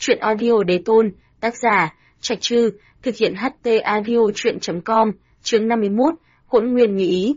Truyện audio đế tôn, tác giả, Trạch Trư, thực hiện HT audio truyện.com, chương 51, Hỗn Nguyên Như Ý.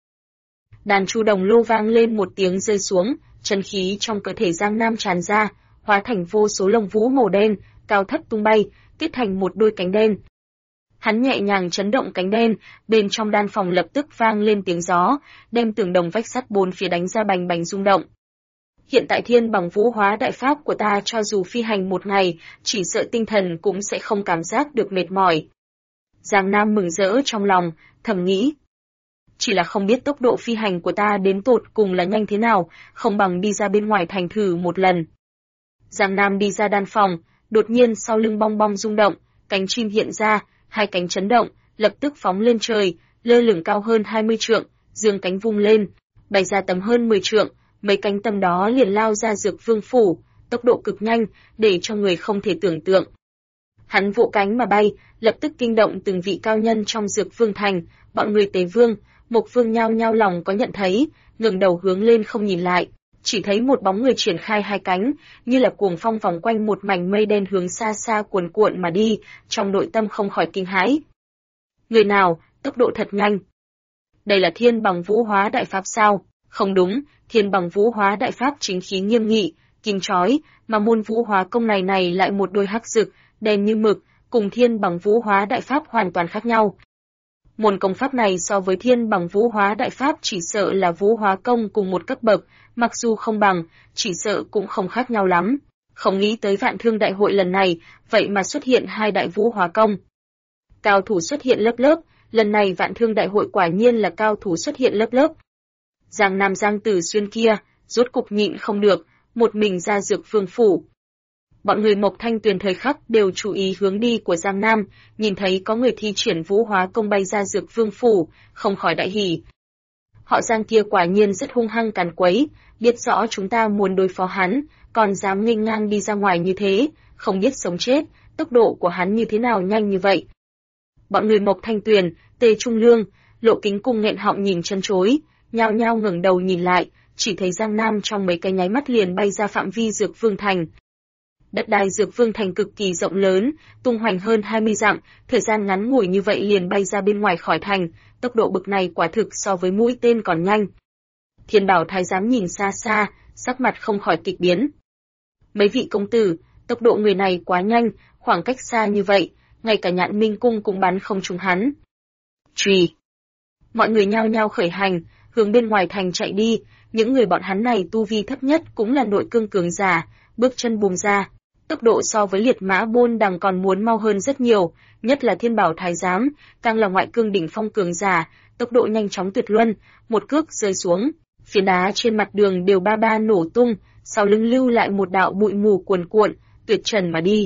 Đàn chu đồng lô vang lên một tiếng rơi xuống, chân khí trong cơ thể Giang Nam tràn ra, hóa thành vô số lông vũ màu đen, cao thấp tung bay, kết thành một đôi cánh đen. Hắn nhẹ nhàng chấn động cánh đen, bên trong đan phòng lập tức vang lên tiếng gió, đem tường đồng vách sắt bốn phía đánh ra bành bành rung động. Hiện tại thiên bằng vũ hóa đại pháp của ta cho dù phi hành một ngày, chỉ sợ tinh thần cũng sẽ không cảm giác được mệt mỏi. Giang Nam mừng rỡ trong lòng, thầm nghĩ. Chỉ là không biết tốc độ phi hành của ta đến tột cùng là nhanh thế nào, không bằng đi ra bên ngoài thành thử một lần. Giang Nam đi ra đan phòng, đột nhiên sau lưng bong bong rung động, cánh chim hiện ra, hai cánh chấn động, lập tức phóng lên trời, lơ lửng cao hơn 20 trượng, dương cánh vung lên, bày ra tầm hơn 10 trượng, mấy cánh tầm đó liền lao ra Dược Vương phủ, tốc độ cực nhanh, để cho người không thể tưởng tượng. Hắn vỗ cánh mà bay, lập tức kinh động từng vị cao nhân trong Dược Vương thành, bọn người Tế Vương, Mộc Vương nhao nhao lòng có nhận thấy, ngẩng đầu hướng lên không nhìn lại, chỉ thấy một bóng người triển khai hai cánh, như là cuồng phong vòng quanh một mảnh mây đen hướng xa xa cuồn cuộn mà đi, trong nội tâm không khỏi kinh hãi. Người nào, tốc độ thật nhanh. Đây là thiên bằng vũ hóa đại pháp sao? Không đúng, thiên bằng vũ hóa đại pháp chính khí nghiêm nghị, kim chói, mà môn vũ hóa công này lại một đôi hắc rực, đen như mực, cùng thiên bằng vũ hóa đại pháp hoàn toàn khác nhau. Môn công pháp này so với thiên bằng vũ hóa đại pháp chỉ sợ là vũ hóa công cùng một cấp bậc, mặc dù không bằng, chỉ sợ cũng không khác nhau lắm. Không nghĩ tới Vạn Thương đại hội lần này, vậy mà xuất hiện hai đại vũ hóa công. Cao thủ xuất hiện lớp lớp, lần này Vạn Thương đại hội quả nhiên là cao thủ xuất hiện lớp lớp. Giang Nam Giang Tử Xuyên kia, rốt cục nhịn không được, một mình ra Dược Vương phủ. Bọn người Mộc Thanh Tuyền thời khắc đều chú ý hướng đi của Giang Nam, nhìn thấy có người thi triển vũ hóa công bay ra Dược Vương phủ, không khỏi đại hỉ. Họ Giang kia quả nhiên rất hung hăng càn quấy, biết rõ chúng ta muốn đối phó hắn, còn dám nghênh ngang đi ra ngoài như thế, không biết sống chết, tốc độ của hắn như thế nào nhanh như vậy. Bọn người Mộc Thanh Tuyền, Tề Trung Lương, Lộ Kính cùng nghẹn họng nhìn chân chối, nhao nhao ngẩng đầu nhìn lại, chỉ thấy Giang Nam trong mấy cái nháy mắt liền bay ra phạm vi Dược Vương thành. Đất đai Dược Vương thành cực kỳ rộng lớn, tung hoành hơn 20 dặm, thời gian ngắn ngủi như vậy liền bay ra bên ngoài khỏi thành, tốc độ bực này quả thực so với mũi tên còn nhanh. Thiên Bảo Thái giám nhìn xa xa, sắc mặt không khỏi kịch biến. Mấy vị công tử, tốc độ người này quá nhanh, khoảng cách xa như vậy, ngay cả Nhạn Minh cung cũng bắn không trúng hắn. Truy! Mọi người nhao nhao khởi hành, hướng bên ngoài thành chạy đi, những người bọn hắn này tu vi thấp nhất cũng là nội cương cường giả, bước chân bùng ra, tốc độ so với liệt mã bôn đằng còn muốn mau hơn rất nhiều, nhất là Thiên Bảo Thái giám, càng là ngoại cương đỉnh phong cường giả, tốc độ nhanh chóng tuyệt luân, một cước rơi xuống, phiến đá trên mặt đường đều ba ba nổ tung, sau lưng lưu lại một đạo bụi mù cuồn cuộn, tuyệt trần mà đi.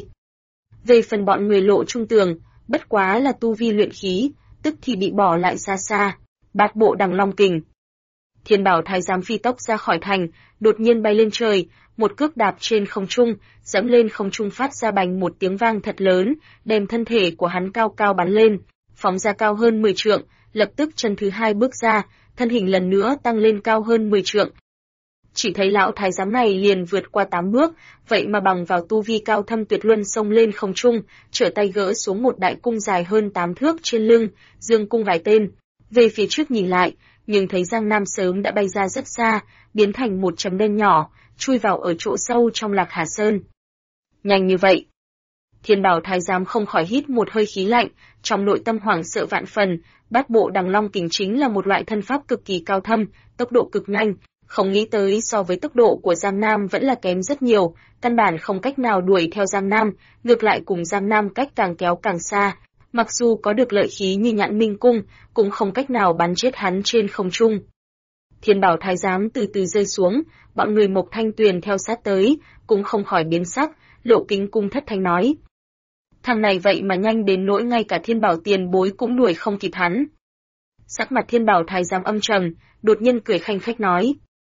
Về phần bọn người Lộ Trung Tường, bất quá là tu vi luyện khí, tức thì bị bỏ lại xa xa, Bát Bộ Đằng Long Kình. Thiên Bảo Thái giám phi tốc ra khỏi thành, đột nhiên bay lên trời, một cước đạp trên không trung, dẫm lên không trung phát ra bành một tiếng vang thật lớn, đem thân thể của hắn cao cao bắn lên, phóng ra cao hơn 10 trượng, lập tức chân thứ hai bước ra, thân hình lần nữa tăng lên cao hơn 10 trượng. Chỉ thấy lão thái giám này liền vượt qua 8 bước, vậy mà bằng vào tu vi cao thâm tuyệt luân xông lên không trung, trở tay gỡ xuống một đại cung dài hơn 8 thước trên lưng, dương cung vài tên. Về phía trước nhìn lại, nhưng thấy Giang Nam sớm đã bay ra rất xa, biến thành một chấm đen nhỏ, chui vào ở chỗ sâu trong Lạc Hà Sơn. Nhanh như vậy! Thiên Bảo Thái giám không khỏi hít một hơi khí lạnh, trong nội tâm hoảng sợ vạn phần, Bát Bộ Đằng Long Kình chính là một loại thân pháp cực kỳ cao thâm, tốc độ cực nhanh, không nghĩ tới so với tốc độ của Giang Nam vẫn là kém rất nhiều, căn bản không cách nào đuổi theo Giang Nam, ngược lại cùng Giang Nam cách càng kéo càng xa. Mặc dù có được lợi khí như Nhạn Minh cung, cũng không cách nào bắn chết hắn trên không trung. Thiên Bảo Thái giám từ từ rơi xuống, bọn người Mộc Thanh Tuyền theo sát tới, cũng không khỏi biến sắc, Lộ Kính cung thất thanh nói. Thằng này vậy mà nhanh đến nỗi ngay cả Thiên Bảo tiền bối cũng đuổi không kịp hắn. Sắc mặt Thiên Bảo Thái giám âm trầm, đột nhiên cười khanh khách nói.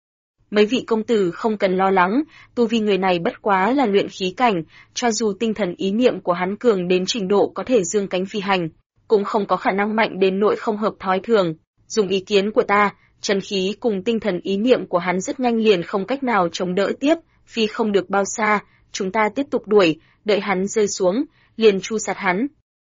Mấy vị công tử không cần lo lắng, tu vi người này bất quá là luyện khí cảnh, cho dù tinh thần ý niệm của hắn cường đến trình độ có thể dương cánh phi hành, cũng không có khả năng mạnh đến nỗi không hợp thói thường. Dùng ý kiến của ta, chân khí cùng tinh thần ý niệm của hắn rất nhanh liền không cách nào chống đỡ tiếp, phi không được bao xa, chúng ta tiếp tục đuổi, đợi hắn rơi xuống, liền tru sát hắn.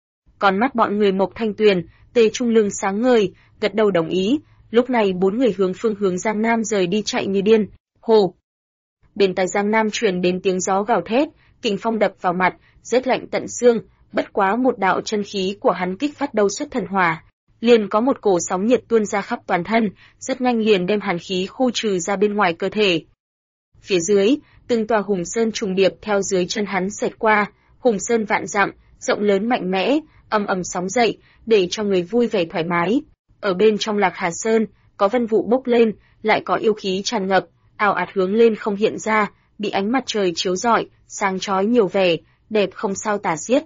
Con mắt bọn người Mộc Thanh Tuyền, Tề Trung Lương sáng ngời, gật đầu đồng ý, lúc này 4 người hướng phương hướng Giang Nam rời đi chạy như điên. Hồ! Bên tai Giang Nam truyền đến tiếng gió gào thét, kình phong đập vào mặt, rét lạnh tận xương, bất quá một đạo chân khí của hắn kích phát đâu xuất thần hỏa, liền có một cổ sóng nhiệt tuôn ra khắp toàn thân, rất nhanh liền đem hàn khí khu trừ ra bên ngoài cơ thể. Phía dưới, từng tòa hùng sơn trùng điệp theo dưới chân hắn xẹt qua, hùng sơn vạn dặm, rộng lớn mạnh mẽ, ầm ầm sóng dậy, để cho người vui vẻ thoải mái. Ở bên trong Lạc Hà Sơn, có vân vụ bốc lên, lại có yêu khí tràn ngập, ào ạt hướng lên không hiện ra, bị ánh mặt trời chiếu rọi, sáng chói nhiều vẻ, đẹp không sao tả xiết.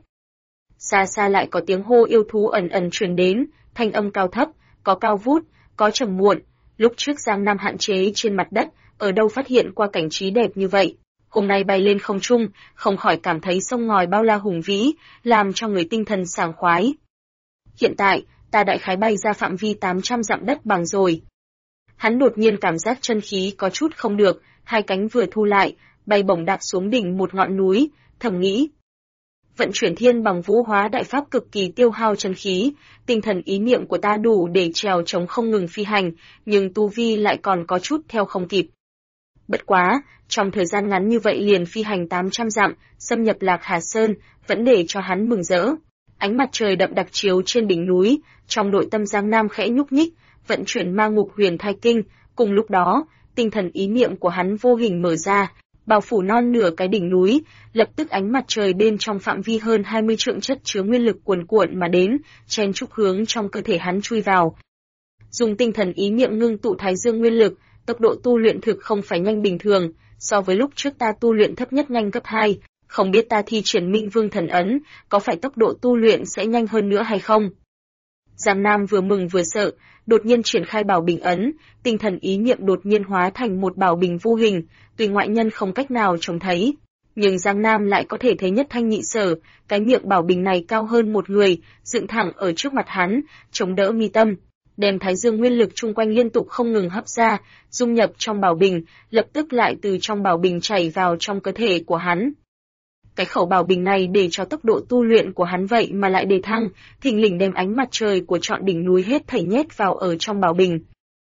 Xa xa lại có tiếng hô yêu thú ẩn ẩn truyền đến, thanh âm cao thấp, có cao vút, có trầm muộn. Lúc trước Giang Nam hạn chế trên mặt đất, ở đâu phát hiện qua cảnh trí đẹp như vậy. Hôm nay bay lên không trung, không khỏi cảm thấy sông ngòi bao la hùng vĩ, làm cho người tinh thần sảng khoái. Hiện tại, ta đại khái bay ra phạm vi 800 dặm đất bằng rồi. Hắn đột nhiên cảm giác chân khí có chút không được, hai cánh vừa thu lại, bay bổng đạp xuống đỉnh một ngọn núi, thầm nghĩ. Vận chuyển thiên bằng vũ hóa đại pháp cực kỳ tiêu hao chân khí, tinh thần ý niệm của ta đủ để trèo chống không ngừng phi hành, nhưng tu vi lại còn có chút theo không kịp. Bất quá, trong thời gian ngắn như vậy liền phi hành 800 dặm, xâm nhập Lạc Hà Sơn, vẫn để cho hắn mừng rỡ. Ánh mặt trời đậm đặc chiếu trên đỉnh núi, trong nội tâm Giang Nam khẽ nhúc nhích, vận chuyển ma ngục huyền thai kinh, cùng lúc đó, tinh thần ý niệm của hắn vô hình mở ra, bao phủ non nửa cái đỉnh núi, lập tức ánh mặt trời bên trong phạm vi hơn 20 trượng chất chứa nguyên lực cuồn cuộn mà đến, chen chúc hướng trong cơ thể hắn chui vào. Dùng tinh thần ý niệm ngưng tụ thái dương nguyên lực, tốc độ tu luyện thực không phải nhanh bình thường, so với lúc trước ta tu luyện thấp nhất nhanh gấp 2, không biết ta thi triển Minh Vương thần ấn, có phải tốc độ tu luyện sẽ nhanh hơn nữa hay không? Giang Nam vừa mừng vừa sợ, đột nhiên triển khai bảo bình ấn, tinh thần ý niệm đột nhiên hóa thành một bảo bình vô hình, tuy ngoại nhân không cách nào trông thấy, nhưng Giang Nam lại có thể thấy nhất thanh nhị sở, cái miệng bảo bình này cao hơn một người, dựng thẳng ở trước mặt hắn, chống đỡ mi tâm, đem thái dương nguyên lực chung quanh liên tục không ngừng hấp ra, dung nhập trong bảo bình, lập tức lại từ trong bảo bình chảy vào trong cơ thể của hắn. Cái khẩu bảo bình này để cho tốc độ tu luyện của hắn vậy mà lại đề thăng, thình lình đem ánh mặt trời của trọn đỉnh núi hết thảy nhét vào ở trong bảo bình.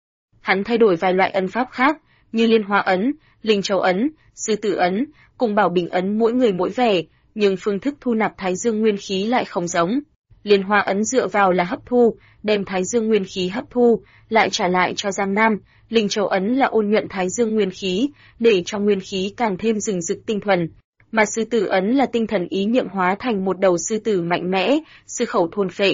Hắn thay đổi vài loại ấn pháp khác, như Liên Hoa ấn, Linh Châu ấn, Sư Tử ấn, cùng bảo bình ấn mỗi người mỗi vẻ, nhưng phương thức thu nạp thái dương nguyên khí lại không giống. Liên Hoa ấn dựa vào là hấp thu, đem thái dương nguyên khí hấp thu, lại trả lại cho Giang Nam. Linh Châu ấn là ôn nhuận thái dương nguyên khí, để cho nguyên khí càng thêm rừng rực tinh thuần. Mà Sư Tử ấn là tinh thần ý niệm hóa thành một đầu sư tử mạnh mẽ, sư khẩu thôn phệ.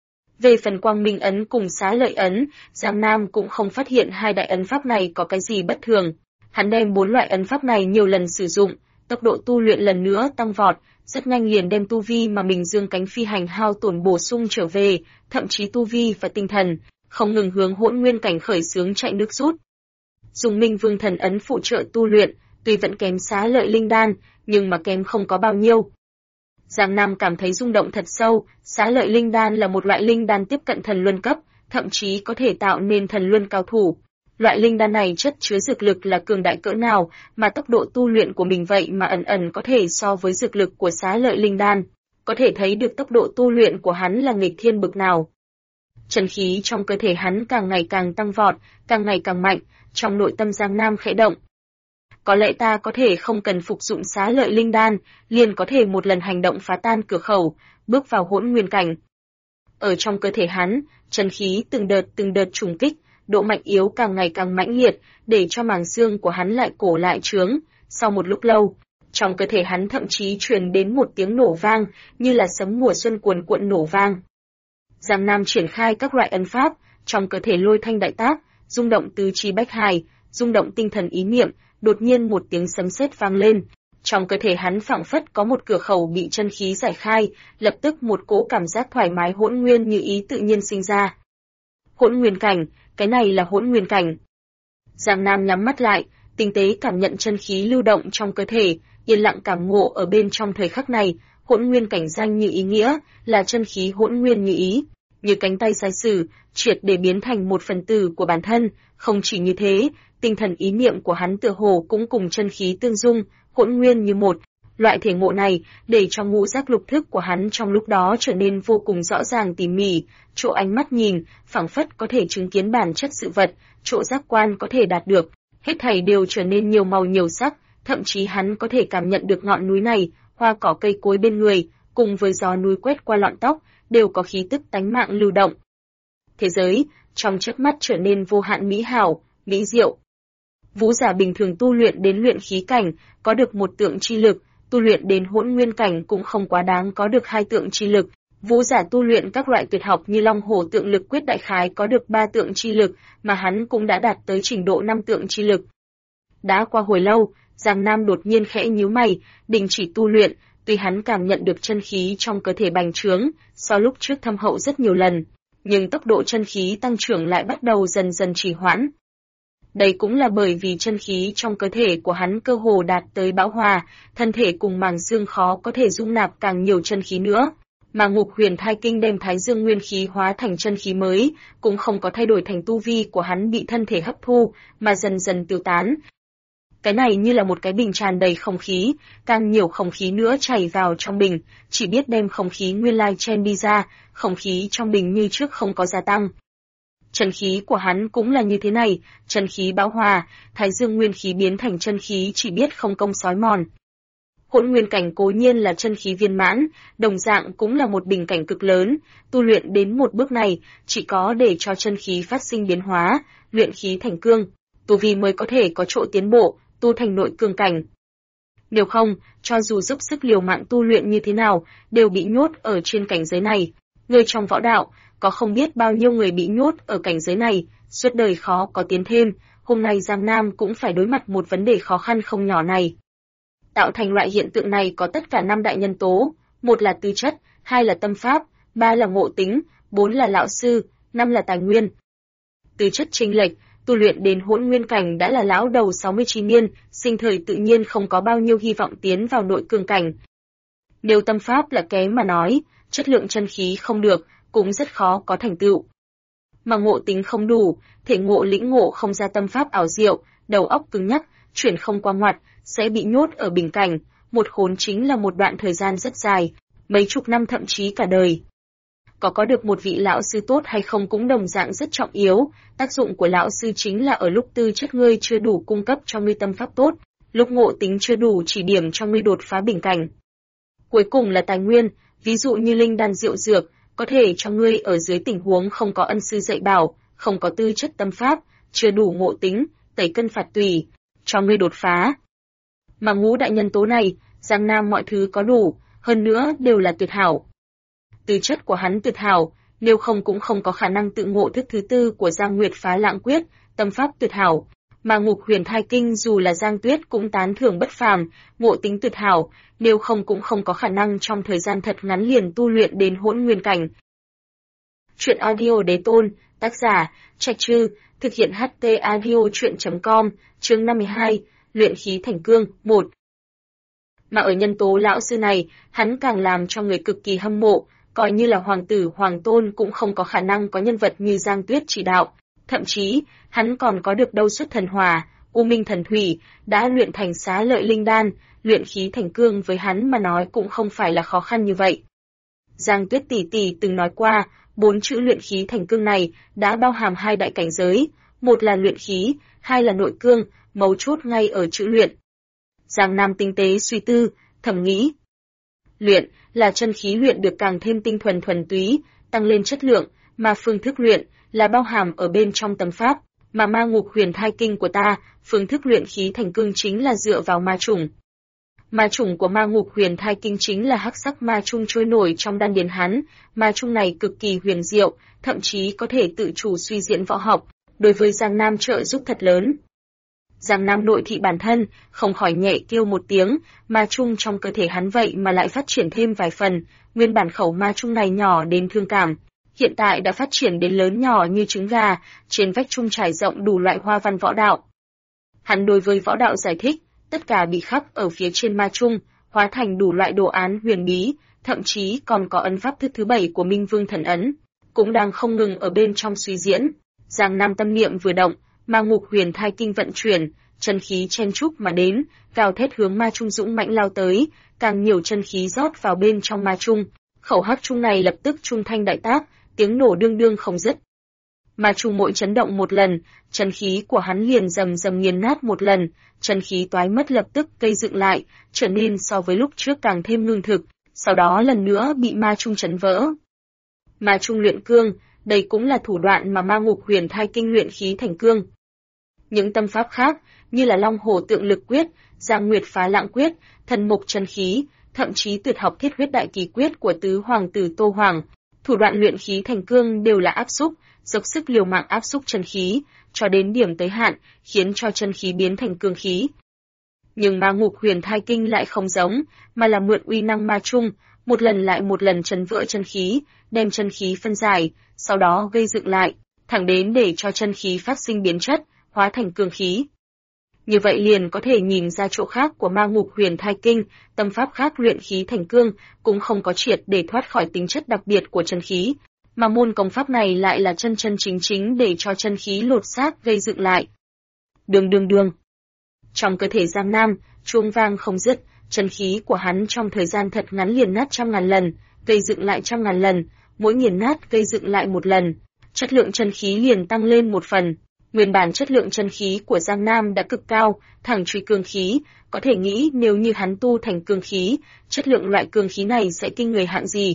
Về phần Quang Minh ấn cùng Xá Lợi ấn, Giang Nam cũng không phát hiện hai đại ấn pháp này có cái gì bất thường. Hắn đem 4 loại ấn pháp này nhiều lần sử dụng, tốc độ tu luyện lần nữa tăng vọt, rất nhanh liền đem tu vi mà mình dương cánh phi hành hao tổn bổ sung trở về, thậm chí tu vi và tinh thần, không ngừng hướng hỗn nguyên cảnh khởi xướng chạy nước rút. Dùng Minh Vương thần ấn phụ trợ tu luyện, tuy vẫn kém Xá Lợi linh đan, nhưng mà kém không có bao nhiêu. Giang Nam cảm thấy rung động thật sâu, Xá Lợi linh đan là một loại linh đan tiếp cận thần luân cấp, thậm chí có thể tạo nên thần luân cao thủ. Loại linh đan này chất chứa dược lực là cường đại cỡ nào, mà tốc độ tu luyện của mình vậy mà ẩn ẩn có thể so với dược lực của Xá Lợi linh đan, có thể thấy được tốc độ tu luyện của hắn là nghịch thiên bực nào. Chân khí trong cơ thể hắn càng ngày càng tăng vọt, càng ngày càng mạnh, trong nội tâm Giang Nam khẽ động. Có lẽ ta có thể không cần phục dụng Xá Lợi linh đan, liền có thể một lần hành động phá tan cửa khẩu, bước vào hỗn nguyên cảnh. Ở trong cơ thể hắn, chân khí từng đợt trùng kích, độ mạnh yếu càng ngày càng mãnh liệt, để cho màng xương của hắn lại cổ lại trướng. Sau một lúc lâu, trong cơ thể hắn thậm chí truyền đến một tiếng nổ vang, như là sấm mùa xuân cuồn cuộn nổ vang. Giang Nam triển khai các loại ấn pháp, trong cơ thể lôi thanh đại tác, rung động tứ chi bách hài, rung động tinh thần ý niệm, đột nhiên một tiếng sấm sét vang lên. Trong cơ thể hắn phảng phất có một cửa khẩu bị chân khí giải khai, lập tức một cỗ cảm giác thoải mái hỗn nguyên như ý tự nhiên sinh ra. Hỗn nguyên cảnh, cái này là hỗn nguyên cảnh. Giang Nam nhắm mắt lại, tinh tế cảm nhận chân khí lưu động trong cơ thể, yên lặng cảm ngộ ở bên trong thời khắc này, hỗn nguyên cảnh danh như ý nghĩa, là chân khí hỗn nguyên như ý, như cánh tay sai sử, triệt để biến thành một phần tử của bản thân. Không chỉ như thế, tinh thần ý niệm của hắn tựa hồ cũng cùng chân khí tương dung, hỗn nguyên như một, Loại thể ngộ này để cho ngũ giác lục thức của hắn trong lúc đó trở nên vô cùng rõ ràng tỉ mỉ, chỗ ánh mắt nhìn, phảng phất có thể chứng kiến bản chất sự vật, chỗ giác quan có thể đạt được, hết thảy đều trở nên nhiều màu nhiều sắc, thậm chí hắn có thể cảm nhận được ngọn núi này, hoa cỏ cây cối bên người, cùng với gió núi quét qua lọn tóc, đều có khí tức tánh mạng lưu động. Thế giới, trong chớp mắt trở nên vô hạn mỹ hảo, mỹ diệu. Vũ giả bình thường tu luyện đến luyện khí cảnh, có được một tượng chi lực, tu luyện đến hỗn nguyên cảnh cũng không quá đáng có được 2 tượng chi lực. Vũ giả tu luyện các loại tuyệt học như Long Hổ tượng lực quyết đại khái có được 3 tượng chi lực, mà hắn cũng đã đạt tới trình độ 5 tượng chi lực. Đã qua hồi lâu, Giang Nam đột nhiên khẽ nhíu mày, đình chỉ tu luyện, tuy hắn cảm nhận được chân khí trong cơ thể bành trướng, so lúc trước thâm hậu rất nhiều lần, nhưng tốc độ chân khí tăng trưởng lại bắt đầu dần dần trì hoãn. Đây cũng là bởi vì chân khí trong cơ thể của hắn cơ hồ đạt tới bão hòa, thân thể cùng màng xương khó có thể dung nạp càng nhiều chân khí nữa. Mà Ngục Huyền Thai Kinh đem Thái Dương nguyên khí hóa thành chân khí mới, cũng không có thay đổi thành tu vi của hắn bị thân thể hấp thu, mà dần dần tiêu tán. Cái này như là một cái bình tràn đầy không khí, càng nhiều không khí nữa chảy vào trong bình, chỉ biết đem không khí nguyên lai chen đi ra, không khí trong bình như trước không có gia tăng. Chân khí của hắn cũng là như thế này, chân khí bão hòa, Thái Dương nguyên khí biến thành chân khí chỉ biết không công sói mòn. Hỗn nguyên cảnh cố nhiên là chân khí viên mãn, đồng dạng cũng là một bình cảnh cực lớn, tu luyện đến một bước này, chỉ có để cho chân khí phát sinh biến hóa, luyện khí thành cương, tu vi mới có thể có chỗ tiến bộ, tu thành nội cương cảnh. Nếu không, cho dù dốc sức liều mạng tu luyện như thế nào, đều bị nhốt ở trên cảnh giới này. Người trong võ đạo, có không biết bao nhiêu người bị nhốt ở cảnh giới này, suốt đời khó có tiến thêm, hôm nay Giang Nam cũng phải đối mặt một vấn đề khó khăn không nhỏ này. Tạo thành loại hiện tượng này có tất cả 5 đại nhân tố, 1 là tư chất, 2 là tâm pháp, 3 là ngộ tính, 4 là lão sư, 5 là tài nguyên. Tư chất chênh lệch, tu luyện đến hỗn nguyên cảnh đã là lão đầu 69 niên, sinh thời tự nhiên không có bao nhiêu hy vọng tiến vào nội cương cảnh. Nếu tâm pháp là kém mà nói, chất lượng chân khí không được, cũng rất khó có thành tựu. Mà ngộ tính không đủ, thể ngộ lĩnh ngộ không ra tâm pháp ảo diệu, đầu óc cứng nhắc, chuyển không qua ngoặt, sẽ bị nhốt ở bình cảnh, một khốn chính là một đoạn thời gian rất dài, mấy chục năm thậm chí cả đời. Có được một vị lão sư tốt hay không cũng đồng dạng rất trọng yếu, tác dụng của lão sư chính là ở lúc tư chất ngươi chưa đủ cung cấp cho ngươi tâm pháp tốt, lúc ngộ tính chưa đủ chỉ điểm cho ngươi đột phá bình cảnh. Cuối cùng là tài nguyên, ví dụ như linh đan diệu dược, có thể cho ngươi ở dưới tình huống không có ân sư dạy bảo, không có tư chất tâm pháp, chưa đủ ngộ tính, tẩy cân phạt tùy, cho ngươi đột phá. Mà ngũ đại nhân tố này, Giang Nam mọi thứ có đủ, hơn nữa đều là tuyệt hảo. Tư chất của hắn tuyệt hảo, nếu không cũng không có khả năng tự ngộ thức thứ tư của Giang Nguyệt Phá Lãng Quyết, tâm pháp tuyệt hảo. Mà Ngục Huyền Thai Kinh dù là Giang Tuyết cũng tán thưởng bất phàm, ngộ tính tuyệt hảo, nếu không cũng không có khả năng trong thời gian thật ngắn liền tu luyện đến hỗn nguyên cảnh. Truyện audio Đế Tôn, tác giả, Trạch Trư, thực hiện HT audio truyện.com, chương 52, luyện khí thành cương, 1. Mà ở nhân tố lão sư này, hắn càng làm cho người cực kỳ hâm mộ, coi như là hoàng tử hoàng tôn cũng không có khả năng có nhân vật như Giang Tuyết chỉ đạo. Thậm chí, hắn còn có được đâu xuất thần hỏa, u minh thần thủy, đã luyện thành xá lợi linh đan, luyện khí thành cương với hắn mà nói cũng không phải là khó khăn như vậy. Giang Tuyết tỷ tỷ từng nói qua, 4 chữ luyện khí thành cương này đã bao hàm 2 đại cảnh giới, một là luyện khí, 2 là nội cương, mấu chốt ngay ở chữ luyện. Giang Nam tinh tế suy tư, thầm nghĩ. Luyện là chân khí luyện được càng thêm tinh thuần thuần túy, tăng lên chất lượng, mà phương thức luyện là bao hàm ở bên trong tâm pháp, mà ma Ngục Huyền Thai Kinh của ta, phương thức luyện khí thành cương chính là dựa vào ma chủng. Ma chủng của ma Ngục Huyền Thai Kinh chính là hắc sắc ma chung trôi nổi trong đan điền hắn, ma chung này cực kỳ huyền diệu, thậm chí có thể tự chủ suy diễn võ học, đối với Giang Nam trợ giúp thật lớn. Giang Nam nội thị bản thân, không khỏi nhẹ kêu một tiếng, ma chung trong cơ thể hắn vậy mà lại phát triển thêm vài phần, nguyên bản khẩu ma chung này nhỏ đến thương cảm, hiện tại đã phát triển đến lớn nhỏ như trứng gà, trên vách chung trải rộng đủ loại hoa văn võ đạo. Hắn đối với võ đạo giải thích, tất cả bị khắc ở phía trên ma chung, hóa thành đủ loại đồ án huyền bí, thậm chí còn có ấn pháp thức thứ 7 của Minh Vương Thần Ấn, cũng đang không ngừng ở bên trong suy diễn. Giang Nam tâm niệm vừa động, ma Ngục Huyền Thai Kinh vận chuyển, chân khí chen chúc mà đến, gào thét hướng ma trung dũng mãnh lao tới, càng nhiều chân khí rót vào bên trong ma trung. Khẩu hắc trung này lập tức trung thanh đại tác, tiếng nổ đương đương không dứt. Ma trung mỗi chấn động một lần, chân khí của hắn liền rầm rầm nghiền nát một lần, chân khí toái mất lập tức gây dựng lại, trở nên so với lúc trước càng thêm ngưng thực, sau đó lần nữa bị ma trung chấn vỡ. Ma trung luyện cương, đây cũng là thủ đoạn mà Ma Ngục Huyền Thai Kinh luyện khí thành cương. Những tâm pháp khác, như là Long Hổ Tượng Lực Quyết, Giang Nguyệt Phá Lạng Quyết, Thần Mục Chân Khí, thậm chí tuyệt học Thiết Huyết Đại Kỳ Quyết của tứ hoàng tử Tô Hoàng, thủ đoạn luyện khí thành cương đều là áp xúc, dốc sức liều mạng áp xúc chân khí, cho đến điểm tới hạn, khiến cho chân khí biến thành cương khí. Nhưng Ma Ngục Huyền Thai Kinh lại không giống, mà là mượn uy năng ma trung, một lần lại một lần chấn vỡ chân khí, đem chân khí phân giải, sau đó gây dựng lại, thẳng đến để cho chân khí phát sinh biến chất, hóa thành cương khí. Như vậy liền có thể nhìn ra chỗ khác của Ma Ngục Huyền Thai Kinh, tâm pháp khác luyện khí thành cương cũng không có triệt để thoát khỏi tính chất đặc biệt của chân khí, mà môn công pháp này lại là chân chân chính chính để cho chân khí lột xác gây dựng lại. Đường đường đường. Trong cơ thể Giang Nam, chuông vang không dứt, chân khí của hắn trong thời gian thật ngắn liền nát trăm ngàn lần, gây dựng lại trăm ngàn lần, mỗi nghiền nát gây dựng lại một lần, chất lượng chân khí liền tăng lên một phần. Nguyên bản chất lượng chân khí của Giang Nam đã cực cao, thẳng truy cương khí, có thể nghĩ nếu như hắn tu thành cương khí, chất lượng loại cương khí này sẽ kinh người hạng gì.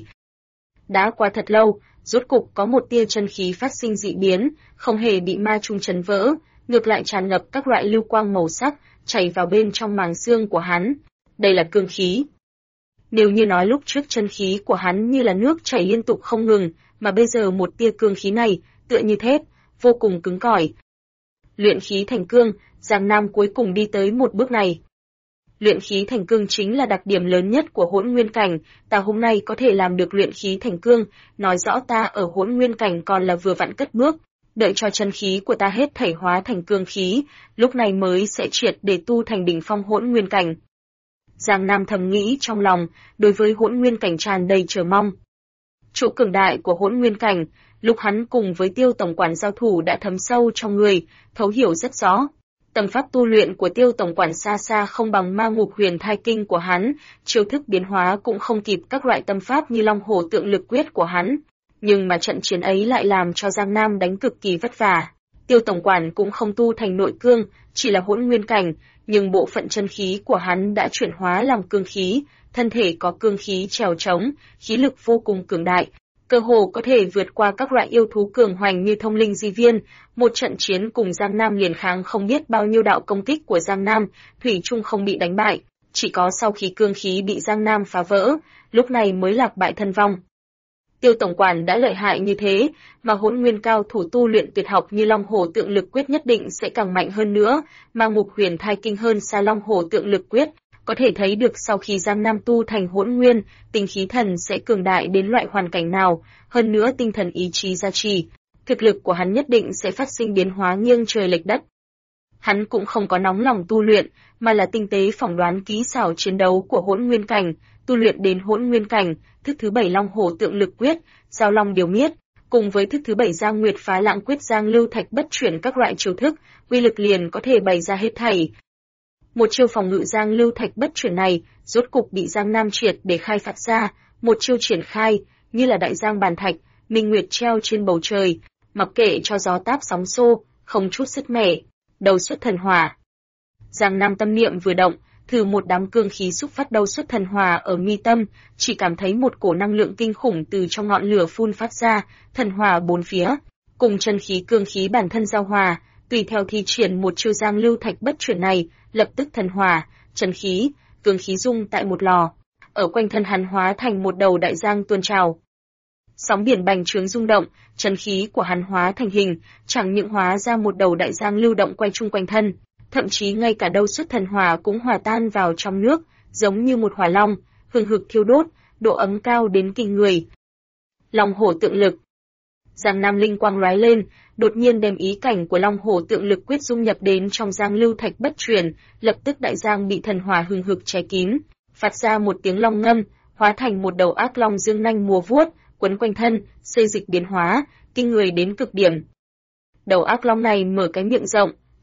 Đã qua thật lâu, rốt cục có một tia chân khí phát sinh dị biến, không hề bị ma trung chấn vỡ, ngược lại tràn ngập các loại lưu quang màu sắc, chảy vào bên trong màng xương của hắn. Đây là cương khí. Nếu như nói lúc trước chân khí của hắn như là nước chảy liên tục không ngừng, mà bây giờ một tia cương khí này, tựa như thép, vô cùng cứng cỏi. Luyện khí thành cương, Giang Nam cuối cùng đi tới một bước này. Luyện khí thành cương chính là đặc điểm lớn nhất của hỗn nguyên cảnh, ta hôm nay có thể làm được luyện khí thành cương, nói rõ ta ở hỗn nguyên cảnh còn là vừa vặn cất bước, đợi cho chân khí của ta hết thảy hóa thành cương khí, lúc này mới sẽ triệt để tu thành đỉnh phong hỗn nguyên cảnh. Giang Nam thầm nghĩ trong lòng, đối với hỗn nguyên cảnh tràn đầy chờ mong. Chỗ cường đại của hỗn nguyên cảnh, lúc hắn cùng với Tiêu tổng quản giao thủ đã thấm sâu trong người, thấu hiểu rất rõ. Tâm pháp tu luyện của Tiêu tổng quản xa xa không bằng Ma Ngục Huyền Thai Kinh của hắn, chiêu thức biến hóa cũng không kịp các loại tâm pháp như Long Hổ Tượng Lực Quyết của hắn. Nhưng mà trận chiến ấy lại làm cho Giang Nam đánh cực kỳ vất vả. Tiêu tổng quản cũng không tu thành nội cương, chỉ là hỗn nguyên cảnh, nhưng bộ phận chân khí của hắn đã chuyển hóa làm cương khí, thân thể có cương khí trèo trống, khí lực vô cùng cường đại, cơ hồ có thể vượt qua các loại yêu thú cường hoành như Thông Linh Di Viên. Một trận chiến cùng Giang Nam liền kháng không biết bao nhiêu đạo công kích của Giang Nam, thủy chung không bị đánh bại, chỉ có sau khi cương khí bị Giang Nam phá vỡ, lúc này mới lạc bại thân vong. Tiêu tổng quản đã lợi hại như thế, mà hỗn nguyên cao thủ tu luyện tuyệt học như Long Hổ Tượng Lực Quyết nhất định sẽ càng mạnh hơn nữa, mà Ngục Huyền Thai Kinh hơn xa Long Hổ Tượng Lực Quyết, có thể thấy được sau khi Giang Nam tu thành hỗn nguyên, tinh khí thần sẽ cường đại đến loại hoàn cảnh nào, hơn nữa tinh thần ý chí gia trì, thực lực của hắn nhất định sẽ phát sinh biến hóa nghiêng trời lệch đất. Hắn cũng không có nóng lòng tu luyện, mà là tinh tế phỏng đoán kỹ xảo chiến đấu của hỗn nguyên cảnh, tu luyện đến hỗn nguyên cảnh, thức thứ 7 Long Hổ Tượng Lực Quyết, Giao Long Điều Miết, cùng với thức thứ 7 Giang Nguyệt Phá Lạng Quyết Giang Lưu Thạch Bất Chuyển các loại chiêu thức, uy lực liền có thể bày ra hết thảy. Một chiêu phòng ngự Giang Lưu Thạch Bất Chuyển này, rốt cục bị Giang Nam triệt để khai phát ra, một chiêu triển khai, như là đại giang bàn thạch, minh nguyệt treo trên bầu trời, mặc kệ cho gió táp sóng xô, không chút sứt mẻ, đầu xuất thần hỏa. Giang Nam tâm niệm vừa động, thử một đám cương khí xúc phát đầu xuất thần hỏa ở mi tâm, chỉ cảm thấy một cổ năng lượng kinh khủng từ trong ngọn lửa phun phát ra, thần hỏa bốn phía, cùng chân khí cương khí bản thân giao hòa, tùy theo thi triển một chiêu Giang Lưu Thạch Bất Chuyển này, lập tức thần hỏa, chân khí, cương khí dung tại một lò, ở quanh thân hắn hóa thành một đầu đại giang tuôn trào. Sóng biển bành trướng rung động, chân khí của hắn hóa thành hình, chẳng những hóa ra một đầu đại giang lưu động quay chung quanh thân, thậm chí ngay cả đầu xuất thần hỏa cũng hòa tan vào trong nước, giống như một hỏa long, hừng hực thiêu đốt, độ ấm cao đến kinh người. Long Hổ Tượng Lực. Giang Nam linh quang lóe lên, đột nhiên đem ý cảnh của Long Hổ Tượng Lực Quyết dung nhập đến trong Giang Lưu Thạch Bất Chuyển, lập tức đại giang bị thần hỏa hừng hực che kín, phát ra một tiếng long ngâm, hóa thành một đầu ác long dương nanh múa vuốt, quấn quanh thân, xê dịch biến hóa, kinh người đến cực điểm. Đầu ác long này mở cái miệng rộng,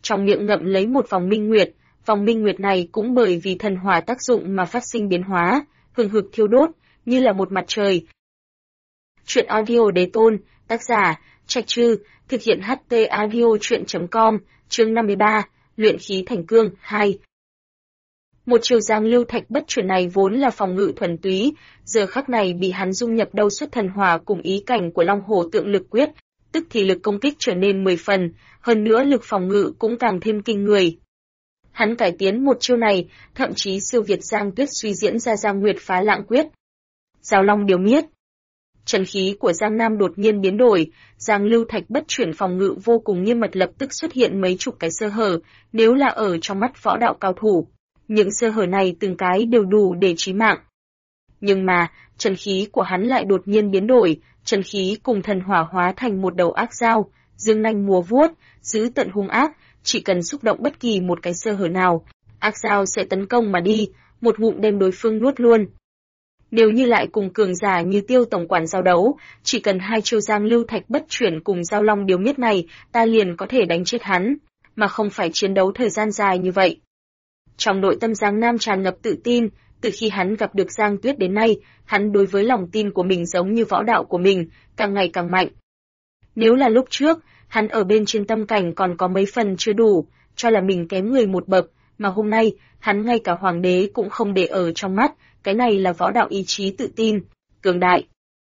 trong miệng ngậm lấy một vòng minh nguyệt, vòng minh nguyệt này cũng bởi vì thần hỏa tác dụng mà phát sinh biến hóa, hừng hực thiêu đốt, như là một mặt trời. Truyện audio đế tôn, tác giả, Trạch Trư, thực hiện HT audio truyện.com, chương 53, luyện khí thành cương, 2. Một chiều giang lưu thạch bất chuyển này vốn là phòng ngự thuần túy, giờ khắc này bị hắn dung nhập đâu xuất thần hỏa cùng ý cảnh của Long Hổ Tượng Lực Quyết, tức thì lực công kích trở nên 10 phần, hơn nữa lực phòng ngự cũng càng thêm kinh người. Hắn cải tiến một chiêu này, thậm chí siêu việt Giang Tuyết suy diễn ra Giang Nguyệt Phá Lạng Quyết. Giao Long Điều Miết. Chân khí của Giang Nam đột nhiên biến đổi, Giang Lưu Thạch bất chuyển phòng ngự vô cùng nghiêm mật lập tức xuất hiện mấy chục cái sơ hở, nếu là ở trong mắt võ đạo cao thủ, những sơ hở này từng cái đều đủ để chí mạng. Nhưng mà, chân khí của hắn lại đột nhiên biến đổi, chân khí cùng thần hỏa hóa thành một đầu ác dao, dương nanh múa vuốt, giữ tận hung ác, chỉ cần xúc động bất kỳ một cái sơ hở nào, ác dao sẽ tấn công mà đi, một ngụm đem đối phương nuốt luôn. Nếu như lại cùng cường giả như Tiêu tổng quản giao đấu, chỉ cần hai chiêu Giang Lưu Thạch bất chuyển cùng Giao Long Điều Miết này, ta liền có thể đánh chết hắn, mà không phải chiến đấu thời gian dài như vậy. Trong nội tâm Giang Nam tràn ngập tự tin, từ khi hắn gặp được Giang Tuyết đến nay, hắn đối với lòng tin của mình giống như võ đạo của mình, càng ngày càng mạnh. Nếu là lúc trước, hắn ở bên trên tâm cảnh còn có mấy phần chưa đủ, cho là mình kém người một bậc, mà hôm nay, hắn ngay cả hoàng đế cũng không để ở trong mắt, cái này là võ đạo ý chí tự tin, cường đại.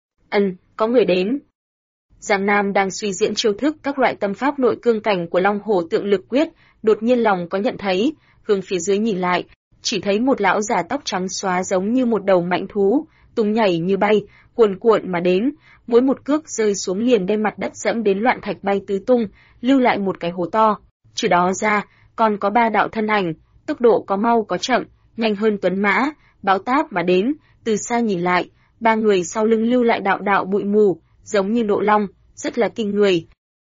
Có người đến. Giang Nam đang suy diễn chiêu thức các loại tâm pháp nội cương cảnh của Long Hổ Tượng Lực Quyết, đột nhiên lòng có nhận thấy, hướng phía dưới nhìn lại, chỉ thấy một lão già tóc trắng xóa giống như một đầu mãnh thú, tung nhảy như bay, cuồn cuộn mà đến, mỗi một cước rơi xuống liền đem mặt đất dẫm đến loạn thạch bay tứ tung, lưu lại một cái hố to. Trừ đó ra, còn có 3 đạo thân ảnh, tốc độ có mau có chậm, nhanh hơn tuấn mã, báo táp mà đến, từ xa nhìn lại, 3 người sau lưng lưu lại đạo đạo bụi mù, giống như nộ long, rất là kinh người.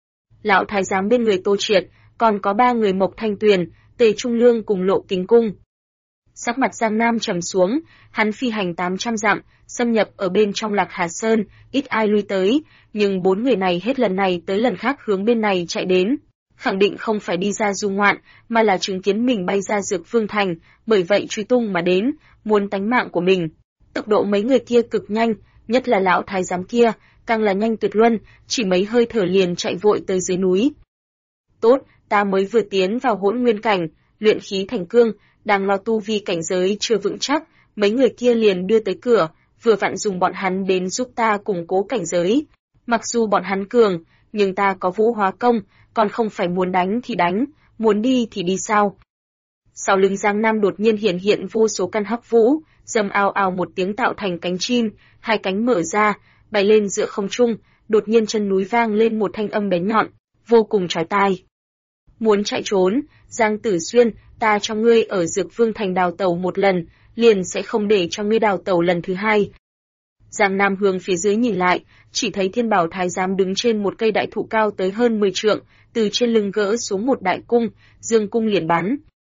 Lão thái giám bên người Tô Triệt, còn có 3 người Mộc Thanh Tuyền, Tề Trung Lương cùng Lộ Kính Cung. Sắc mặt Giang Nam trầm xuống, hắn phi hành 800 dặm, xâm nhập ở bên trong Lạc Hà Sơn, ít ai lui tới, nhưng 4 người này hết lần này tới lần khác hướng bên này chạy đến, khẳng định không phải đi ra du ngoạn, mà là chứng kiến mình bay ra Dược Vương Thành, bởi vậy truy tung mà đến, muốn tánh mạng của mình. Tốc độ mấy người kia cực nhanh, nhất là lão thái giám kia, càng là nhanh tuyệt luân, chỉ mấy hơi thở liền chạy vội tới dưới núi. Tốt, ta mới vừa tiến vào hỗn nguyên cảnh, luyện khí thành cương, đang lo tu vi cảnh giới chưa vững chắc, mấy người kia liền đưa tới cửa, vừa vặn dùng bọn hắn đến giúp ta củng cố cảnh giới. Mặc dù bọn hắn cường, nhưng ta có vũ hóa công, còn không phải muốn đánh thì đánh, muốn đi thì đi sao. Sau lưng Giang Nam đột nhiên hiện vô số căn hắc vũ, rầm ào ào một tiếng tạo thành cánh chim, hai cánh mở ra, bay lên giữa không trung, đột nhiên chân núi vang lên một thanh âm bén nhọn, vô cùng chói tai. Muốn chạy trốn, Giang Tử Xuyên, ta cho ngươi ở Dược Vương Thành đào tẩu một lần, liền sẽ không để cho ngươi đào tẩu lần thứ hai. Giang Nam hướng phía dưới nhìn lại, chỉ thấy Thiên Bảo Thái giám đứng trên một cây đại thụ cao tới hơn 10 trượng, từ trên lưng gỡ xuống một đại cung, dương cung liền bắn.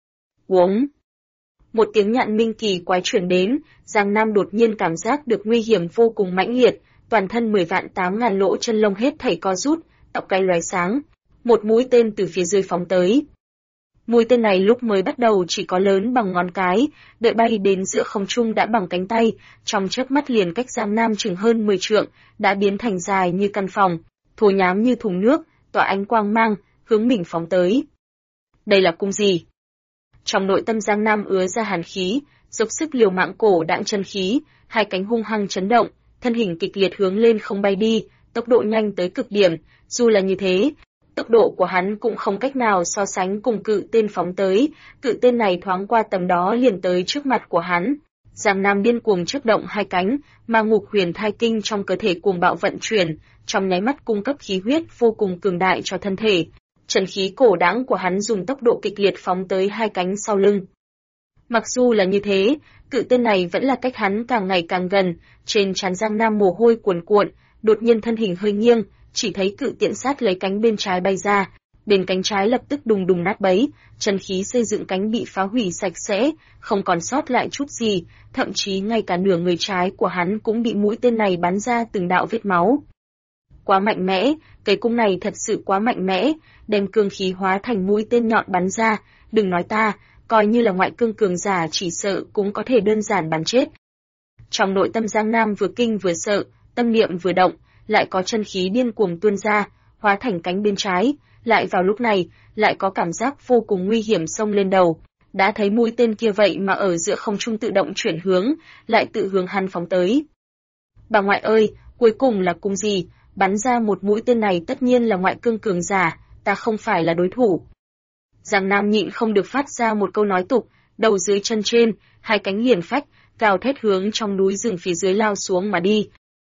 Uống. Một tiếng nhạn minh kỳ quái truyền đến, Giang Nam đột nhiên cảm giác được nguy hiểm vô cùng mãnh liệt, toàn thân 10.000 lỗ chân lông hết thảy co rút, tóc gáy lóe sáng, một mũi tên từ phía dưới phóng tới. Mũi tên này lúc mới bắt đầu chỉ có lớn bằng ngón cái, đợi bay đến giữa không trung đã bằng cánh tay, trong chớp mắt liền cách Giang Nam chừng hơn 10 trượng, đã biến thành dài như căn phòng, thô nhám như thùng nước, tỏa ánh quang mang, hướng mình phóng tới. Đây là cung gì? Trong nội tâm Giang Nam ứa ra hàn khí, dốc sức liều mạng cổ đãng chân khí, hai cánh hung hăng chấn động, thân hình kịch liệt hướng lên không bay đi, tốc độ nhanh tới cực điểm, dù là như thế, tốc độ của hắn cũng không cách nào so sánh cùng cự tên phóng tới, cự tên này thoáng qua tầm đó liền tới trước mặt của hắn. Giang Nam điên cuồng chớp động hai cánh, mà Ngục Huyền Thai Kinh trong cơ thể cuồng bạo vận chuyển, trong nháy mắt cung cấp khí huyết vô cùng cường đại cho thân thể. Chân khí cổ đãng của hắn dùng tốc độ kịch liệt phóng tới hai cánh sau lưng. Mặc dù là như thế, cự tên này vẫn là cách hắn càng ngày càng gần, trên trán Giang Nam mồ hôi cuồn cuộn, đột nhiên thân hình hơi nghiêng, chỉ thấy cự tiện sát lấy cánh bên trái bay ra, bên cánh trái lập tức đùng đùng nát bấy, chân khí xây dựng cánh bị phá hủy sạch sẽ, không còn sót lại chút gì, thậm chí ngay cả nửa người trái của hắn cũng bị mũi tên này bắn ra từng đạo vết máu. quá mạnh mẽ, cây cung này thật sự quá mạnh mẽ, đem cương khí hóa thành mũi tên nhọn bắn ra, đừng nói ta, coi như là ngoại cương cường giả chỉ sợ cũng có thể đơn giản bắn chết. Trong nội tâm Giang Nam vừa kinh vừa sợ, tâm niệm vừa động, lại có chân khí điên cuồng tuôn ra, hóa thành cánh bên trái, lại vào lúc này, lại có cảm giác vô cùng nguy hiểm xông lên đầu. Đã thấy mũi tên kia vậy mà ở giữa không trung tự động chuyển hướng, lại tự hướng hắn phóng tới. Bà ngoại ơi, cuối cùng là cung gì? Bắn ra một mũi tên này tất nhiên là ngoại cương cường giả, ta không phải là đối thủ. Giang Nam nhịn không được phát ra một câu nói tục, đầu dưới chân trên, hai cánh hiển phách, gào thét hướng trong núi rừng phía dưới lao xuống mà đi.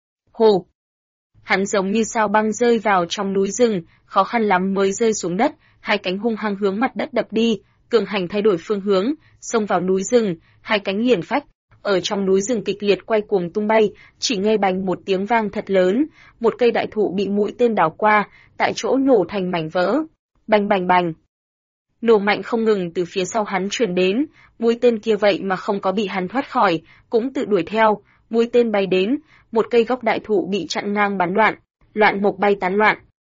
Hồ! Hắn giống như sao băng rơi vào trong núi rừng, khó khăn lắm mới rơi xuống đất, hai cánh hung hăng hướng mặt đất đập đi, cường hành thay đổi phương hướng, xông vào núi rừng, hai cánh hiển phách, ở trong núi rừng kịch liệt quay cuồng tung bay, chỉ nghe bành một tiếng vang thật lớn, một cây đại thụ bị mũi tên đảo qua, tại chỗ nổ thành mảnh vỡ. Bành bành bành. Nổ mạnh không ngừng từ phía sau hắn truyền đến, mũi tên kia vậy mà không có bị hắn thoát khỏi, cũng tự đuổi theo, mũi tên bay đến, một cây gốc đại thụ bị chặn ngang bắn đoạn, loạn mục bay tán loạn.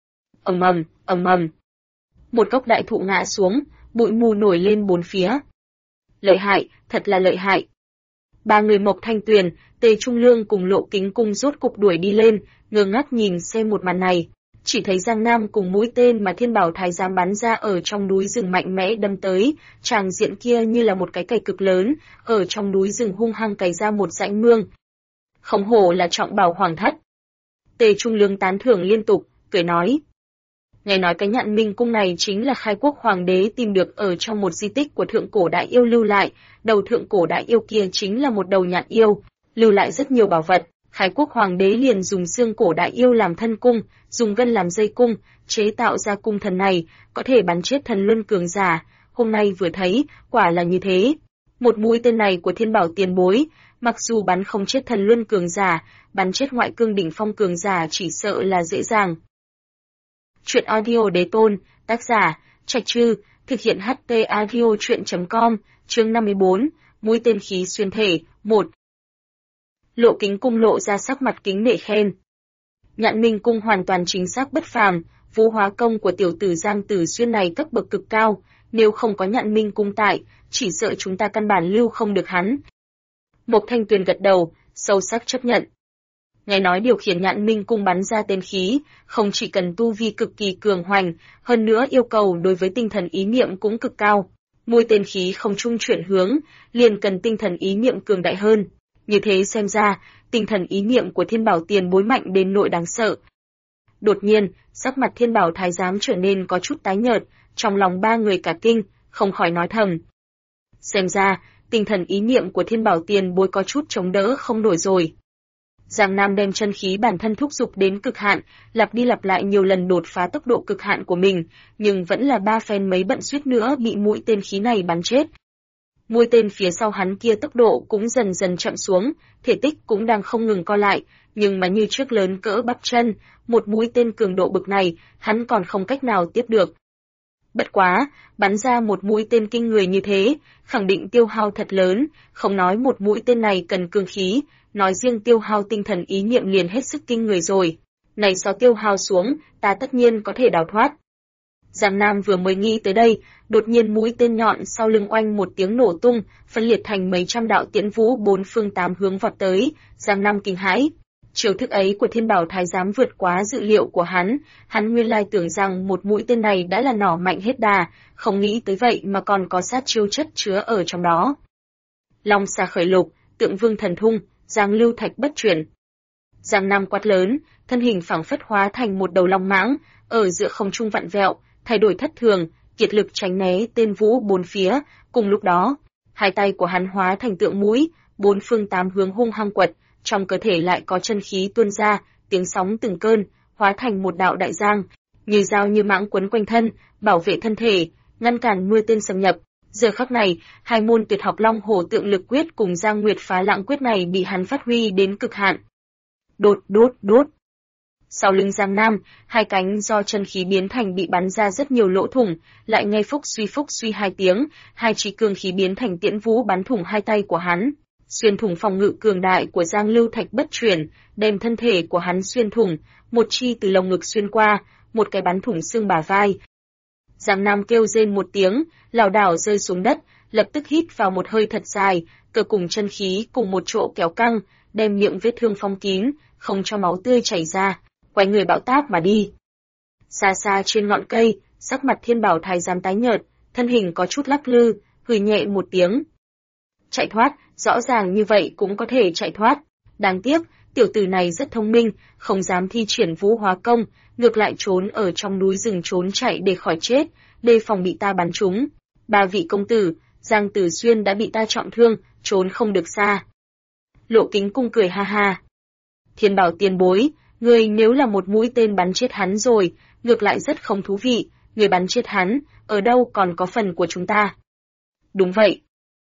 Ầm ầm, ầm ầm. Một gốc đại thụ ngã xuống, bụi mù nổi lên bốn phía. Lợi hại, thật là lợi hại. Ba người Mộc Thanh Tuyền, Tề Trung Lương cùng Lộ Kính Cung rốt cục đuổi đi lên, ngơ ngác nhìn xem một màn này. Chỉ thấy Giang Nam cùng mũi tên mà Thiên Bảo Thái giám bắn ra ở trong núi rừng mạnh mẽ đâm tới, tràng diện kia như là một cái cày cực lớn, ở trong núi rừng hung hăng cày ra một rãnh mương. Không hổ là trọng bảo hoàng thất. Tề Trung Lương tán thưởng liên tục, cười nói. Nghe nói cái Nhạn Minh cung này chính là Khai Quốc hoàng đế tìm được ở trong một di tích của thượng cổ đại yêu lưu lại, đầu thượng cổ đại yêu kia chính là một đầu nhạn yêu, lưu lại rất nhiều bảo vật. Khai Quốc hoàng đế liền dùng xương cổ đại yêu làm thân cung, dùng gân làm dây cung, chế tạo ra cung thần này, có thể bắn chết thần luân cường giả. Hôm nay vừa thấy, quả là như thế. Một mũi tên này của Thiên Bảo tiền bối, mặc dù bắn không chết thần luân cường giả, bắn chết ngoại cương đỉnh phong cường giả chỉ sợ là dễ dàng. Chuyện audio đế tôn, tác giả, Trạch Trư, thực hiện HT audio chuyện.com, chương 54, mũi tên khí xuyên thể, 1. Lộ Kính Cung lộ ra sắc mặt kính nể khen. Nhạn Minh Cung hoàn toàn chính xác bất phàm, vũ hóa công của tiểu tử Giang Tử Xuyên này cấp bậc cực cao, nếu không có Nhạn Minh Cung tại, chỉ sợ chúng ta căn bản lưu không được hắn. Mộc Thanh Tuyền gật đầu, sâu sắc chấp nhận. Nghe nói điều khiển Nhạn Minh Cung bắn ra tên khí, không chỉ cần tu vi cực kỳ cường hoành, hơn nữa yêu cầu đối với tinh thần ý niệm cũng cực cao. Mũi tên khí không trung chuyển hướng, liền cần tinh thần ý niệm cường đại hơn. Như thế xem ra, tinh thần ý niệm của Thiên Bảo tiền bối mạnh đến nỗi đáng sợ. Đột nhiên, sắc mặt Thiên Bảo thái giám trở nên có chút tái nhợt, trong lòng ba người cả kinh, không khỏi nói thầm. Xem ra, tinh thần ý niệm của Thiên Bảo tiền bối có chút chống đỡ không nổi rồi. Giang Nam đem chân khí bản thân thúc giục đến cực hạn, lặp đi lặp lại nhiều lần đột phá tốc độ cực hạn của mình, nhưng vẫn là ba phen mấy bận suýt nữa bị mũi tên khí này bắn chết. Mũi tên phía sau hắn kia tốc độ cũng dần dần chậm xuống, thể tích cũng đang không ngừng co lại, nhưng mà như trước lớn cỡ bắp chân, một mũi tên cường độ bực này, hắn còn không cách nào tiếp được. Bất quá, bắn ra một mũi tên kinh người như thế, khẳng định tiêu hao thật lớn, không nói một mũi tên này cần cương khí, nói riêng tiêu hao tinh thần ý niệm liền hết sức kinh người rồi. Này sao tiêu hao xuống, ta tất nhiên có thể đào thoát. Giang Nam vừa mới nghĩ tới đây, đột nhiên mũi tên nhọn sau lưng oanh một tiếng nổ tung, phân liệt thành mấy trăm đạo tiễn vũ bốn phương tám hướng vọt tới, Giang Nam kinh hãi. Chiêu thức ấy của Thiên Bảo thái giám vượt quá dự liệu của hắn nguyên lai tưởng rằng một mũi tên này đã là nỏ mạnh hết đà, không nghĩ tới vậy mà còn có sát chiêu chất chứa ở trong đó. Long xà khởi lục, tượng vương thần thung, Giang lưu thạch bất chuyển. Giang Nam quát lớn, thân hình phảng phất hóa thành một đầu long mãng, ở giữa không trung vặn vẹo, thay đổi thất thường, kiệt lực tránh né tên vũ bốn phía, cùng lúc đó, hai tay của hắn hóa thành tượng mũi, bốn phương tám hướng hung hăng quật, trong cơ thể lại có chân khí tuôn ra, tiếng sóng từng cơn, hóa thành một đạo đại giang, như dao như mãng quấn quanh thân, bảo vệ thân thể, ngăn cản mưa tên xâm nhập. Giờ khắc này, hai môn tuyệt học Long Hổ Tượng Lực Quyết cùng Giang Nguyệt Phá Lãng Quyết này bị hắn phát huy đến cực hạn. Đột đốt đốt. Sau lưng Giang Nam, hai cánh do chân khí biến thành bị bắn ra rất nhiều lỗ thủng, lại nghe phúc suy hai tiếng, hai chỉ cương khí biến thành tiễn vũ bắn thủng hai tay của hắn. xuyên thủng phòng ngự cường đại của Giang Lưu Thạch bất chuyển, đem thân thể của hắn xuyên thủng, một chi từ lồng ngực xuyên qua, một cái bắn thủng xương bả vai. Giang Nam kêu rên một tiếng, lảo đảo rơi xuống đất, lập tức hít vào một hơi thật dài, cơ cùng chân khí cùng một chỗ kéo căng, đem miệng vết thương phong kín, không cho máu tươi chảy ra, quay người bão táp mà đi. Xa xa trên ngọn cây, sắc mặt Thiên Bảo Thái giám tái nhợt, thân hình có chút lắc lư, hừ nhẹ một tiếng. Chạy thoát, rõ ràng như vậy cũng có thể chạy thoát. Đáng tiếc, tiểu tử này rất thông minh, không dám thi triển vũ hóa công, ngược lại trốn ở trong núi rừng trốn chạy để khỏi chết, đề phòng bị ta bắn trúng. Ba vị công tử, Giang Tử Xuyên đã bị ta trọng thương, trốn không được xa. Lộ Kính Cung cười ha ha. Thiên Bảo tiền bối, người nếu là một mũi tên bắn chết hắn rồi, ngược lại rất không thú vị, người bắn chết hắn, ở đâu còn có phần của chúng ta. Đúng vậy.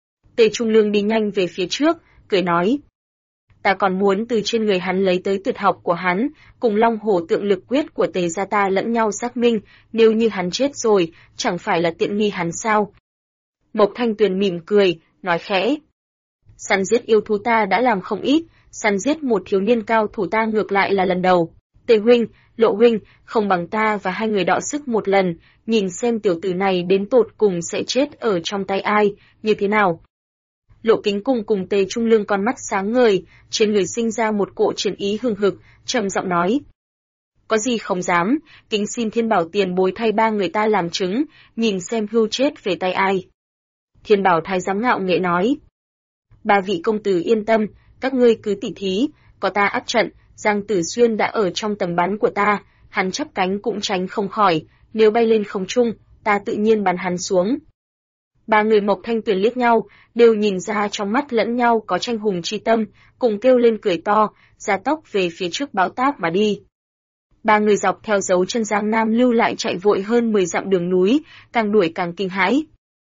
Tề Trung Lương đi nhanh về phía trước, cười nói. Ta còn muốn từ trên người hắn lấy tới tuyệt học của hắn, cùng Long Hổ Tượng Lực Quyết của Tề gia ta lẫn nhau xác minh, nếu như hắn chết rồi, chẳng phải là tiện nghi hắn sao? Mộc Thanh Tuyền mỉm cười, nói khẽ. Săn giết yêu thú ta đã làm không ít, săn giết một thiếu niên cao thủ ta ngược lại là lần đầu. Tề huynh, Lộ huynh, không bằng ta và hai người đọ sức một lần, nhìn xem tiểu tử này đến tột cùng sẽ chết ở trong tay ai, như thế nào. Lộ Kính Cung cùng Tề Trung Lương con mắt sáng ngời, trên người sinh ra một cỗ chiến ý hừng hực, trầm giọng nói. Có gì không dám, kính xin Thiên Bảo tiền bối thay ba người ta làm chứng, nhìn xem hưu chết về tay ai. Thiên Bảo Thái giám ngạo nghệ nói. Ba vị công tử yên tâm, các ngươi cứ tỉ thí, có ta áp trận, Giang Tử Xuyên đã ở trong tầm bắn của ta, hắn chắp cánh cũng tránh không khỏi, nếu bay lên không trung, ta tự nhiên bắn hắn xuống. Ba người Mộc Thanh Tuyền liếc nhau, đều nhìn ra trong mắt lẫn nhau có tranh hùng chi tâm, cùng kêu lên cười to, gia tốc về phía trước bão táp mà đi. Ba người dọc theo dấu chân Giang Nam lưu lại chạy vội hơn 10 dặm đường núi, càng đuổi càng kinh hãi.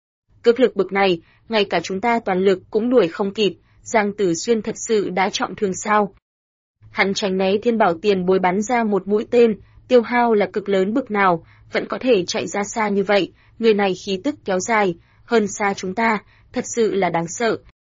Cực lực bực này, ngay cả chúng ta toàn lực cũng đuổi không kịp, Giang Tử Xuyên thật sự đã trọng thương sao? Hắn tránh né Thiên Bảo tiền bối bắn ra một mũi tên, tiêu hao là cực lớn bực nào, vẫn có thể chạy ra xa như vậy, người này khí tức kéo dài, hơn xa chúng ta, thật sự là đáng sợ.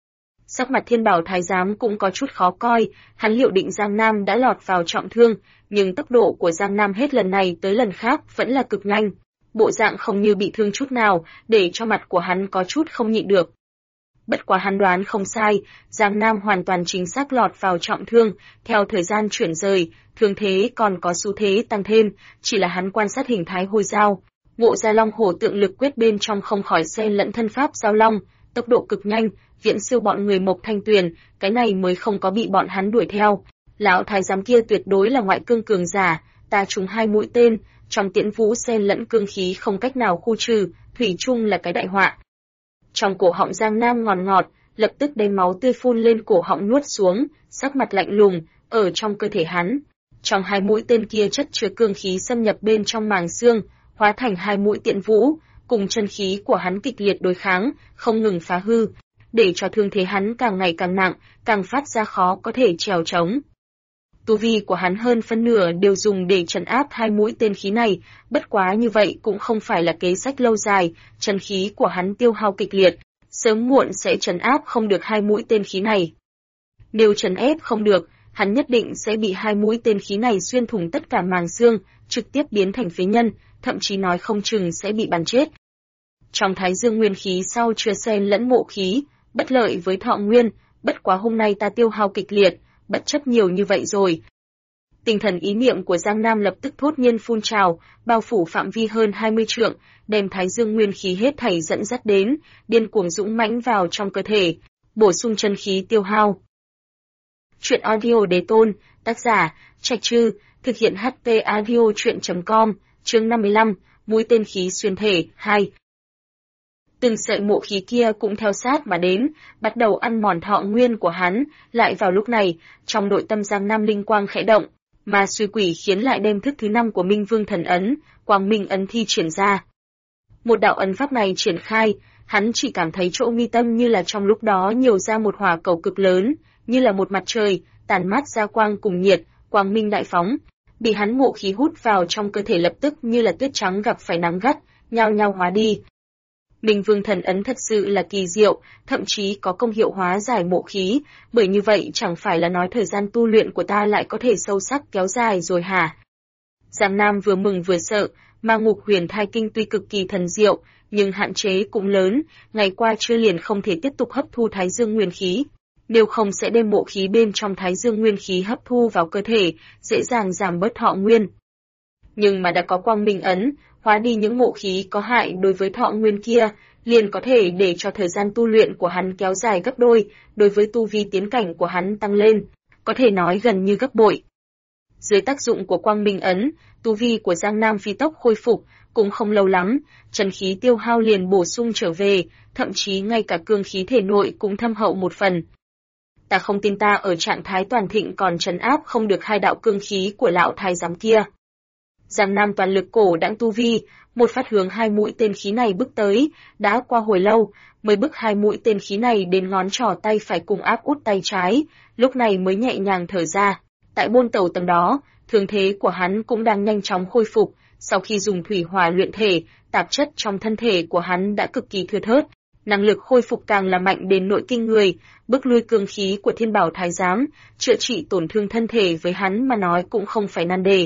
Sắc mặt Thiên Bảo Thái giám cũng có chút khó coi, hắn liệu định Giang Nam đã lọt vào trọng thương, nhưng tốc độ của Giang Nam hết lần này tới lần khác vẫn là cực nhanh. Bộ dạng không như bị thương chút nào, để cho mặt của hắn có chút không nhịn được. Bất quá hắn đoán không sai, Giang Nam hoàn toàn chính xác lọt vào trọng thương, theo thời gian chuyển rời, thương thế còn có xu thế tăng thêm, chỉ là hắn quan sát hình thái hồi dao. Ngộ ra Long Hổ Tượng Lực Quyết bên trong không khỏi xen lẫn thân pháp giao long, tốc độ cực nhanh, viễn siêu bọn người Mộc Thanh Tuyền, cái này mới không có bị bọn hắn đuổi theo. Lão thái giám kia tuyệt đối là ngoại cương cường giả, ta trúng 2 mũi tên, trong tiễn vũ xen lẫn cương khí không cách nào khu trừ, thủy chung là cái đại họa. Trong cổ họng Giang Nam ngọt ngọt, lập tức đem máu tươi phun lên cổ họng nuốt xuống, sắc mặt lạnh lùng, ở trong cơ thể hắn. Trong 2 mũi tên kia chất chứa cương khí xâm nhập bên trong màng xương, hóa thành 2 mũi tiễn vũ, cùng chân khí của hắn kịch liệt đối kháng, không ngừng phá hư, để cho thương thế hắn càng ngày càng nặng, càng phát ra khó có thể trèo trống. Tu vi của hắn hơn phân nửa đều dùng để trấn áp 2 mũi tên khí này, bất quá như vậy cũng không phải là kế sách lâu dài, chân khí của hắn tiêu hao kịch liệt, sớm muộn sẽ trấn áp không được 2 mũi tên khí này. Nếu trấn ép không được, hắn nhất định sẽ bị 2 mũi tên khí này xuyên thủng tất cả màng xương, trực tiếp biến thành phế nhân, thậm chí nói không chừng sẽ bị bắn chết. Trong Thái Dương nguyên khí sau chưa xen lẫn mộ khí, bất lợi với Thọ Nguyên, bất quá hôm nay ta tiêu hao kịch liệt, bất chấp nhiều như vậy rồi. Tinh thần ý niệm của Giang Nam lập tức thốt nhiên phun trào, bao phủ phạm vi hơn 20 trượng, đem Thái Dương nguyên khí hết thảy dẫn dắt đến, điên cuồng dũng mãnh vào trong cơ thể, bổ sung chân khí tiêu hao. Truyện audio Đế Tôn, tác giả Trạch Trư, thực hiện HP audio truyện.com, chương 55, mũi tên khí xuyên thể 2. Từng sợi mộ khí kia cũng theo sát mà đến, bắt đầu ăn mòn thọ nguyên của hắn, lại vào lúc này, trong nội tâm Giang Nam linh quang khẽ động, mà suy quỷ khiến lại đem thức thứ 5 của Minh Vương Thần Ấn, Quang Minh Ấn thi triển ra. Một đạo ấn pháp này triển khai, hắn chỉ cảm thấy chỗ mi tâm như là trong lúc đó nhiều ra một hỏa cầu cực lớn, như là một mặt trời, tản mát ra quang cùng nhiệt, quang minh đại phóng, bị hắn mộ khí hút vào trong cơ thể lập tức như là tuyết trắng gặp phải nắng gắt, nhao nhao hóa đi. Minh Vương Thần Ấn thật sự là kỳ diệu, thậm chí có công hiệu hóa giải mộ khí, bởi như vậy chẳng phải là nói thời gian tu luyện của ta lại có thể sâu sắc kéo dài rồi hả? Giang Nam vừa mừng vừa sợ, mà Ngục Huyền Thai Kinh tuy cực kỳ thần diệu, nhưng hạn chế cũng lớn, ngày qua trưa liền không thể tiếp tục hấp thu Thái Dương nguyên khí. Nếu không sẽ đem mộ khí bên trong Thái Dương nguyên khí hấp thu vào cơ thể, dễ dàng giảm bớt thọ nguyên. Nhưng mà đã có Quang Minh Ấn, hóa đi những mộ khí có hại đối với thọ nguyên kia, liền có thể để cho thời gian tu luyện của hắn kéo dài gấp đôi, đối với tu vi tiến cảnh của hắn tăng lên, có thể nói gần như gấp bội. Dưới tác dụng của Quang Minh Ấn, tu vi của Giang Nam phi tốc khôi phục, cũng không lâu lắm, chân khí tiêu hao liền bổ sung trở về, thậm chí ngay cả cương khí thể nội cũng thâm hậu một phần. Ta không tin ta ở trạng thái toàn thịnh còn trấn áp không được hai đạo cương khí của lão thái giám kia. Giang Nam toàn lực cổ đãng tu vi, một phát hướng hai mũi tên khí này bước tới, đã qua hồi lâu, mới bước hai mũi tên khí này đến ngón trỏ tay phải cùng áp út tay trái, lúc này mới nhẹ nhàng thở ra. Tại Bôn Tẩu tầng đó, thương thế của hắn cũng đang nhanh chóng khôi phục, sau khi dùng thủy hỏa luyện thể, tạp chất trong thân thể của hắn đã cực kỳ thưa thớt, năng lực khôi phục càng là mạnh đến nội kinh người, bức lui cương khí của Thiên Bảo Thái giám, chữa trị tổn thương thân thể với hắn mà nói cũng không phải nan đề.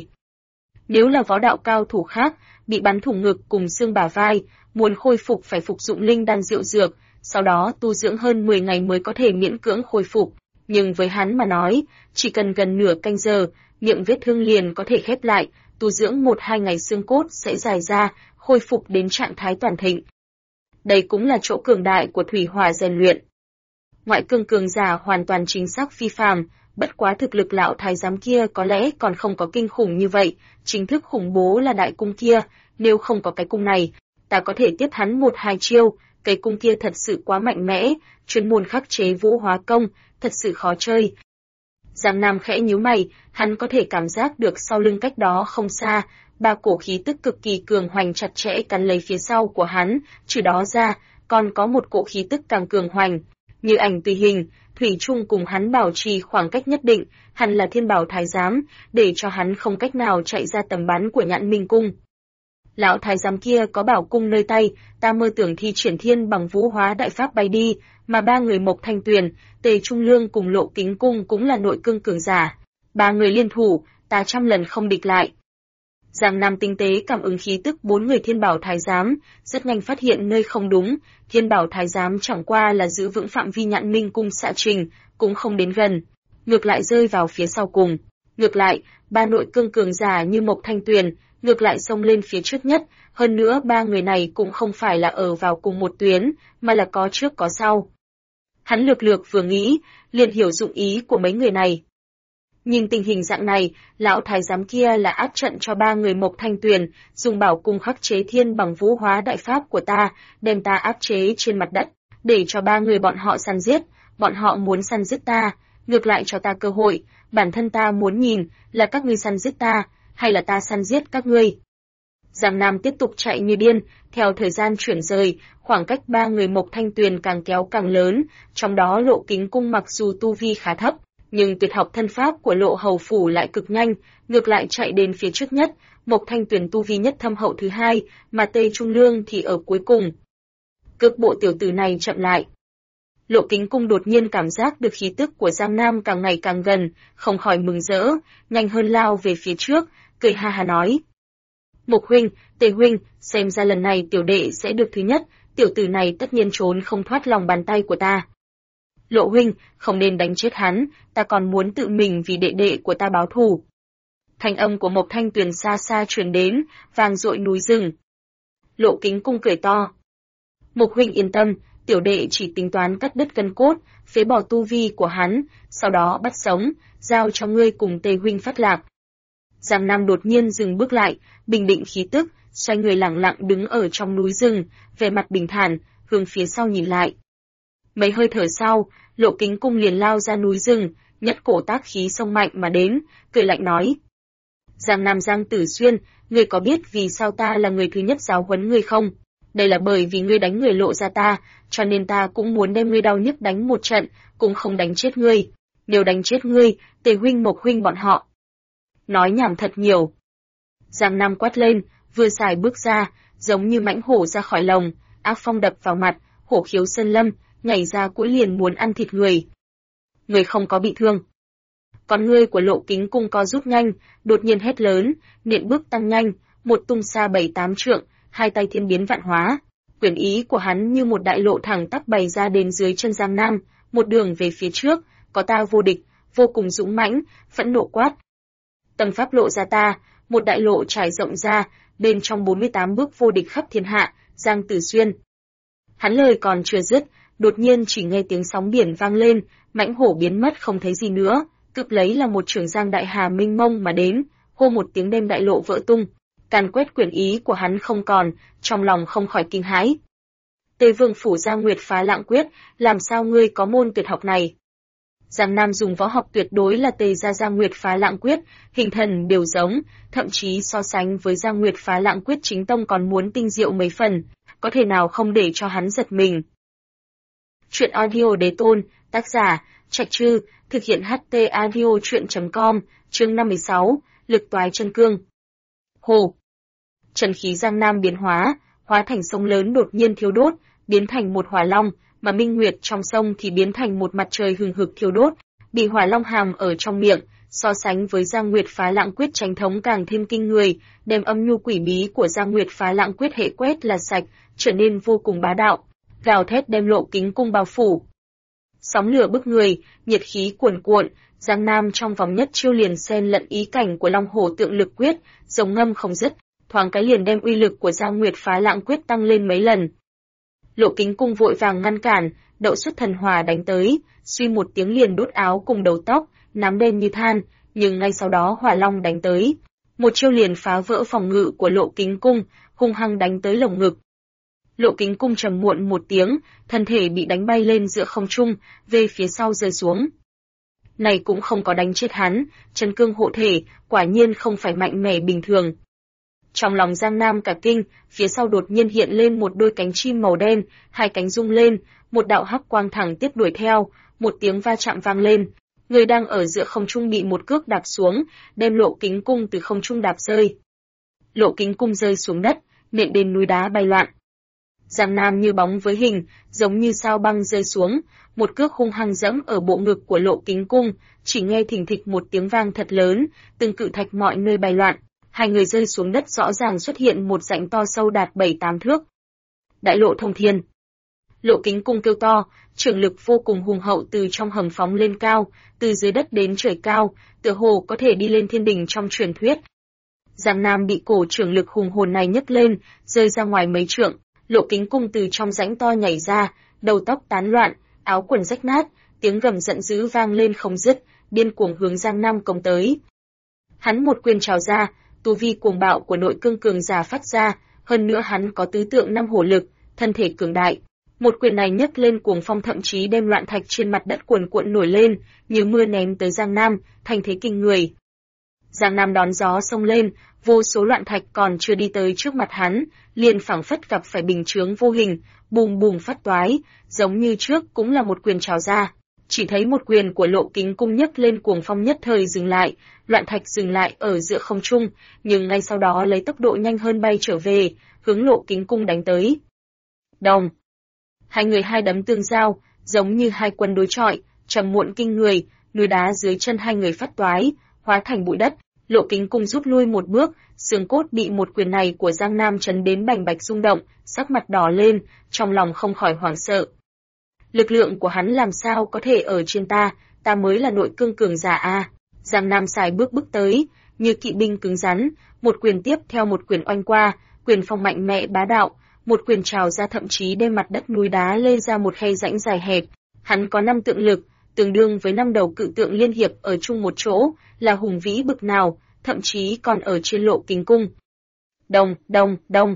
Nếu là võ đạo cao thủ khác, bị bắn thủng ngực cùng xương bả vai, muốn khôi phục phải phục dụng linh đan diệu dược, sau đó tu dưỡng hơn 10 ngày mới có thể miễn cưỡng khôi phục. Nhưng với hắn mà nói, chỉ cần gần nửa canh giờ, miệng vết thương liền có thể khép lại, tu dưỡng 1-2 ngày xương cốt sẽ dài ra, khôi phục đến trạng thái toàn thịnh. Đây cũng là chỗ cường đại của thủy hỏa rèn luyện. Ngoại cương cường giả hoàn toàn chính xác phi phàm, bất quá thực lực lão thái giám kia có lẽ còn không có kinh khủng như vậy, chính thức khủng bố là đại cung kia, nếu không có cái cung này, ta có thể tiếp hắn 1-2 chiêu, cái cung kia thật sự quá mạnh mẽ, chuyên môn khắc chế vũ hóa công, thật sự khó chơi. Giang Nam khẽ nhíu mày, hắn có thể cảm giác được sau lưng cách đó không xa, ba cổ khí tức cực kỳ cường hoành chặt chẽ cắn lấy phía sau của hắn, trừ đó ra, còn có một cỗ khí tức càng cường hoành. Như ảnh tùy hình, thủy chung cùng hắn bảo trì khoảng cách nhất định, hắn là Thiên Bảo Thái giám, để cho hắn không cách nào chạy ra tầm bắn của Nhạn Minh cung. Lão thái giám kia có bảo cung nơi tay, ta mơ tưởng thi triển thiên bằng vũ hóa đại pháp bay đi, mà ba người Mộc Thanh Tuyền, Tề Trung Lương cùng Lộ Kính Cung cũng là nội cương cường giả. Ba người liên thủ, ta 100 lần không địch lại. Giang Nam tinh tế cảm ứng khí tức 4 người Thiên Bảo Thái giám, rất nhanh phát hiện nơi không đúng, Thiên Bảo Thái giám chẳng qua là giữ vững phạm vi Nhạn Minh cung xạ trình, cũng không đến gần, ngược lại rơi vào phía sau cùng. Ngược lại, ba nội cương cường giả như Mộc Thanh Tuyền, ngược lại xông lên phía trước nhất, hơn nữa ba người này cũng không phải là ở vào cùng một tuyến, mà là có trước có sau. Hắn lược vừa nghĩ, liền hiểu dụng ý của mấy người này. Nhìn tình hình dạng này, lão thái giám kia là áp trận cho ba người Mộc Thanh Tuyền, dùng bảo cung khắc chế thiên bằng vũ hóa đại pháp của ta, đem ta áp chế trên mặt đất, để cho ba người bọn họ săn giết, bọn họ muốn săn giết ta, ngược lại cho ta cơ hội, bản thân ta muốn nhìn là các ngươi săn giết ta, hay là ta săn giết các ngươi. Giang Nam tiếp tục chạy như điên, theo thời gian chuyển rời, khoảng cách ba người Mộc Thanh Tuyền càng kéo càng lớn, trong đó Lộ Kính Cung mặc dù tu vi khá thấp, nhưng tuyệt học thân pháp của Lộ Hầu Phủ lại cực nhanh, ngược lại chạy đến phía trước nhất, Mộc Thanh Tuyền tu vi nhất thâm hậu thứ hai, mà Tề Trung Lương thì ở cuối cùng. Cước bộ tiểu tử này chậm lại. Lộ Kính Cung đột nhiên cảm giác được khí tức của Giang Nam càng ngày càng gần, không khỏi mừng rỡ, nhanh hơn lao về phía trước, cười ha ha nói. Mộc huynh, Tề huynh, xem ra lần này tiểu đệ sẽ được thứ nhất, tiểu tử này tất nhiên trốn không thoát lòng bàn tay của ta. Lộ huynh, không nên đánh chết hắn, ta còn muốn tự mình vì đệ đệ của ta báo thù. Thanh âm của Mộc Thanh Tuyền xa xa truyền đến, vang dội núi rừng. Lộ Kính Cung cười to. Mộc huynh yên tâm, tiểu đệ chỉ tính toán cắt đứt gân cốt, phế bỏ tu vi của hắn, sau đó bắt sống, giao cho ngươi cùng Tề huynh phát lạc. Giang Nam đột nhiên dừng bước lại, bình định khí tức, xoay người lặng lặng đứng ở trong núi rừng, vẻ mặt bình thản, hướng phía sau nhìn lại. Mấy hơi thở sau, Lộ Kính Cung liền lao ra núi rừng, nhất cổ tác khí xông mạnh mà đến, cười lạnh nói. Giang Nam Giang Tử Xuyên, ngươi có biết vì sao ta là người thứ nhất giáo huấn ngươi không? Đây là bởi vì ngươi đánh người Lộ ra ta, cho nên ta cũng muốn đem ngươi đau nhức đánh một trận, cũng không đánh chết ngươi. Nếu đánh chết ngươi, Tề huynh Mộc huynh bọn họ. Nói nhảm thật nhiều. Giang Nam quát lên, vừa xài bước ra, giống như mãnh hổ ra khỏi lồng, ác phong đập vào mặt, hổ khiếu sơn lâm, nhảy ra cũi liền muốn ăn thịt người. Người không có bị thương. Con ngươi của Lộ Kính Cung co rút nhanh, đột nhiên hét lớn, nện bước tăng nhanh, một tung xa 7-8 trượng, hai tay thiên biến vạn hóa. Quyền ý của hắn như một đại lộ thẳng tắp bày ra đến dưới chân Giang Nam, một đường về phía trước, có ta vô địch, vô cùng dũng mãnh, phẫn nộ quát. Tâm pháp lộ ra ta, một đại lộ trải rộng ra, bên trong 48 bước vô địch khắp thiên hạ, Giang Tử Xuyên. Hắn lời còn chưa dứt, đột nhiên chỉ nghe tiếng sóng biển vang lên, mãnh hổ biến mất không thấy gì nữa, cướp lấy là một trường giang đại hà mênh mông mà đến, hô một tiếng đem đại lộ vỡ tung, càn quét quyền ý của hắn không còn, trong lòng không khỏi kinh hãi. Tề Vương phủ Giang Nguyệt Phá Lạng Quyết, làm sao ngươi có môn tuyệt học này? Giang Nam dùng võ học tuyệt đối là Tề gia Giang Nguyệt Phá Lạng Quyết, hình thần đều giống, thậm chí so sánh với Giang Nguyệt Phá Lạng Quyết chính tông còn muốn tinh diệu mấy phần, có thể nào không để cho hắn giật mình. Truyện audio đế tôn, tác giả, Trạch Trư, thực hiện HT audio truyện.com, chương 56, lực toái chân cương. Hồ. Chân khí Giang Nam biến hóa, hóa thành sông lớn đột nhiên thiêu đốt, biến thành một hỏa long, mà minh nguyệt trong sông thì biến thành một mặt trời hừng hực thiêu đốt, bị hỏa long hàm ở trong miệng, so sánh với Giang Nguyệt Phá Lạng Quyết chánh thống càng thêm kinh người, đem âm nhu quỷ bí của Giang Nguyệt Phá Lạng Quyết hệ quét là sạch, trở nên vô cùng bá đạo, gào thét đem Lộ Kính Cung bao phủ. Sóng lửa bức người, nhiệt khí cuồn cuộn, Giang Nam trong vòng nhất chiêu liền xen lẫn ý cảnh của Long Hổ Tượng Lực Quyết, rống ngâm không dứt, thoáng cái liền đem uy lực của Giang Nguyệt Phá Lạng Quyết tăng lên mấy lần. Lộ Kính Cung vội vàng ngăn cản, đậu xuất thần hỏa đánh tới, suy một tiếng liền đốt áo cùng đầu tóc, nám đen như than, nhưng ngay sau đó hỏa long đánh tới, một chiêu liền phá vỡ phòng ngự của Lộ Kính Cung, hung hăng đánh tới lồng ngực. Lộ Kính Cung trầm muộn một tiếng, thân thể bị đánh bay lên giữa không trung, về phía sau rơi xuống. Này cũng không có đánh chết hắn, chân cương hộ thể, quả nhiên không phải mạnh mẽ bình thường. Trong lòng Giang Nam cả kinh, phía sau đột nhiên hiện lên một đôi cánh chim màu đen, hai cánh rung lên, một đạo hắc quang thẳng tiếp đuổi theo, một tiếng va chạm vang lên. Người đang ở giữa không trung bị một cước đạp xuống, đem Lộ Kính Cung từ không trung đạp rơi. Lộ Kính Cung rơi xuống đất, nện đến núi đá bay loạn. Giang Nam như bóng với hình, giống như sao băng rơi xuống, một cước hung hăng giẫm ở bộ ngực của Lộ Kính Cung, chỉ nghe thình thịch một tiếng vang thật lớn, từng cự thạch mọi nơi bay loạn. Hai người rơi xuống đất rõ ràng xuất hiện một rãnh to sâu đạt 7-8 thước. Đại lộ thông thiên. Lộ Kính Cung kêu to, trường lực vô cùng hùng hậu từ trong hầm phóng lên cao, từ dưới đất đến trời cao, tựa hồ có thể đi lên thiên đình trong truyền thuyết. Giang Nam bị cổ trường lực hùng hồn này nhấc lên, rơi ra ngoài mấy trượng, Lộ Kính Cung từ trong rãnh to nhảy ra, đầu tóc tán loạn, áo quần rách nát, tiếng gầm giận dữ vang lên không dứt, điên cuồng hướng Giang Nam công tới. Hắn một quyền trào ra, tu vi cuồng bạo của nội cương cường giả phát ra, hơn nữa hắn có tứ tượng năm hổ lực, thân thể cường đại. Một quyền này nhấc lên cuồng phong thậm chí đem loạn thạch trên mặt đất cuồn cuộn nổi lên, như mưa ném tới Giang Nam, thành thế kinh người. Giang Nam đón gió xông lên, vô số loạn thạch còn chưa đi tới trước mặt hắn, liền phảng phất gặp phải bình chướng vô hình, bùm bùm phát toái, giống như trước cũng là một quyền trào ra. Chỉ thấy một quyền của Lộ Kính Cung nhấc lên cuồng phong nhất thời dừng lại, loạn thạch dừng lại ở giữa không trung, nhưng ngay sau đó lấy tốc độ nhanh hơn bay trở về, hướng Lộ Kính Cung đánh tới. Đồng. Hai người hai đấm tương giao, giống như hai quân đối chọi, trầm muộn kinh người, núi đá dưới chân hai người phát toái, hóa thành bụi đất. Lộ Kính Cung rút lui một bước, xương cốt bị một quyền này của Giang Nam chấn đến bành bạch rung động, sắc mặt đỏ lên, trong lòng không khỏi hoảng sợ. Lực lượng của hắn làm sao có thể ở trên ta mới là nội cương cường giả a. Giang Nam xài bước tới, như kỵ binh cứng rắn, một quyền tiếp theo một quyền oanh qua, quyền phong mạnh mẽ bá đạo, một quyền trào ra thậm chí đem mặt đất núi đá lê ra một khe rãnh dài hẹp. Hắn có 5 tượng lực, tương đương với 5 đầu cự tượng liên hiệp ở chung một chỗ, là hùng vĩ bực nào, thậm chí còn ở trên Lộ Kính Cung. Đông, đông, đông.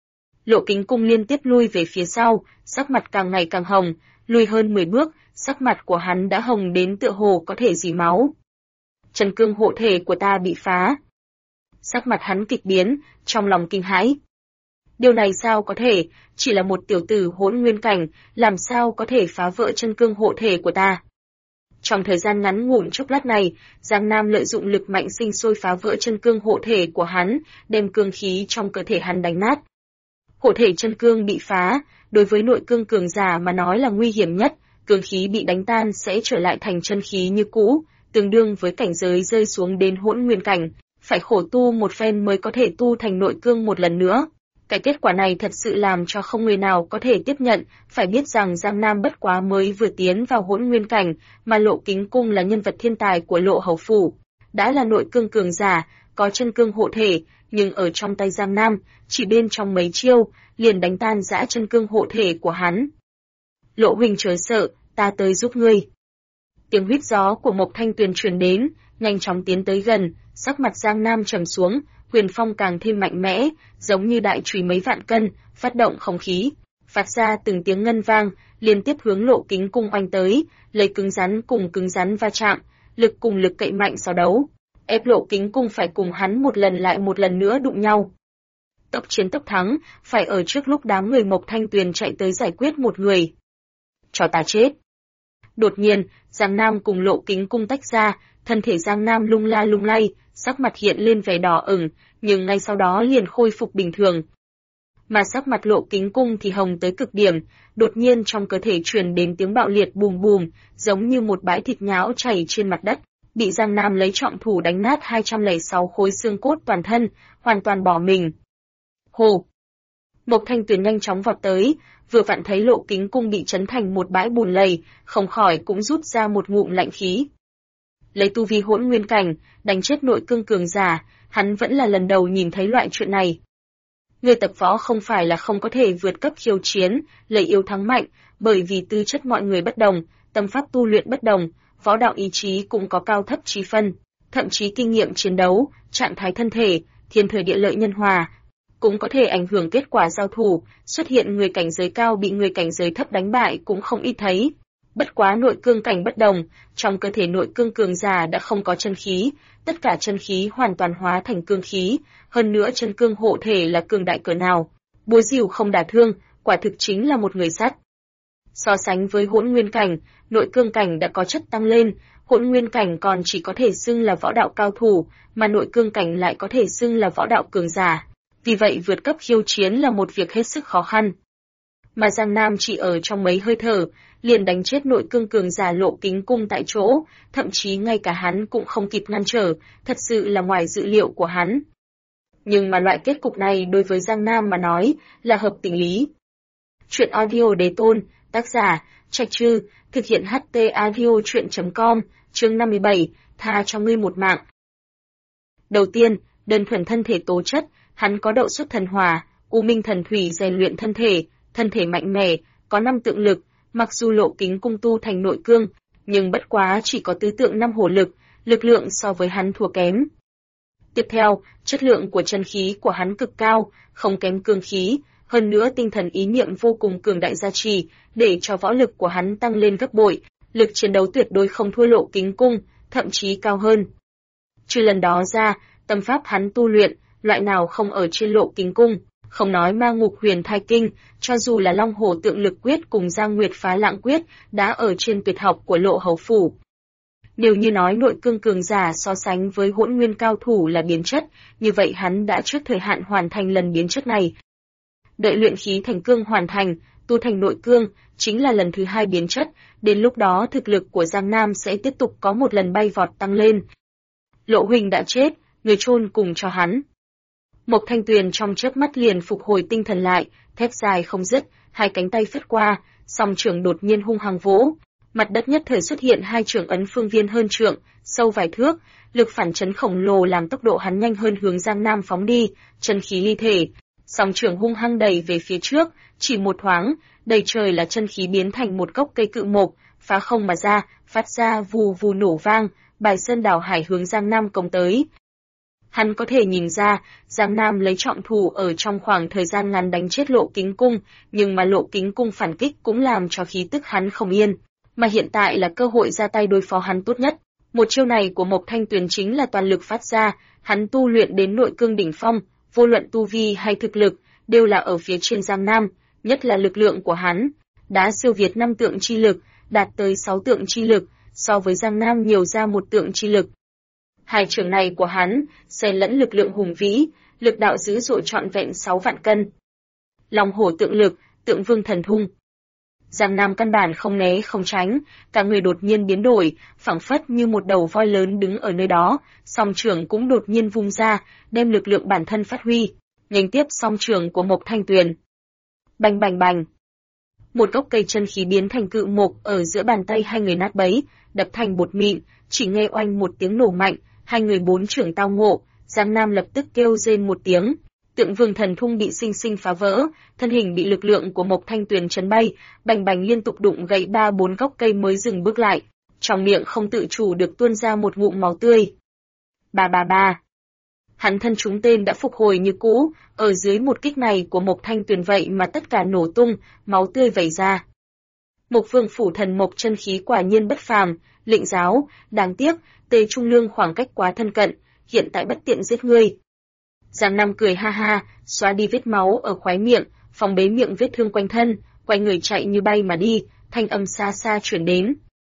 Lộ Kính Cung liên tiếp lui về phía sau, sắc mặt càng ngày càng hồng, lùi hơn 10 bước, sắc mặt của hắn đã hồng đến tựa hồ có thể rỉ máu. Chân cương hộ thể của ta bị phá. Sắc mặt hắn kịch biến, trong lòng kinh hãi. Điều này sao có thể, chỉ là một tiểu tử hỗn nguyên cảnh, làm sao có thể phá vỡ chân cương hộ thể của ta. Trong thời gian ngắn ngủn chốc lát này, Giang Nam lợi dụng lực mạnh sinh sôi phá vỡ chân cương hộ thể của hắn, đem cương khí trong cơ thể hắn đánh nát. Hộ thể chân cương bị phá, đối với nội cương cường giả mà nói là nguy hiểm nhất, cương khí bị đánh tan sẽ trở lại thành chân khí như cũ, tương đương với cảnh giới rơi xuống đến hỗn nguyên cảnh, phải khổ tu một phen mới có thể tu thành nội cương một lần nữa. Cái kết quả này thật sự làm cho không người nào có thể tiếp nhận, phải biết rằng Giang Nam bất quá mới vừa tiến vào hỗn nguyên cảnh, mà Lộ Kính Cung là nhân vật thiên tài của Lộ Hầu Phủ, đã là nội cương cường giả, có chân cương hộ thể, nhưng ở trong tay Giang Nam, chỉ bên trong mấy chiêu, liền đánh tan dã chân cương hộ thể của hắn. Lộ huynh chớ sợ, ta tới giúp ngươi. Tiếng huýt gió của Mộc Thanh Tuyền truyền đến, nhanh chóng tiến tới gần, sắc mặt Giang Nam trầm xuống, quyền phong càng thêm mạnh mẽ, giống như đại chùy mấy vạn cân, phát động không khí, phát ra từng tiếng ngân vang, liên tiếp hướng Lộ Kính Cung oanh tới, lấy cứng rắn cùng cứng rắn va chạm, lực cùng lực cậy mạnh so đấu, ép Lộ Kính Cung phải cùng hắn một lần lại một lần nữa đụng nhau. Tốc chiến tốc thắng, phải ở trước lúc đám người Mộc Thanh Tuyền chạy tới giải quyết một người. Cho ta chết. Đột nhiên, Giang Nam cùng Lộ Kính Cung tách ra, thân thể Giang Nam lung la lung lay, sắc mặt hiện lên vẻ đỏ ửng, nhưng ngay sau đó liền khôi phục bình thường. Mà sắc mặt Lộ Kính Cung thì hồng tới cực điểm, đột nhiên trong cơ thể truyền đến tiếng bạo liệt bùm bùm, giống như một bãi thịt nhão chảy trên mặt đất, bị Giang Nam lấy trọng thủ đánh nát 206 khối xương cốt toàn thân, hoàn toàn bỏ mình. Hồ! Mộc Thanh Tuyền nhanh chóng vọt tới, vừa vặn thấy Lộ Kính Cung bị chấn thành một bãi bùn lầy, không khỏi cũng rút ra một ngụm lạnh khí. Lấy tu vi hỗn nguyên cảnh, đánh chết nội cương cường giả, hắn vẫn là lần đầu nhìn thấy loại chuyện này. Người tập võ không phải là không có thể vượt cấp khiêu chiến, lấy yếu thắng mạnh, bởi vì tư chất mọi người bất đồng, tâm pháp tu luyện bất đồng, võ đạo ý chí cũng có cao thấp chi phân, thậm chí kinh nghiệm chiến đấu, trạng thái thân thể, thiên thời địa lợi nhân hòa, cũng có thể ảnh hưởng kết quả giao thủ, xuất hiện người cảnh giới cao bị người cảnh giới thấp đánh bại cũng không ít thấy. Bất quá nội cương cảnh bất đồng, trong cơ thể nội cương cường giả đã không có chân khí, tất cả chân khí hoàn toàn hóa thành cương khí, hơn nữa chân cương hộ thể là cường đại cỡ nào. Búa rìu không đả thương, quả thực chính là một người sắt. So sánh với hỗn nguyên cảnh, nội cương cảnh đã có chất tăng lên, hỗn nguyên cảnh còn chỉ có thể xưng là võ đạo cao thủ, mà nội cương cảnh lại có thể xưng là võ đạo cường giả. Vì vậy vượt cấp khiêu chiến là một việc hết sức khó khăn. Mà Giang Nam chỉ ở trong mấy hơi thở, liền đánh chết nội cương cường giả Lộ Kính Cung tại chỗ, thậm chí ngay cả hắn cũng không kịp ngăn trở, thật sự là ngoài dự liệu của hắn. Nhưng mà loại kết cục này đối với Giang Nam mà nói là hợp tình lý. Chuyện audio đề tôn, tác giả, Trạch Trư, thực hiện HT audio chuyện.com, chương 57, tha cho ngươi một mạng. Đầu tiên, đơn thuần thân thể tố chất, hắn có đậu xuất thần hỏa, U Minh thần thủy rèn luyện thân thể mạnh mẽ, có 5 tượng lực, mặc dù Lộ Kính Cung tu thành nội cương, nhưng bất quá chỉ có tứ tượng 5 hổ lực, lực lượng so với hắn thua kém. Tiếp theo, chất lượng của chân khí của hắn cực cao, không kém cương khí, hơn nữa tinh thần ý niệm vô cùng cường đại gia trì, để cho võ lực của hắn tăng lên gấp bội, lực chiến đấu tuyệt đối không thua Lộ Kính Cung, thậm chí cao hơn. Trừ lần đó ra, tâm pháp hắn tu luyện, loại nào không ở trên Lộ Kính Cung, không nói Ma Ngục Huyền Thai Kinh, cho dù là Long Hổ Tượng Lực Quyết cùng Giang Nguyệt Phá Lãng Quyết, đã ở trên tuyệt học của Lộ Hầu Phủ. Nếu như nói nội cương cường giả so sánh với hỗn nguyên cao thủ là biến chất, như vậy hắn đã trước thời hạn hoàn thành lần biến chất này. Đợi luyện khí thành cương hoàn thành, tu thành nội cương, chính là lần thứ 2 biến chất, đến lúc đó thực lực của Giang Nam sẽ tiếp tục có một lần bay vọt tăng lên. Lộ huynh đã chết, người chôn cùng cho hắn. Mộc Thanh Tuyền trong chớp mắt liền phục hồi tinh thần lại, thép dài không dứt, hai cánh tay phất qua, song trưởng đột nhiên hung hăng vỗ, mặt đất nhất thời xuất hiện 2 trưởng ấn phương viên hơn trượng, sâu vài thước, lực phản chấn khổng lồ làm tốc độ hắn nhanh hơn hướng Giang Nam phóng đi, chân khí ly thể, song trưởng hung hăng đẩy về phía trước, chỉ một thoáng, đầy trời là chân khí biến thành một gốc cây cự mộc, phá không mà ra, phát ra vù vù nổ vang, bài sơn đảo hải hướng Giang Nam công tới. Hắn có thể nhìn ra, Giang Nam lấy trọng thủ ở trong khoảng thời gian ngắn đánh chết Lộ Kính Cung, nhưng mà Lộ Kính Cung phản kích cũng làm cho khí tức hắn không yên, mà hiện tại là cơ hội ra tay đối phó hắn tốt nhất. Một chiêu này của Mộc Thanh Tuyền chính là toàn lực phát ra, hắn tu luyện đến nội cương đỉnh phong, vô luận tu vi hay thực lực, đều là ở phía trên Giang Nam, nhất là lực lượng của hắn, đã siêu việt 5 tượng chi lực, đạt tới 6 tượng chi lực, so với Giang Nam nhiều ra 1 tượng chi lực. Hai trường này của hắn, xen lẫn lực lượng hùng vĩ, lực đạo dữ dội trọn vẹn 6 vạn cân. Long hổ tượng lực, tượng vương thần thung. Giang Nam căn bản không né không tránh, cả người đột nhiên biến đổi, phảng phất như một đầu voi lớn đứng ở nơi đó, song trưởng cũng đột nhiên vung ra, đem lực lượng bản thân phát huy, nghênh tiếp song trưởng của Mộc Thanh Tuyền. Bành bành bành. Một gốc cây chân khí biến thành cự mộc ở giữa bàn tay hai người nát bấy, đập thành bột mịn, chỉ nghe oanh một tiếng nổ mạnh, hai người bốn trưởng tao ngộ, Giang Nam lập tức kêu rên một tiếng. Tượng vương thần thung bị sinh sinh phá vỡ, thân hình bị lực lượng của Mộc Thanh Tuyền chấn bay, bành bành liên tục đụng gãy 3-4 gốc cây mới dừng bước lại, trong miệng không tự chủ được tuôn ra một ngụm máu tươi. Ba. Hắn thân chúng tên đã phục hồi như cũ, ở dưới một kích này của Mộc Thanh Tuyền vậy mà tất cả nổ tung, máu tươi vẩy ra. Mộc Vương phủ thần mộc chân khí quả nhiên bất phàm, lĩnh giáo, đáng tiếc, Tề Trung Lương khoảng cách quá thân cận, hiện tại bất tiện giết ngươi. Giang Nam cười ha ha, xóa đi vết máu ở khóe miệng, phòng bế miệng vết thương quanh thân, quay người chạy như bay mà đi, thanh âm xa xa truyền đến.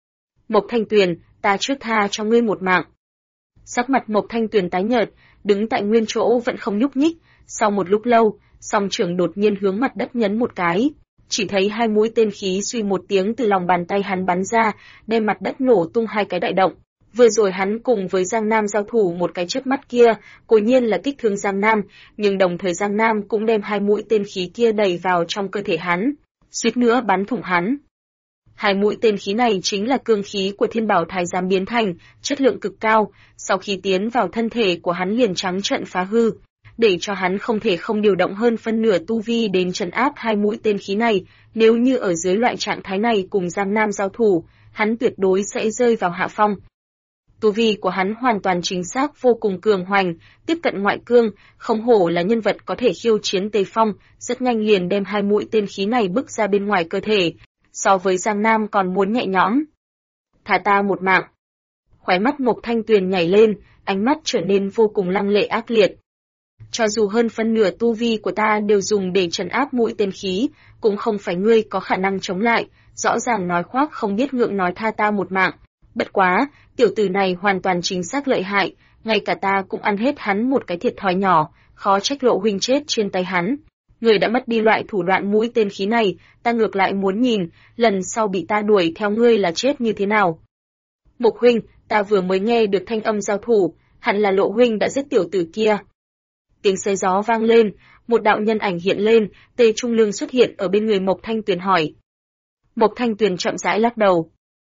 Mộc Thanh Tuyền, ta trước tha cho ngươi một mạng. Sắc mặt Mộc Thanh Tuyền tái nhợt, đứng tại nguyên chỗ vẫn không nhúc nhích, sau một lúc lâu, song trưởng đột nhiên hướng mặt đất nhấn một cái, chỉ thấy hai mũi tên khí suy một tiếng từ lòng bàn tay hắn bắn ra, đem mặt đất nổ tung hai cái đại động. Vừa rồi hắn cùng với Giang Nam giao thủ một cái chớp mắt kia, cố nhiên là kích thương Giang Nam, nhưng đồng thời Giang Nam cũng đem hai mũi tên khí kia đẩy vào trong cơ thể hắn, suýt nữa bắn thủng hắn. Hai mũi tên khí này chính là cương khí của Thiên Bảo Thái Giám biến thành, chất lượng cực cao, sau khi tiến vào thân thể của hắn liền trắng trợn phá hư, để cho hắn không thể không điều động hơn phân nửa tu vi đến trấn áp hai mũi tên khí này, nếu như ở dưới loại trạng thái này cùng Giang Nam giao thủ, hắn tuyệt đối sẽ rơi vào hạ phong. Tu vi của hắn hoàn toàn chính xác vô cùng cường hoành, tiếp cận ngoại cương, không hổ là nhân vật có thể khiêu chiến Tề Phong, rất nhanh liền đem hai mũi tên khí này bức ra bên ngoài cơ thể, so với Giang Nam còn muốn nhẹ nhõm. Thả ta một mạng. Khóe mắt Mộc Thanh Tuyền nhảy lên, ánh mắt trở nên vô cùng lăng lệ ác liệt. Cho dù hơn phân nửa tu vi của ta đều dùng để trấn áp mũi tên khí, cũng không phải ngươi có khả năng chống lại, rõ ràng nói khoác không biết ngượng nói tha ta một mạng. Bất quá, tiểu tử này hoàn toàn chính xác lợi hại, ngay cả ta cũng ăn hết hắn một cái thiệt thòi nhỏ, khó trách Lộ huynh chết trên tay hắn. Người đã mất đi loại thủ đoạn mũi tên khí này, ta ngược lại muốn nhìn, lần sau bị ta đuổi theo ngươi là chết như thế nào. Mục huynh, ta vừa mới nghe được thanh âm giao thủ, hẳn là Lộ huynh đã giết tiểu tử kia. Tiếng xe gió vang lên, một đạo nhân ảnh hiện lên, Tề Trung Lương xuất hiện ở bên người Mộc Thanh Tuyền hỏi. Mộc Thanh Tuyền chậm rãi lắc đầu.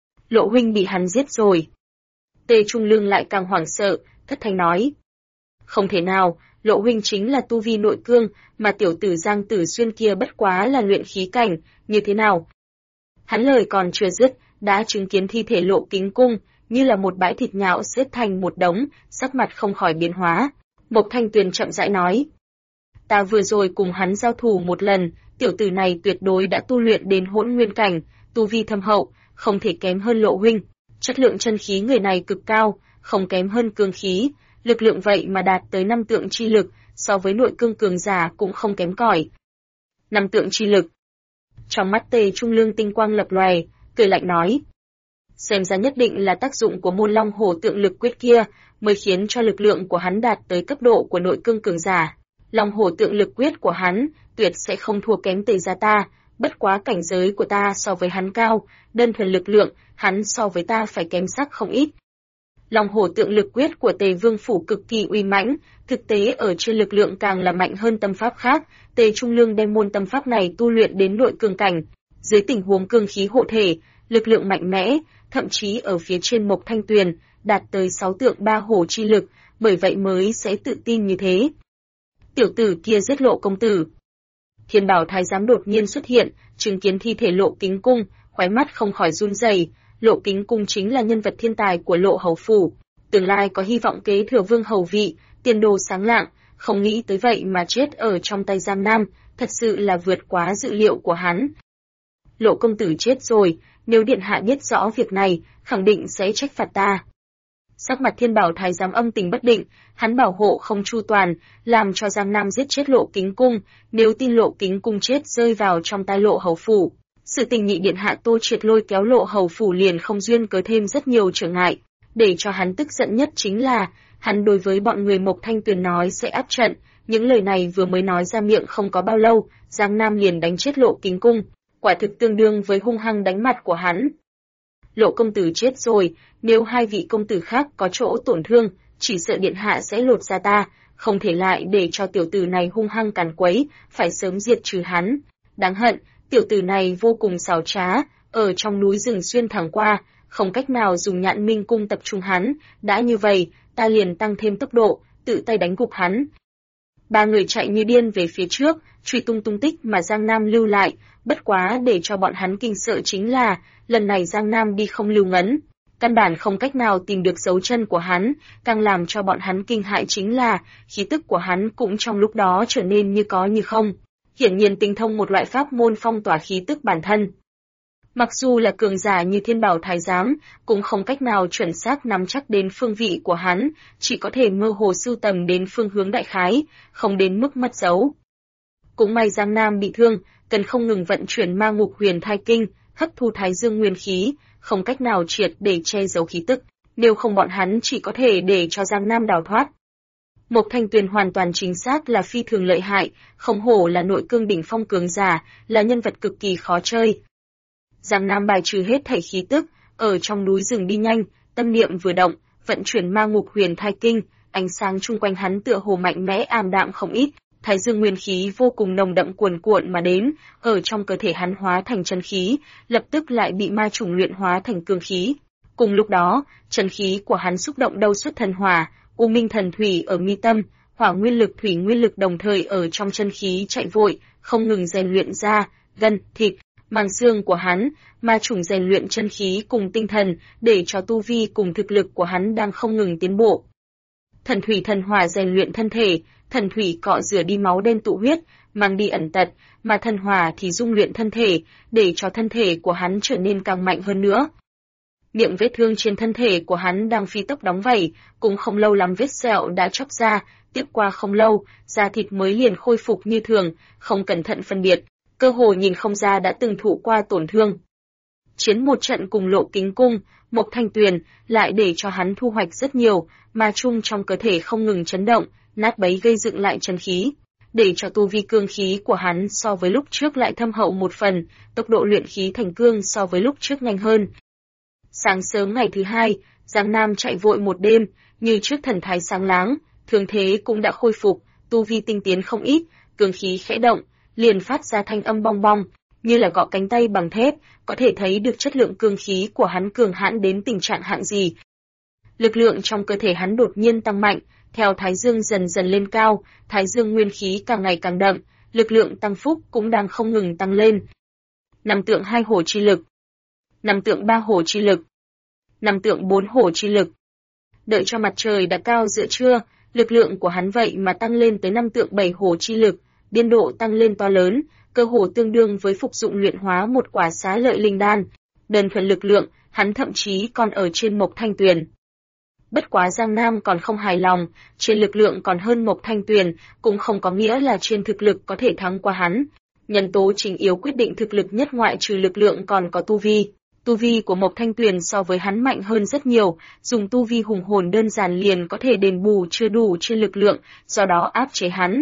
Lộ huynh bị hắn giết rồi. Tề Trung Lương lại càng hoảng sợ, thất thanh nói. Không thể nào, Lộ huynh chính là tu vi nội cương, mà tiểu tử Giang Tử Xuyên kia bất quá là luyện khí cảnh, như thế nào? Hắn lời còn chưa dứt, đã chứng kiến thi thể Lộ Kính Cung, như là một bãi thịt nhão xếp thành một đống, sắc mặt không khỏi biến hóa. Mộc Thanh Tuyền chậm rãi nói. Ta vừa rồi cùng hắn giao thủ một lần, tiểu tử này tuyệt đối đã tu luyện đến hỗn nguyên cảnh, tu vi thâm hậu, không thể kém hơn Lộ huynh. Chất lượng chân khí người này cực cao, không kém hơn cương khí, lực lượng vậy mà đạt tới 5 tượng chi lực, so với nội cương cường giả cũng không kém cỏi. 5 tượng chi lực. Trong mắt Tề Trung Lương tinh quang lập lòe, cười lạnh nói. Xem ra nhất định là tác dụng của môn Long Hổ tượng lực quyết kia, mới khiến cho lực lượng của hắn đạt tới cấp độ của nội cương cường giả. Long Hổ tượng lực quyết của hắn, tuyệt sẽ không thua kém Tề gia ta, bất quá cảnh giới của ta so với hắn cao, đơn thuần lực lượng, hắn so với ta phải kém sắc không ít. Long Hổ tượng lực quyết của Tề Vương phủ cực kỳ uy mãnh, thực tế ở trên lực lượng càng là mạnh hơn tâm pháp khác, Tề Trung Lương đem môn tâm pháp này tu luyện đến nội cương cảnh, dưới tình huống cương khí hộ thể, lực lượng mạnh mẽ, thậm chí ở phía trên Mộc Thanh Tuyền, đạt tới 6 tượng 3 hổ chi lực, bởi vậy mới sẽ tự tin như thế. Tiểu tử kia giết Lộ công tử. Thiên Bảo Thái Giám đột nhiên xuất hiện, chứng kiến thi thể Lộ Kính Cung, khóe mắt không khỏi run rẩy. Lộ Kính Cung chính là nhân vật thiên tài của Lộ hầu phủ, tương lai có hy vọng kế thừa vương hầu vị, tiền đồ sáng lạng, không nghĩ tới vậy mà chết ở trong tay Giang Nam, thật sự là vượt quá dự liệu của hắn. Lộ công tử chết rồi, nếu điện hạ biết rõ việc này, khẳng định sẽ trách phạt ta. Sắc mặt Thiên Bảo Thái Giám âm tình bất định, hắn bảo hộ không chu toàn, làm cho Giang Nam giết chết Lộ Kính Cung, nếu tin Lộ Kính Cung chết rơi vào trong tay Lộ hầu phủ. Sự tình nhị điện hạ Tô Triệt lôi kéo Lộ hầu phủ liền không duyên cớ thêm rất nhiều trở ngại, để cho hắn tức giận nhất chính là, hắn đối với bọn người Mộc Thanh Tuyền nói sẽ áp trận, Những lời này vừa mới nói ra miệng không có bao lâu, Giang Nam liền đánh chết Lộ Kính Cung, quả thực tương đương với hung hăng đánh mặt của hắn. Lộ công tử chết rồi, nếu hai vị công tử khác có chỗ tổn thương, chỉ sợ điện hạ sẽ lột ra ta, không thể lại để cho tiểu tử này hung hăng càn quấy, phải sớm diệt trừ hắn. Đáng hận, tiểu tử này vô cùng xảo trá, ở trong núi rừng xuyên thẳng qua, không cách nào dùng Nhạn Minh cung tập trung hắn, đã như vậy, ta liền tăng thêm tốc độ, tự tay đánh gục hắn. Ba người chạy như điên về phía trước, truy tung tung tích mà Giang Nam lưu lại, bất quá để cho bọn hắn kinh sợ chính là, lần này Giang Nam đi không lưu ngấn, căn bản không cách nào tìm được dấu chân của hắn, càng làm cho bọn hắn kinh hại chính là, khí tức của hắn cũng trong lúc đó trở nên như có như không, hiển nhiên tinh thông một loại pháp môn phong tỏa khí tức bản thân. Mặc dù là cường giả như Thiên Bảo Thái Giám, cũng không cách nào chuẩn xác nắm chắc đến phương vị của hắn, chỉ có thể mơ hồ sưu tầm đến phương hướng đại khái, không đến mức mất dấu. Cũng may Giang Nam bị thương, cần không ngừng vận chuyển ma ngục huyền thai kinh, hấp thu thái dương nguyên khí, không cách nào triệt để che giấu khí tức, nếu không bọn hắn chỉ có thể để cho Giang Nam đào thoát. Mộc Thanh Tuyền hoàn toàn chính xác là phi thường lợi hại, không hổ là nội cương đỉnh phong cường giả, là nhân vật cực kỳ khó chơi. Giang Nam bài trừ hết thảy khí tức, ở trong núi rừng đi nhanh, tâm niệm vừa động, vận chuyển ma ngục huyền thai kinh, ánh sáng chung quanh hắn tựa hồ mạnh mẽ ảm đạm không ít, thái dương nguyên khí vô cùng nồng đậm cuồn cuộn mà đến, ở trong cơ thể hắn hóa thành chân khí, lập tức lại bị ma trùng luyện hóa thành cương khí. Cùng lúc đó, chân khí của hắn xúc động đâu xuất thần hỏa, u minh thần thủy ở mi tâm, hỏa nguyên lực thủy nguyên lực đồng thời ở trong chân khí chạy vội, không ngừng rèn luyện ra, gân, thịt, màng xương của hắn, ma trùng rèn luyện chân khí cùng tinh thần, để cho tu vi cùng thực lực của hắn đang không ngừng tiến bộ. Thần thủy thần hỏa rèn luyện thân thể, thần thủy cọ rửa đi máu đen tụ huyết, mang đi ẩn tật, mà thần hỏa thì dung luyện thân thể, để cho thân thể của hắn trở nên càng mạnh hơn nữa. Miệng vết thương trên thân thể của hắn đang phi tốc đóng vảy, cũng không lâu lắm vết sẹo đã chóc ra, tiếp qua không lâu, da thịt mới liền khôi phục như thường, không cẩn thận phân biệt, cơ hồ nhìn không ra đã từng thụ qua tổn thương. Chiến một trận cùng Lộ Kính Cung, Mộc Thanh Tuyền lại để cho hắn thu hoạch rất nhiều, mà chung trong cơ thể không ngừng chấn động, nát bấy gây dựng lại chân khí, để cho tu vi cương khí của hắn so với lúc trước lại thâm hậu một phần, tốc độ luyện khí thành cương so với lúc trước nhanh hơn. Sáng sớm ngày thứ hai, Giang Nam chạy vội một đêm, như trước thần thái sáng láng, thương thế cũng đã khôi phục, tu vi tinh tiến không ít, cương khí khẽ động, liền phát ra thanh âm bong bong, như là gõ cánh tay bằng thép, có thể thấy được chất lượng cương khí của hắn cường hãn đến tình trạng hạng gì. Lực lượng trong cơ thể hắn đột nhiên tăng mạnh, theo thái dương dần dần lên cao, thái dương nguyên khí càng ngày càng đậm, lực lượng tăng phúc cũng đang không ngừng tăng lên. Năm tượng 2 hổ chi lực, năm tượng 3 hổ chi lực, năm tượng 4 hổ chi lực. Đợi cho mặt trời đã cao giữa trưa, lực lượng của hắn vậy mà tăng lên tới 5 tượng 7 hổ chi lực, biên độ tăng lên to lớn, cơ hồ tương đương với phục dụng luyện hóa một quả xá lợi linh đan. Đơn thuần lực lượng, hắn thậm chí còn ở trên Mộc Thanh Tuyền. Bất quá Giang Nam còn không hài lòng, trên lực lượng còn hơn Mộc Thanh Tuyền, cũng không có nghĩa là trên thực lực có thể thắng qua hắn. Nhân tố chính yếu quyết định thực lực nhất ngoại trừ lực lượng còn có tu vi. Tu vi của Mộc Thanh Tuyền so với hắn mạnh hơn rất nhiều, dùng tu vi hùng hồn đơn giản liền có thể đền bù chưa đủ trên lực lượng, do đó áp chế hắn.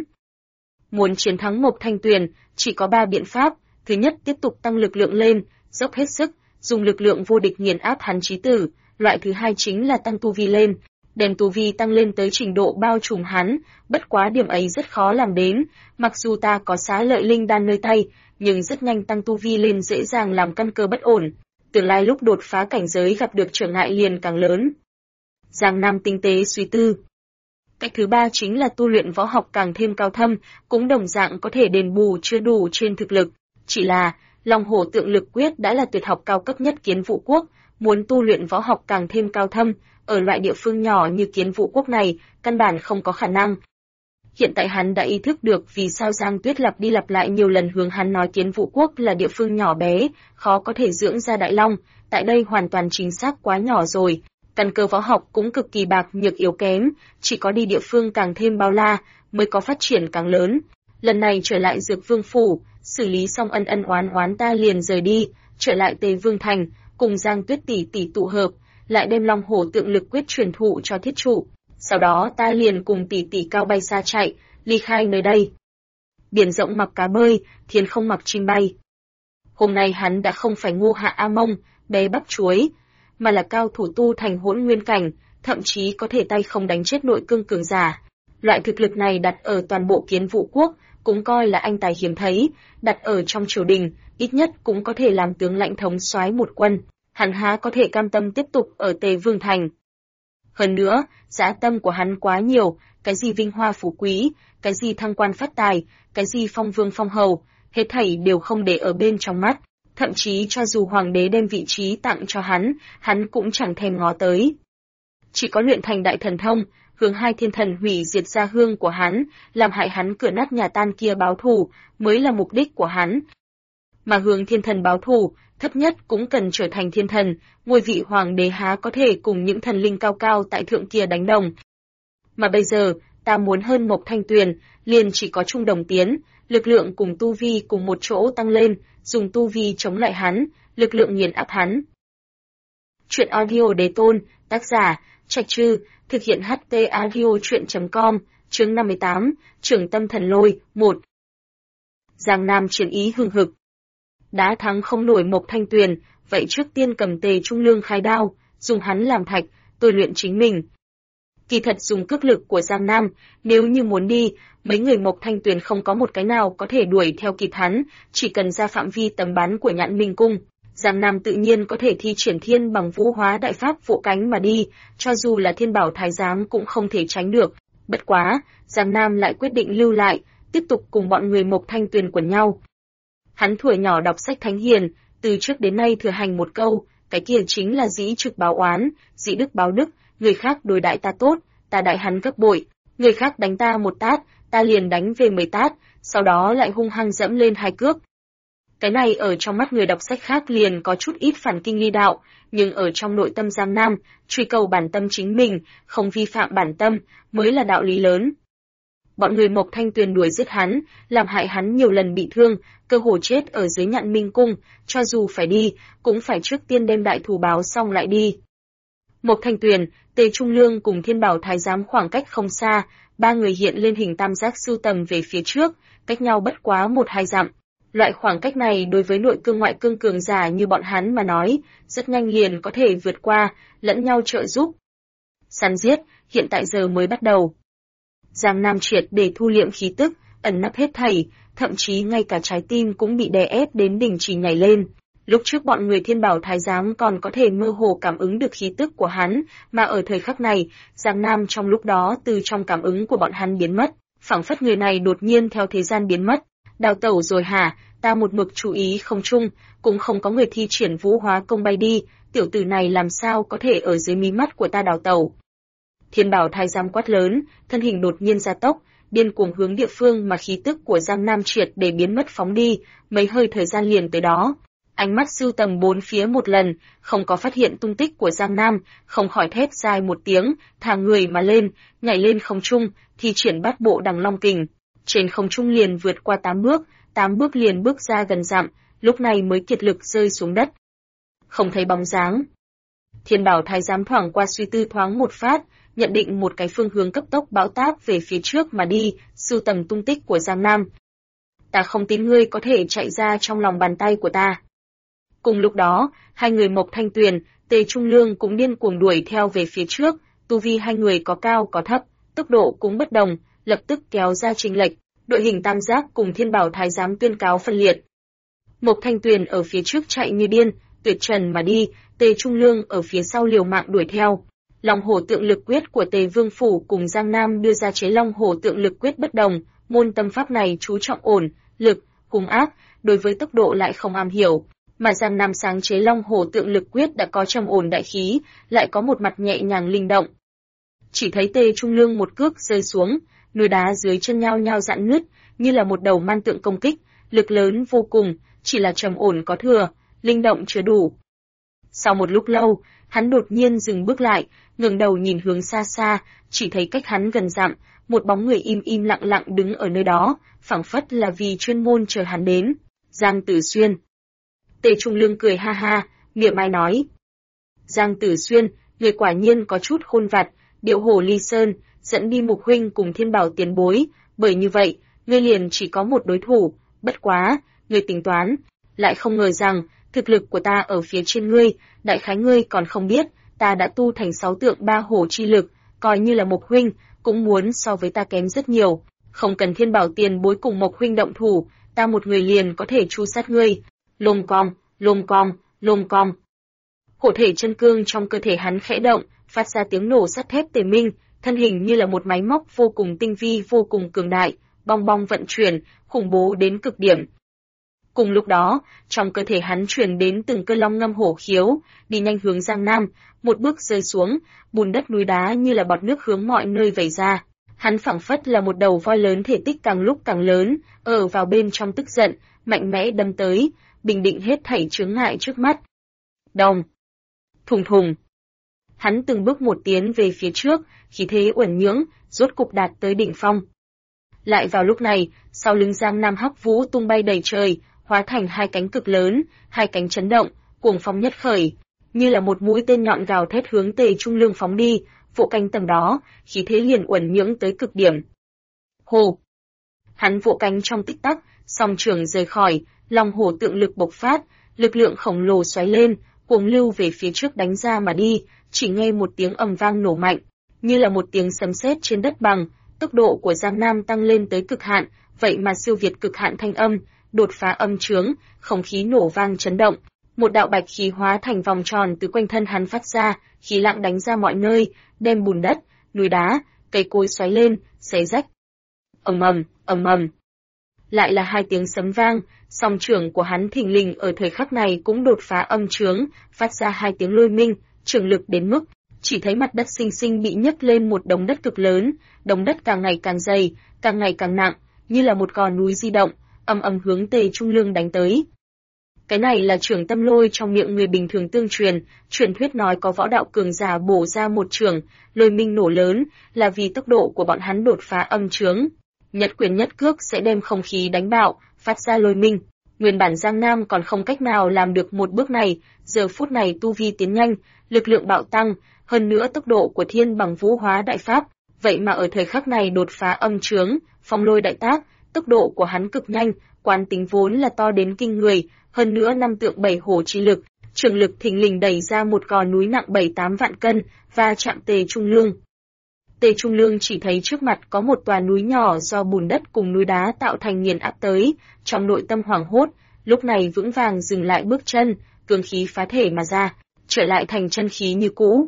Muốn chiến thắng Mộc Thanh Tuyền, chỉ có 3 biện pháp. Thứ nhất, tiếp tục tăng lực lượng lên, dốc hết sức, dùng lực lượng vô địch nghiền áp hắn chí tử. Loại thứ hai chính là tăng tu vi lên, đem tu vi tăng lên tới trình độ bao trùm hắn, bất quá điểm ấy rất khó làm đến, mặc dù ta có xá lợi linh đan nơi tay, nhưng rất nhanh tăng tu vi lên dễ dàng làm căn cơ bất ổn, tương lai lúc đột phá cảnh giới gặp được trở ngại liền càng lớn. Giang Nam tinh tế suy tư. Cách thứ ba chính là tu luyện võ học càng thêm cao thâm, cũng đồng dạng có thể đền bù chưa đủ trên thực lực, chỉ là Long Hổ Tượng Lực Quyết đã là tuyệt học cao cấp nhất Kiến Vũ Quốc, muốn tu luyện võ học càng thêm cao thâm, ở loại địa phương nhỏ như Kiến Vũ Quốc này, căn bản không có khả năng. Hiện tại hắn đã ý thức được vì sao Giang Tuyết lặp đi lặp lại nhiều lần hướng hắn nói Kiến Vũ Quốc là địa phương nhỏ bé, khó có thể dưỡng ra đại long, tại đây hoàn toàn chính xác quá nhỏ rồi. Căn cơ võ học cũng cực kỳ bạc nhược yếu kém, chỉ có đi địa phương càng thêm bao la, mới có phát triển càng lớn. Lần này trở lại Dược Vương Phủ, xử lý xong ân ân oán oán ta liền rời đi, trở lại Tề Vương Thành, cùng Giang Tuyết tỷ tỷ tụ hợp, lại đem Long Hổ Tượng Lực Quyết truyền thụ cho thiết trụ. Sau đó ta liền cùng tỷ tỷ cao bay xa chạy, ly khai nơi đây. Biển rộng mặc cá bơi, thiên không mặc chim bay. Hôm nay hắn đã không phải ngu hạ A Mông, bé bắp chuối, mà là cao thủ tu thành hỗn nguyên cảnh, thậm chí có thể tay không đánh chết nội cương cường giả. Loại thực lực này đặt ở toàn bộ Kiến Vũ quốc, cũng coi là anh tài hiếm thấy, đặt ở trong triều đình, ít nhất cũng có thể làm tướng lãnh thống soái một quân. Hắn há có thể cam tâm tiếp tục ở Tề Vương Thành. Hơn nữa, dã tâm của hắn quá nhiều, cái gì vinh hoa phú quý, cái gì thăng quan phát tài, cái gì phong vương phong hầu, hết thảy đều không để ở bên trong mắt. Thậm chí cho dù hoàng đế đem vị trí tặng cho hắn cũng chẳng thèm ngó tới. Chỉ có luyện thành đại thần thông, hướng hai thiên thần hủy diệt gia hương của hắn, làm hại hắn cửa nát nhà tan kia báo thù, mới là mục đích của hắn. Mà hướng thiên thần báo thù, thấp nhất cũng cần trở thành thiên thần, ngôi vị hoàng đế há có thể cùng những thần linh cao cao tại thượng kia đánh đồng. Mà bây giờ, ta muốn hơn Mộc Thanh Tuyền, liền chỉ có chung đồng tiến, lực lượng cùng tu vi cùng một chỗ tăng lên, dùng tu vi chống lại hắn, lực lượng nghiền áp hắn. Chuyện audio Đế Tôn, tác giả, Trạch Trư, thực hiện HT audio chuyện.com, chương 58, Trưởng Tâm Thần Lôi, 1. Giang Nam chiến ý hừng hực. Đã thắng không nổi Mộc Thanh Tuyền, vậy trước tiên cầm Tề Trung Lương khai đao, dùng hắn làm thạch, tôi luyện chính mình. Kỳ thật dùng cước lực của Giang Nam, nếu như muốn đi, mấy người Mộc Thanh Tuyền không có một cái nào có thể đuổi theo kịp hắn, chỉ cần ra phạm vi tầm bắn của Nhạn Minh Cung. Giang Nam tự nhiên có thể thi triển thiên bằng vũ hóa đại pháp vỗ cánh mà đi, cho dù là Thiên Bảo Thái Giám cũng không thể tránh được. Bất quá, Giang Nam lại quyết định lưu lại, tiếp tục cùng bọn người Mộc Thanh Tuyền quần nhau. Hắn thuở nhỏ đọc sách thánh hiền, từ trước đến nay thừa hành một câu, cái kia chính là dĩ trực báo oán, dĩ đức báo đức, người khác đối đãi ta tốt, ta đại hắn gấp bội, người khác đánh ta một tát, ta liền đánh về 10 tát, sau đó lại hung hăng dẫm lên 2 cước. Cái này ở trong mắt người đọc sách khác liền có chút ít phản kinh ly đạo, nhưng ở trong nội tâm Giang Nam, truy cầu bản tâm chính mình, không vi phạm bản tâm, mới là đạo lý lớn. Bọn người Mộc Thanh Tuyền đuổi giết hắn, làm hại hắn nhiều lần bị thương, cơ hồ chết ở dưới Nhạn Minh Cung, cho dù phải đi, cũng phải trước tiên đem đại thù báo xong lại đi. Mộc Thanh Tuyền, Tề Trung Lương cùng Thiên Bảo Thái Giám khoảng cách không xa, ba người hiện lên hình tam giác sưu tầm về phía trước, cách nhau bất quá 1-2 dặm. Loại khoảng cách này đối với nội cương ngoại cương cường giả như bọn hắn mà nói, rất nhanh liền có thể vượt qua, lẫn nhau trợ giúp. Săn giết, hiện tại giờ mới bắt đầu. Giang Nam triệt để thu liệm khí tức, ẩn nấp hết thảy, thậm chí ngay cả trái tim cũng bị đè ép đến đỉnh chỉ nhảy lên. Lúc trước bọn người Thiên Bảo Thái Giám còn có thể mơ hồ cảm ứng được khí tức của hắn, mà ở thời khắc này, Giang Nam trong lúc đó từ trong cảm ứng của bọn hắn biến mất, phảng phất người này đột nhiên theo thế gian biến mất. Đào tẩu rồi hả? Ta một mực chú ý không chung, cũng không có người thi triển vũ hóa công bay đi, tiểu tử này làm sao có thể ở dưới mí mắt của ta đào tẩu. Thiên Bảo Thái Giám quát lớn, thân hình đột nhiên gia tốc, điên cuồng hướng địa phương mà khí tức của Giang Nam triệt để biến mất phóng đi, mấy hơi thời gian liền tới đó. Ánh mắt sưu tầm bốn phía một lần, không có phát hiện tung tích của Giang Nam, không khỏi thét dài một tiếng, thả người mà lên, nhảy lên không trung, thi triển bát bộ đằng long kình. Trên không trung liền vượt qua 8 bước liền bước ra gần dặm, lúc này mới kiệt lực rơi xuống đất. Không thấy bóng dáng. Thiên Bảo Thái Giám thoảng qua suy tư thoáng một phát, nhận định một cái phương hướng cấp tốc bão táp về phía trước mà đi, sưu tầm tung tích của Giang Nam. Ta không tin ngươi có thể chạy ra trong lòng bàn tay của ta. Cùng lúc đó, hai người Mộc Thanh Tuyền, Tề Trung Lương cũng điên cuồng đuổi theo về phía trước, tu vi hai người có cao có thấp, tốc độ cũng bất đồng, lập tức kéo ra chênh lệch, đội hình tam giác cùng Thiên Bảo Thái Giám tuyên cáo phân liệt. Mộc Thanh Tuyền ở phía trước chạy như điên, tuyệt trần mà đi, Tề Trung Lương ở phía sau liều mạng đuổi theo. Long Hổ Tượng Lực Quyết của Tề Vương phủ cùng Giang Nam đưa ra chế Long Hổ Tượng Lực Quyết bất đồng, môn tâm pháp này chú trọng ổn, lực, hung ác, đối với tốc độ lại không am hiểu. Mà Giang Nam sáng chế Long Hổ Tượng Lực Quyết đã có trầm ổn đại khí, lại có một mặt nhẹ nhàng linh động. Chỉ thấy Tề Trung Lương một cước rơi xuống, núi đá dưới chân nhao nhao rạn nứt, như là một đầu man tượng công kích, lực lớn vô cùng, chỉ là trầm ổn có thừa, linh động chưa đủ. Sau một lúc lâu, hắn đột nhiên dừng bước lại, ngẩng đầu nhìn hướng xa xa, chỉ thấy cách hắn gần dặm, một bóng người im im lặng lặng đứng ở nơi đó, phảng phất là vì chuyên môn chờ hắn đến. Giang Tử Xuyên. Tề Trung Lương cười ha ha, mỉa mai nói. Giang Tử Xuyên, người quả nhiên có chút khôn vặt, điệu hổ ly sơn, dẫn đi Mục huynh cùng Thiên Bảo tiền bối, bởi như vậy, ngươi liền chỉ có một đối thủ, bất quá, ngươi tính toán, lại không ngờ rằng, thực lực của ta ở phía trên ngươi, đại khái ngươi còn không biết, ta đã tu thành 6 tượng 3 hổ chi lực, coi như là Mộc huynh, cũng muốn so với ta kém rất nhiều, không cần Thiên Bảo tiền bối cùng Mộc huynh động thủ, ta một người liền có thể tru sát ngươi. Lồm cong, lồm cong, lồm cong. Hổ thể chân cương trong cơ thể hắn khẽ động, phát ra tiếng nổ sắt thép tề minh, thân hình như là một máy móc vô cùng tinh vi vô cùng cường đại, bong bong vận chuyển, khủng bố đến cực điểm. Cùng lúc đó, trong cơ thể hắn truyền đến từng cơn long ngâm hổ khiếu, đi nhanh hướng Giang Nam, một bước rơi xuống, bùn đất núi đá như là bọt nước hướng mọi nơi vẩy ra. Hắn phảng phất là một đầu voi lớn thể tích càng lúc càng lớn, ở vào bên trong tức giận, mạnh mẽ đâm tới, bình định hết thảy chướng ngại trước mắt. Đồng, thùng thùng. Hắn từng bước một tiến về phía trước, khí thế uẩn nhưỡng, rốt cục đạt tới đỉnh phong. Lại vào lúc này, sau lưng Giang Nam hắc vũ tung bay đầy trời, hóa thành hai cánh cực lớn, hai cánh chấn động, cuồng phong nhất khởi, như là một mũi tên nhọn gào thét hướng Tề Trung Lương phóng đi, vỗ cánh tầng đó, khí thế liền uẩn nhưỡng tới cực điểm. Hồ! Hắn vỗ cánh trong tích tắc, song trường rời khỏi, long hổ tượng lực bộc phát, lực lượng khổng lồ xoáy lên, cuồng lưu về phía trước đánh ra mà đi, chỉ nghe một tiếng ầm vang nổ mạnh, như là một tiếng sấm sét trên đất bằng, tốc độ của Giang Nam tăng lên tới cực hạn, vậy mà siêu việt cực hạn thanh âm, đột phá âm chướng, không khí nổ vang chấn động, một đạo bạch khí hóa thành vòng tròn từ quanh thân hắn phát ra, khí lặng đánh ra mọi nơi, đem bùn đất, núi đá, cây cối xoáy lên, xé rách. Ầm ầm, ầm ầm. Lại là hai tiếng sấm vang, song trưởng của hắn thình lình ở thời khắc này cũng đột phá âm chướng, phát ra hai tiếng lôi minh, trường lực đến mức chỉ thấy mặt đất xinh xinh bị nhấc lên một đống đất cực lớn, đống đất càng ngày càng dày, càng ngày càng nặng, như là một gò núi di động, ầm ầm hướng Tề Trung Lương đánh tới. Cái này là trưởng tâm lôi trong miệng người bình thường tương truyền thuyết nói có võ đạo cường giả bổ ra một trường, lôi minh nổ lớn, là vì tốc độ của bọn hắn đột phá âm chướng. Nhật quyền nhất cước sẽ đem không khí đánh bạo, phát ra lôi minh. Nguyên bản Giang Nam còn không cách nào làm được một bước này, giờ phút này tu vi tiến nhanh, lực lượng bạo tăng, hơn nữa tốc độ của thiên bằng vũ hóa đại pháp, vậy mà ở thời khắc này đột phá âm chướng, phong lôi đại tác, tốc độ của hắn cực nhanh, quán tính vốn là to đến kinh người, hơn nữa năm tượng 7 hổ chi lực, trường lực thình lình đẩy ra một gò núi nặng 7-8 vạn cân, và chạm Tề Trung Lương. Tề Trung Lương chỉ thấy trước mặt có một tòa núi nhỏ do bùn đất cùng núi đá tạo thành nghiền áp tới, trong nội tâm hoảng hốt, lúc này vững vàng dừng lại bước chân, cương khí phá thể mà ra, trở lại thành chân khí như cũ.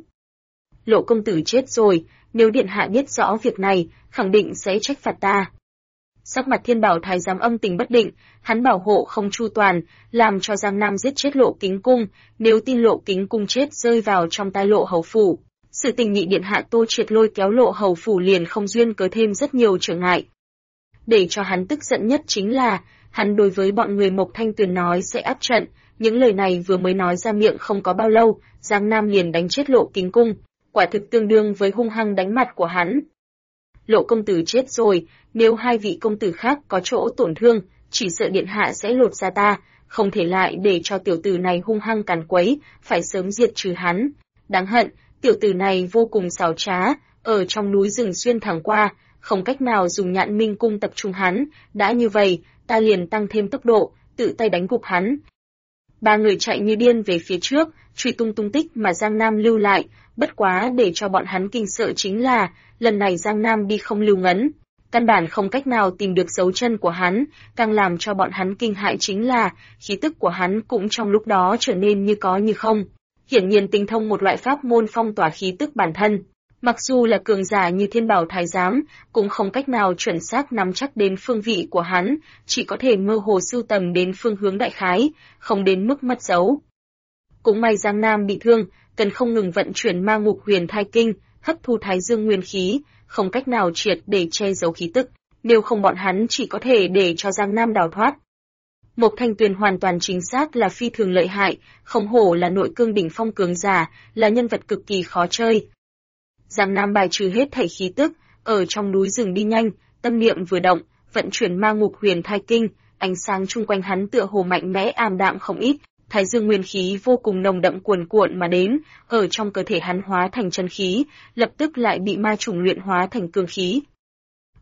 Lộ công tử chết rồi, nếu điện hạ biết rõ việc này, khẳng định sẽ trách phạt ta. Sắc mặt Thiên Bảo thái giám âm tình bất định, hắn bảo hộ không chu toàn, làm cho Giang Nam giết chết Lộ Kính Cung, nếu tin Lộ Kính Cung chết rơi vào trong tay Lộ hầu phủ, sự tình nhị điện hạ Tô Triệt lôi kéo Lộ hầu phủ liền không duyên cớ thêm rất nhiều trở ngại. Để cho hắn tức giận nhất chính là, hắn đối với bọn người Mộc Thanh Tuyền nói sẽ áp trận, những lời này vừa mới nói ra miệng không có bao lâu, Giang Nam liền đánh chết Lộ Kính Cung, quả thực tương đương với hung hăng đánh mặt của hắn. Lộ công tử chết rồi, nếu hai vị công tử khác có chỗ tổn thương, chỉ sợ điện hạ sẽ lột ra ta, không thể lại để cho tiểu tử này hung hăng càn quấy, phải sớm diệt trừ hắn. Đáng hận, tiểu tử này vô cùng xảo trá, ở trong núi rừng xuyên thẳng qua, không cách nào dùng Nhạn Minh cung tập trung hắn, đã như vậy, ta liền tăng thêm tốc độ, tự tay đánh gục hắn. Ba người chạy như điên về phía trước, truy tung tung tích mà Giang Nam lưu lại, bất quá để cho bọn hắn kinh sợ chính là, lần này Giang Nam đi không lưu ngấn, căn bản không cách nào tìm được dấu chân của hắn, càng làm cho bọn hắn kinh hại chính là, khí tức của hắn cũng trong lúc đó trở nên như có như không. Hiển nhiên tinh thông một loại pháp môn phong tỏa khí tức bản thân. Mặc dù là cường giả như Thiên Bảo thái giám, cũng không cách nào chuẩn xác nắm chắc đến phương vị của hắn, chỉ có thể mơ hồ sưu tầm đến phương hướng đại khái, không đến mức mất dấu. Cũng may Giang Nam bị thương, cần không ngừng vận chuyển ma ngục huyền thai kinh, hấp thu thái dương nguyên khí, không cách nào triệt để che giấu khí tức, nếu không bọn hắn chỉ có thể để cho Giang Nam đào thoát. Mộc Thanh Tuyền hoàn toàn chính xác là phi thường lợi hại, không hổ là nội cương đỉnh phong cường giả, là nhân vật cực kỳ khó chơi. Giang Nam bài trừ hết thảy khí tức, ở trong núi rừng đi nhanh, tâm niệm vừa động, vận chuyển ma ngục huyền thai kinh, ánh sáng chung quanh hắn tựa hồ mạnh mẽ ảm đạm không ít, thái dương nguyên khí vô cùng nồng đậm cuồn cuộn mà đến, ở trong cơ thể hắn hóa thành chân khí, lập tức lại bị ma trùng luyện hóa thành cương khí.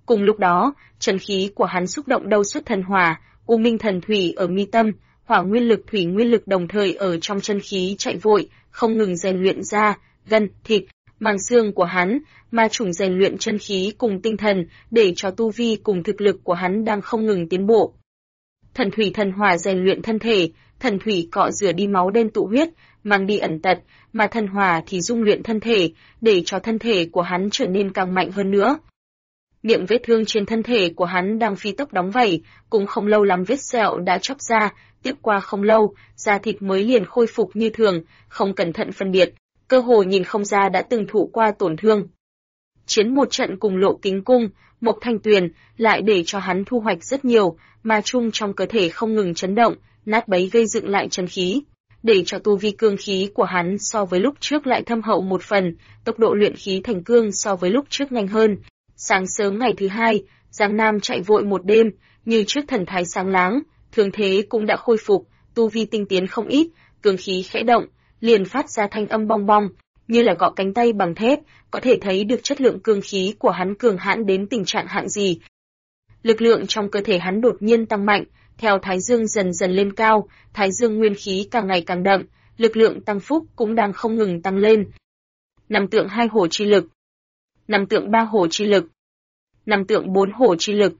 Cùng lúc đó, chân khí của hắn xúc động đâu xuất thần hỏa, u minh thần thủy ở mi tâm, hỏa nguyên lực thủy nguyên lực đồng thời ở trong chân khí chạy vội, không ngừng rèn luyện da, gân, thịt, màng xương của hắn, ma chủng rèn luyện chân khí cùng tinh thần, để cho tu vi cùng thực lực của hắn đang không ngừng tiến bộ. Thần thủy thần hỏa rèn luyện thân thể, thần thủy cọ rửa đi máu đen tụ huyết, mang đi ẩn tật, mà thần hỏa thì dung luyện thân thể, để cho thân thể của hắn trở nên càng mạnh hơn nữa. Miệng vết thương trên thân thể của hắn đang phi tốc đóng vảy, cũng không lâu lắm vết sẹo đã chóc ra, tiếp qua không lâu, da thịt mới liền khôi phục như thường, không cẩn thận phân biệt, cơ hồ nhìn không ra đã từng thụ qua tổn thương. Chiến một trận cùng Lộ Kính Cung, Mộc Thanh Tuyền lại để cho hắn thu hoạch rất nhiều, mà chung trong cơ thể không ngừng chấn động, nát bấy gây dựng lại chân khí, để cho tu vi cương khí của hắn so với lúc trước lại thâm hậu một phần, tốc độ luyện khí thành cương so với lúc trước nhanh hơn. Sáng sớm ngày thứ hai, Giang Nam chạy vội một đêm, như trước thần thái sáng láng, thương thế cũng đã khôi phục, tu vi tinh tiến không ít, cương khí khẽ động, liền phát ra thanh âm bong bong, như là gõ cánh tay bằng thép, có thể thấy được chất lượng cương khí của hắn cường hãn đến tình trạng hạng gì. Lực lượng trong cơ thể hắn đột nhiên tăng mạnh, theo thái dương dần dần lên cao, thái dương nguyên khí càng ngày càng đậm, lực lượng tăng phúc cũng đang không ngừng tăng lên. Năm tượng 2 hổ chi lực, năm tượng 3 hổ chi lực, năm tượng 4 hổ chi lực.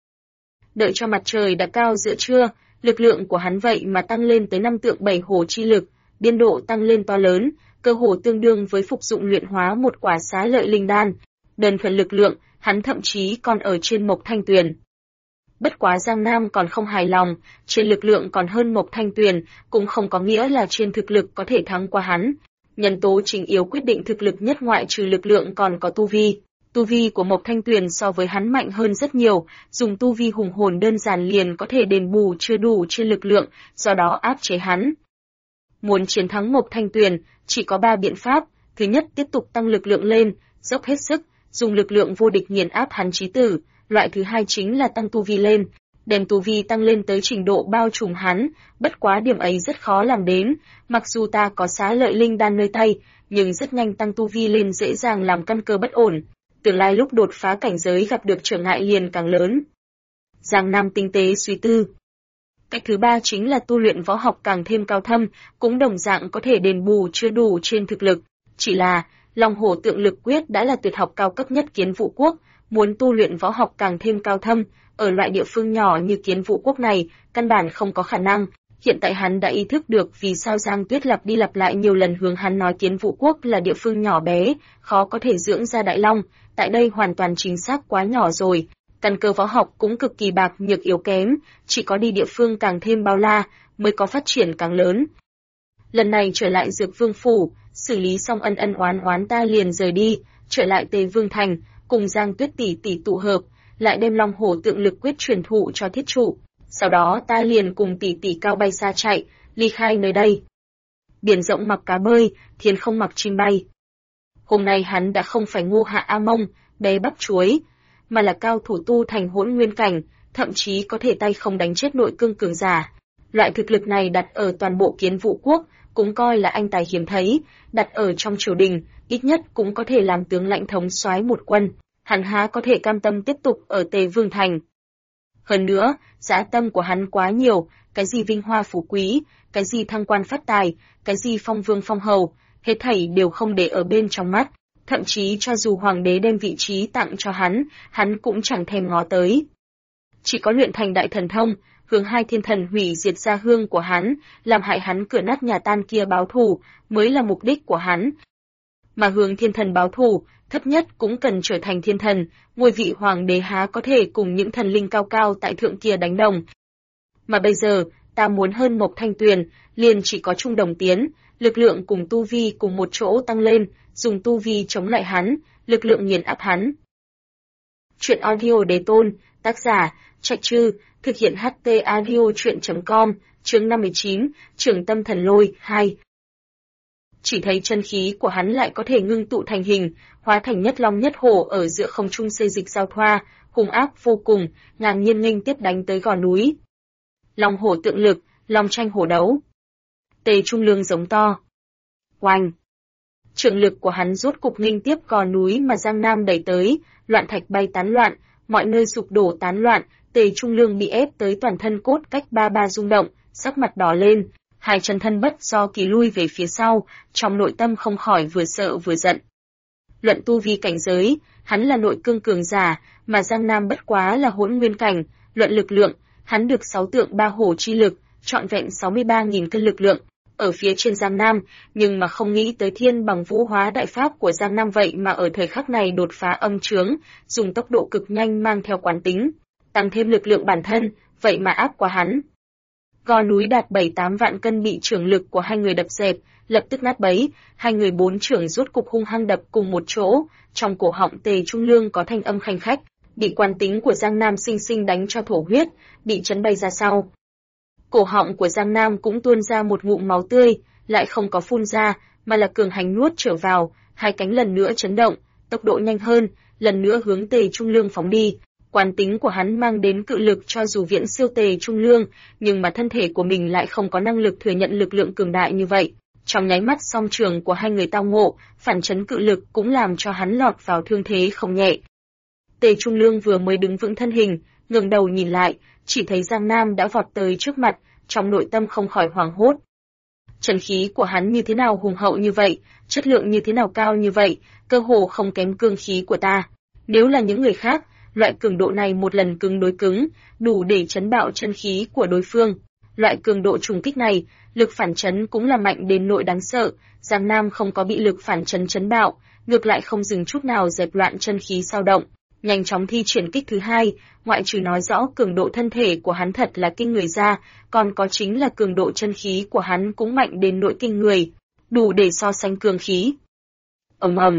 Đợi cho mặt trời đã cao giữa trưa, lực lượng của hắn vậy mà tăng lên tới 5 tượng 7 hổ chi lực, biên độ tăng lên to lớn, cơ hồ tương đương với phục dụng luyện hóa một quả xá lợi linh đan. Đơn thuần lực lượng, hắn thậm chí còn ở trên Mộc Thanh Tuyền. Bất quá Giang Nam còn không hài lòng, trên lực lượng còn hơn Mộc Thanh Tuyền, cũng không có nghĩa là trên thực lực có thể thắng qua hắn. Nhân tố chính yếu quyết định thực lực nhất ngoại trừ lực lượng còn có tu vi. Tu vi của Mộc Thanh Tuyền so với hắn mạnh hơn rất nhiều, dùng tu vi hùng hồn đơn giản liền có thể đền bù chưa đủ trên lực lượng, do đó áp chế hắn. Muốn chiến thắng Mộc Thanh Tuyền, chỉ có 3 biện pháp. Thứ nhất, tiếp tục tăng lực lượng lên, dốc hết sức, dùng lực lượng vô địch nghiền áp hắn chí tử. Loại thứ hai chính là tăng tu vi lên, đem tu vi tăng lên tới trình độ bao trùm hắn, bất quá điểm ấy rất khó làm đến, mặc dù ta có xá lợi linh đan nơi tay, nhưng rất nhanh tăng tu vi lên dễ dàng làm căn cơ bất ổn, tương lai lúc đột phá cảnh giới gặp được trở ngại liền càng lớn. Giang Nam tinh tế suy tư. Cách thứ ba chính là tu luyện võ học càng thêm cao thâm, cũng đồng dạng có thể đền bù chưa đủ trên thực lực, chỉ là Long Hổ Tượng Lực Quyết đã là tuyệt học cao cấp nhất Kiến Vũ Quốc, muốn tu luyện võ học càng thêm cao thâm, ở loại địa phương nhỏ như Kiến Vũ Quốc này, căn bản không có khả năng. Hiện tại hắn đã ý thức được vì sao Giang Tuyết lặp đi lặp lại nhiều lần hướng hắn nói Kiến Vũ Quốc là địa phương nhỏ bé, khó có thể dưỡng ra đại long, tại đây hoàn toàn chính xác quá nhỏ rồi. Căn cơ võ học cũng cực kỳ bạc nhược yếu kém, chỉ có đi địa phương càng thêm bao la, mới có phát triển càng lớn. Lần này trở lại Dược Vương Phủ, xử lý xong ân ân oán oán ta liền rời đi, trở lại Tề Vương Thành, cùng Giang Tuyết tỷ tỷ tụ hợp, lại đem Long Hổ Tượng Lực Quyết truyền thụ cho thiết trụ. Sau đó ta liền cùng tỷ tỷ cao bay xa chạy, ly khai nơi đây. Biển rộng mặc cá bơi, thiên không mặc chim bay. Hôm nay hắn đã không phải Ngô Hạ A Mông, bé bắp chuối, mà là cao thủ tu thành hỗn nguyên cảnh, thậm chí có thể tay không đánh chết nội cương cường giả. Loại thực lực này đặt ở toàn bộ Kiến Vũ Quốc, cũng coi là anh tài hiếm thấy, đặt ở trong triều đình, ít nhất cũng có thể làm tướng lãnh thống soái một quân. Hắn há có thể cam tâm tiếp tục ở Tề Vương Thành. Hơn nữa, dã tâm của hắn quá nhiều, cái gì vinh hoa phú quý, cái gì thăng quan phát tài, cái gì phong vương phong hầu, hết thảy đều không để ở bên trong mắt, thậm chí cho dù hoàng đế đem vị trí tặng cho hắn cũng chẳng thèm ngó tới. Chỉ có luyện thành đại thần thông, hướng hai thiên thần hủy diệt gia hương của hắn, làm hại hắn cửa nát nhà tan kia báo thù, mới là mục đích của hắn. Mà hướng thiên thần báo thù, thấp nhất cũng cần trở thành thiên thần, ngôi vị hoàng đế há có thể cùng những thần linh cao cao tại thượng kia đánh đồng. Mà bây giờ, ta muốn hơn Mộc Thanh Tuyền, liền chỉ có chung đồng tiến, lực lượng cùng tu vi cùng một chỗ tăng lên, dùng tu vi chống lại hắn, lực lượng nghiền áp hắn. Chuyện audio Đế Tôn, tác giả, Trạch Trư, thực hiện HT audio chuyện.com, chương 59, Trường Tâm Thần Lôi, 2. Chỉ thấy chân khí của hắn lại có thể ngưng tụ thành hình, hóa thành nhất long nhất hổ ở giữa không trung xây dịch giao thoa, hung ác vô cùng, ngang nhiên nghênh tiếp đánh tới gò núi. Long hổ tượng lực, long tranh hổ đấu. Tề Trung Lương giống to. Oanh! Trường lực của hắn rốt cục nghênh tiếp gò núi mà Giang Nam đẩy tới, loạn thạch bay tán loạn, mọi nơi sụp đổ tán loạn, Tề Trung Lương bị ép tới toàn thân cốt cách ba rung động, sắc mặt đỏ lên, hai chân thân bất do kỳ lui về phía sau, trong nội tâm không khỏi vừa sợ vừa giận. Luận tu vi cảnh giới, hắn là nội cương cường giả, mà Giang Nam bất quá là hỗn nguyên cảnh, luận lực lượng, hắn được 6 tượng ba hổ chi lực, trọn vẹn 63.000 cân lực lượng, ở phía trên Giang Nam, nhưng mà không nghĩ tới thiên bằng vũ hóa đại pháp của Giang Nam vậy mà ở thời khắc này đột phá âm chướng, dùng tốc độ cực nhanh mang theo quán tính, tăng thêm lực lượng bản thân, vậy mà áp qua hắn. Gò núi đạt 7-8 vạn cân bị trưởng lực của hai người đập dẹp, lập tức nát bấy, hai người bốn trưởng rốt cục hung hăng đập cùng một chỗ, trong cổ họng Tề Trung Lương có thanh âm khanh khách, bị quán tính của Giang Nam sinh sinh đánh cho thổ huyết, bị chấn bay ra sau. Cổ họng của Giang Nam cũng tuôn ra một ngụm máu tươi, lại không có phun ra, mà là cường hành nuốt trở vào, hai cánh lần nữa chấn động, tốc độ nhanh hơn, lần nữa hướng Tề Trung Lương phóng đi. Quán tính của hắn mang đến cự lực cho dù viễn siêu Tề Trung Lương, nhưng mà thân thể của mình lại không có năng lực thừa nhận lực lượng cường đại như vậy. Trong nháy mắt song trường của hai người tao ngộ, phản chấn cự lực cũng làm cho hắn lọt vào thương thế không nhẹ. Tề Trung Lương vừa mới đứng vững thân hình, ngẩng đầu nhìn lại, chỉ thấy Giang Nam đã vọt tới trước mặt, trong nội tâm không khỏi hoảng hốt. Chân khí của hắn như thế nào hùng hậu như vậy, chất lượng như thế nào cao như vậy, cơ hồ không kém cương khí của ta. Nếu là những người khác, loại cường độ này một lần cứng đối cứng, đủ để chấn bạo chân khí của đối phương. Loại cường độ trùng kích này, lực phản chấn cũng là mạnh đến nỗi đáng sợ, Giang Nam không có bị lực phản chấn chấn bạo, ngược lại không dừng chút nào dẹp loạn chân khí sao động, nhanh chóng thi triển kích thứ hai, ngoại trừ nói rõ cường độ thân thể của hắn thật là kinh người ra, còn có chính là cường độ chân khí của hắn cũng mạnh đến nỗi kinh người, đủ để so sánh cường khí. Ầm ầm.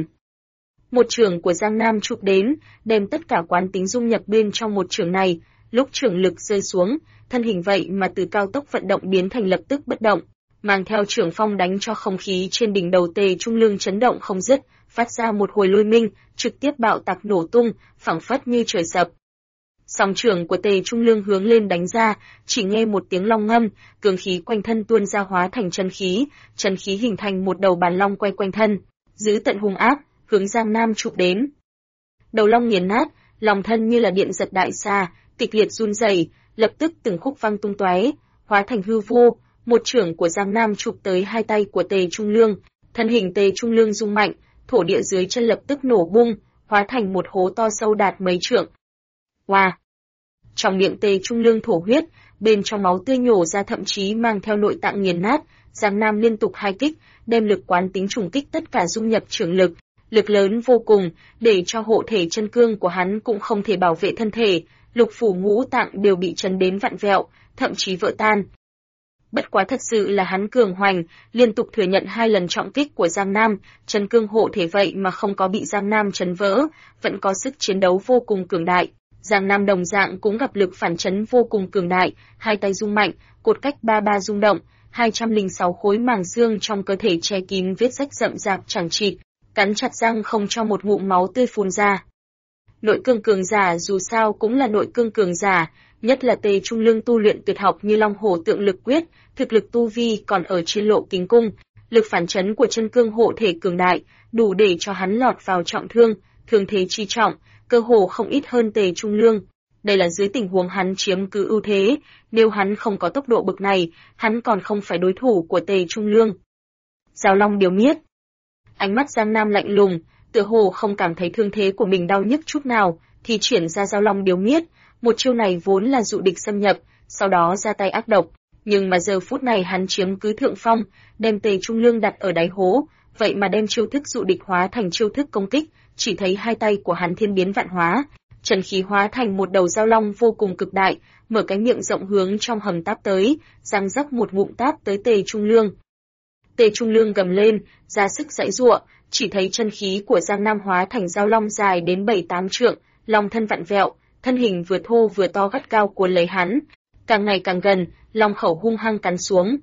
Một chưởng của Giang Nam chụp đến, đem tất cả quán tính dung nhập bên trong một chưởng này, lúc chưởng lực rơi xuống, thân hình vậy mà từ cao tốc vận động biến thành lập tức bất động, mang theo chưởng phong đánh cho không khí trên đỉnh đầu Tề Trung Lương chấn động không dứt, phát ra một hồi lôi minh, trực tiếp bạo tạc nổ tung, phảng phất như trời sập. Song chưởng của Tề Trung Lương hướng lên đánh ra, chỉ nghe một tiếng long ngâm, cường khí quanh thân tuôn ra hóa thành chân khí hình thành một đầu bàn long quay quanh thân, giữ tận hung ác, hướng Giang Nam chụp đến. Đầu long nghiền nát, lòng thân như là điện giật đại xa, kịch liệt run rẩy, lập tức từng khúc văng tung tóe, hóa thành hư vô. Một chưởng của Giang Nam chụp tới hai tay của Tề Trung Lương, thân hình Tề Trung Lương rung mạnh, thổ địa dưới chân lập tức nổ bung, hóa thành một hố to sâu đạt mấy trượng. Wow! Trong miệng Tề Trung Lương thổ huyết, bên trong máu tươi nhổ ra thậm chí mang theo nội tạng nghiền nát, Giang Nam liên tục hai kích, đem lực quán tính trùng kích tất cả dung nhập chưởng lực, lực lớn vô cùng, để cho hộ thể chân cương của hắn cũng không thể bảo vệ thân thể, lục phủ ngũ tạng đều bị chấn đến vặn vẹo, thậm chí vỡ tan. Bất quá thật sự là hắn cường hoành, liên tục thừa nhận 2 lần trọng kích của Giang Nam, chân cương hộ thể vậy mà không có bị Giang Nam chấn vỡ, vẫn có sức chiến đấu vô cùng cường đại. Giang Nam đồng dạng cũng gặp lực phản chấn vô cùng cường đại, hai tay rung mạnh, cột cách ba rung động, 206 khối màng xương trong cơ thể che kín vết rách rậm rạp chẳng chịt, cắn chặt răng không cho một ngụm máu tươi phun ra. Nội cương cường giả dù sao cũng là nội cương cường giả, nhất là Tề Trung Lương tu luyện tuyệt học như Long Hổ Tượng Lực Quyết, thực lực tu vi còn ở trên lộ kính cung, lực phản chấn của chân cương hộ thể cường đại, đủ để cho hắn lọt vào trọng thương, thương thế chi trọng, cơ hồ không ít hơn Tề Trung Lương. Đây là dưới tình huống hắn chiếm cứ ưu thế, nếu hắn không có tốc độ bực này, hắn còn không phải đối thủ của Tề Trung Lương. Giao Long Điếu Miết. Ánh mắt Giang Nam lạnh lùng, tựa hồ không cảm thấy thương thế của mình đau nhức chút nào, thì triển ra Giao Long Điếu Miết, một chiêu này vốn là dụ địch xâm nhập, sau đó ra tay ác độc, nhưng mà giờ phút này hắn chiếm cứ thượng phong, đem Tề Trung Lương đặt ở đáy hố, vậy mà đem chiêu thức dụ địch hóa thành chiêu thức công kích, chỉ thấy hai tay của hắn thiên biến vạn hóa, chân khí hóa thành một đầu giao long vô cùng cực đại, mở cái miệng rộng hướng trong hầm táp tới, răng rắc một ngụm táp tới Tề Trung Lương. Tề Trung Lương gầm lên, ra sức giãy giụa, chỉ thấy chân khí của Giang Nam hóa thành giao long dài đến 7-8 trượng, long thân vặn vẹo, thân hình vừa thô vừa to gắt cao cuốn lấy hắn, càng ngày càng gần, long khẩu hung hăng cắn xuống.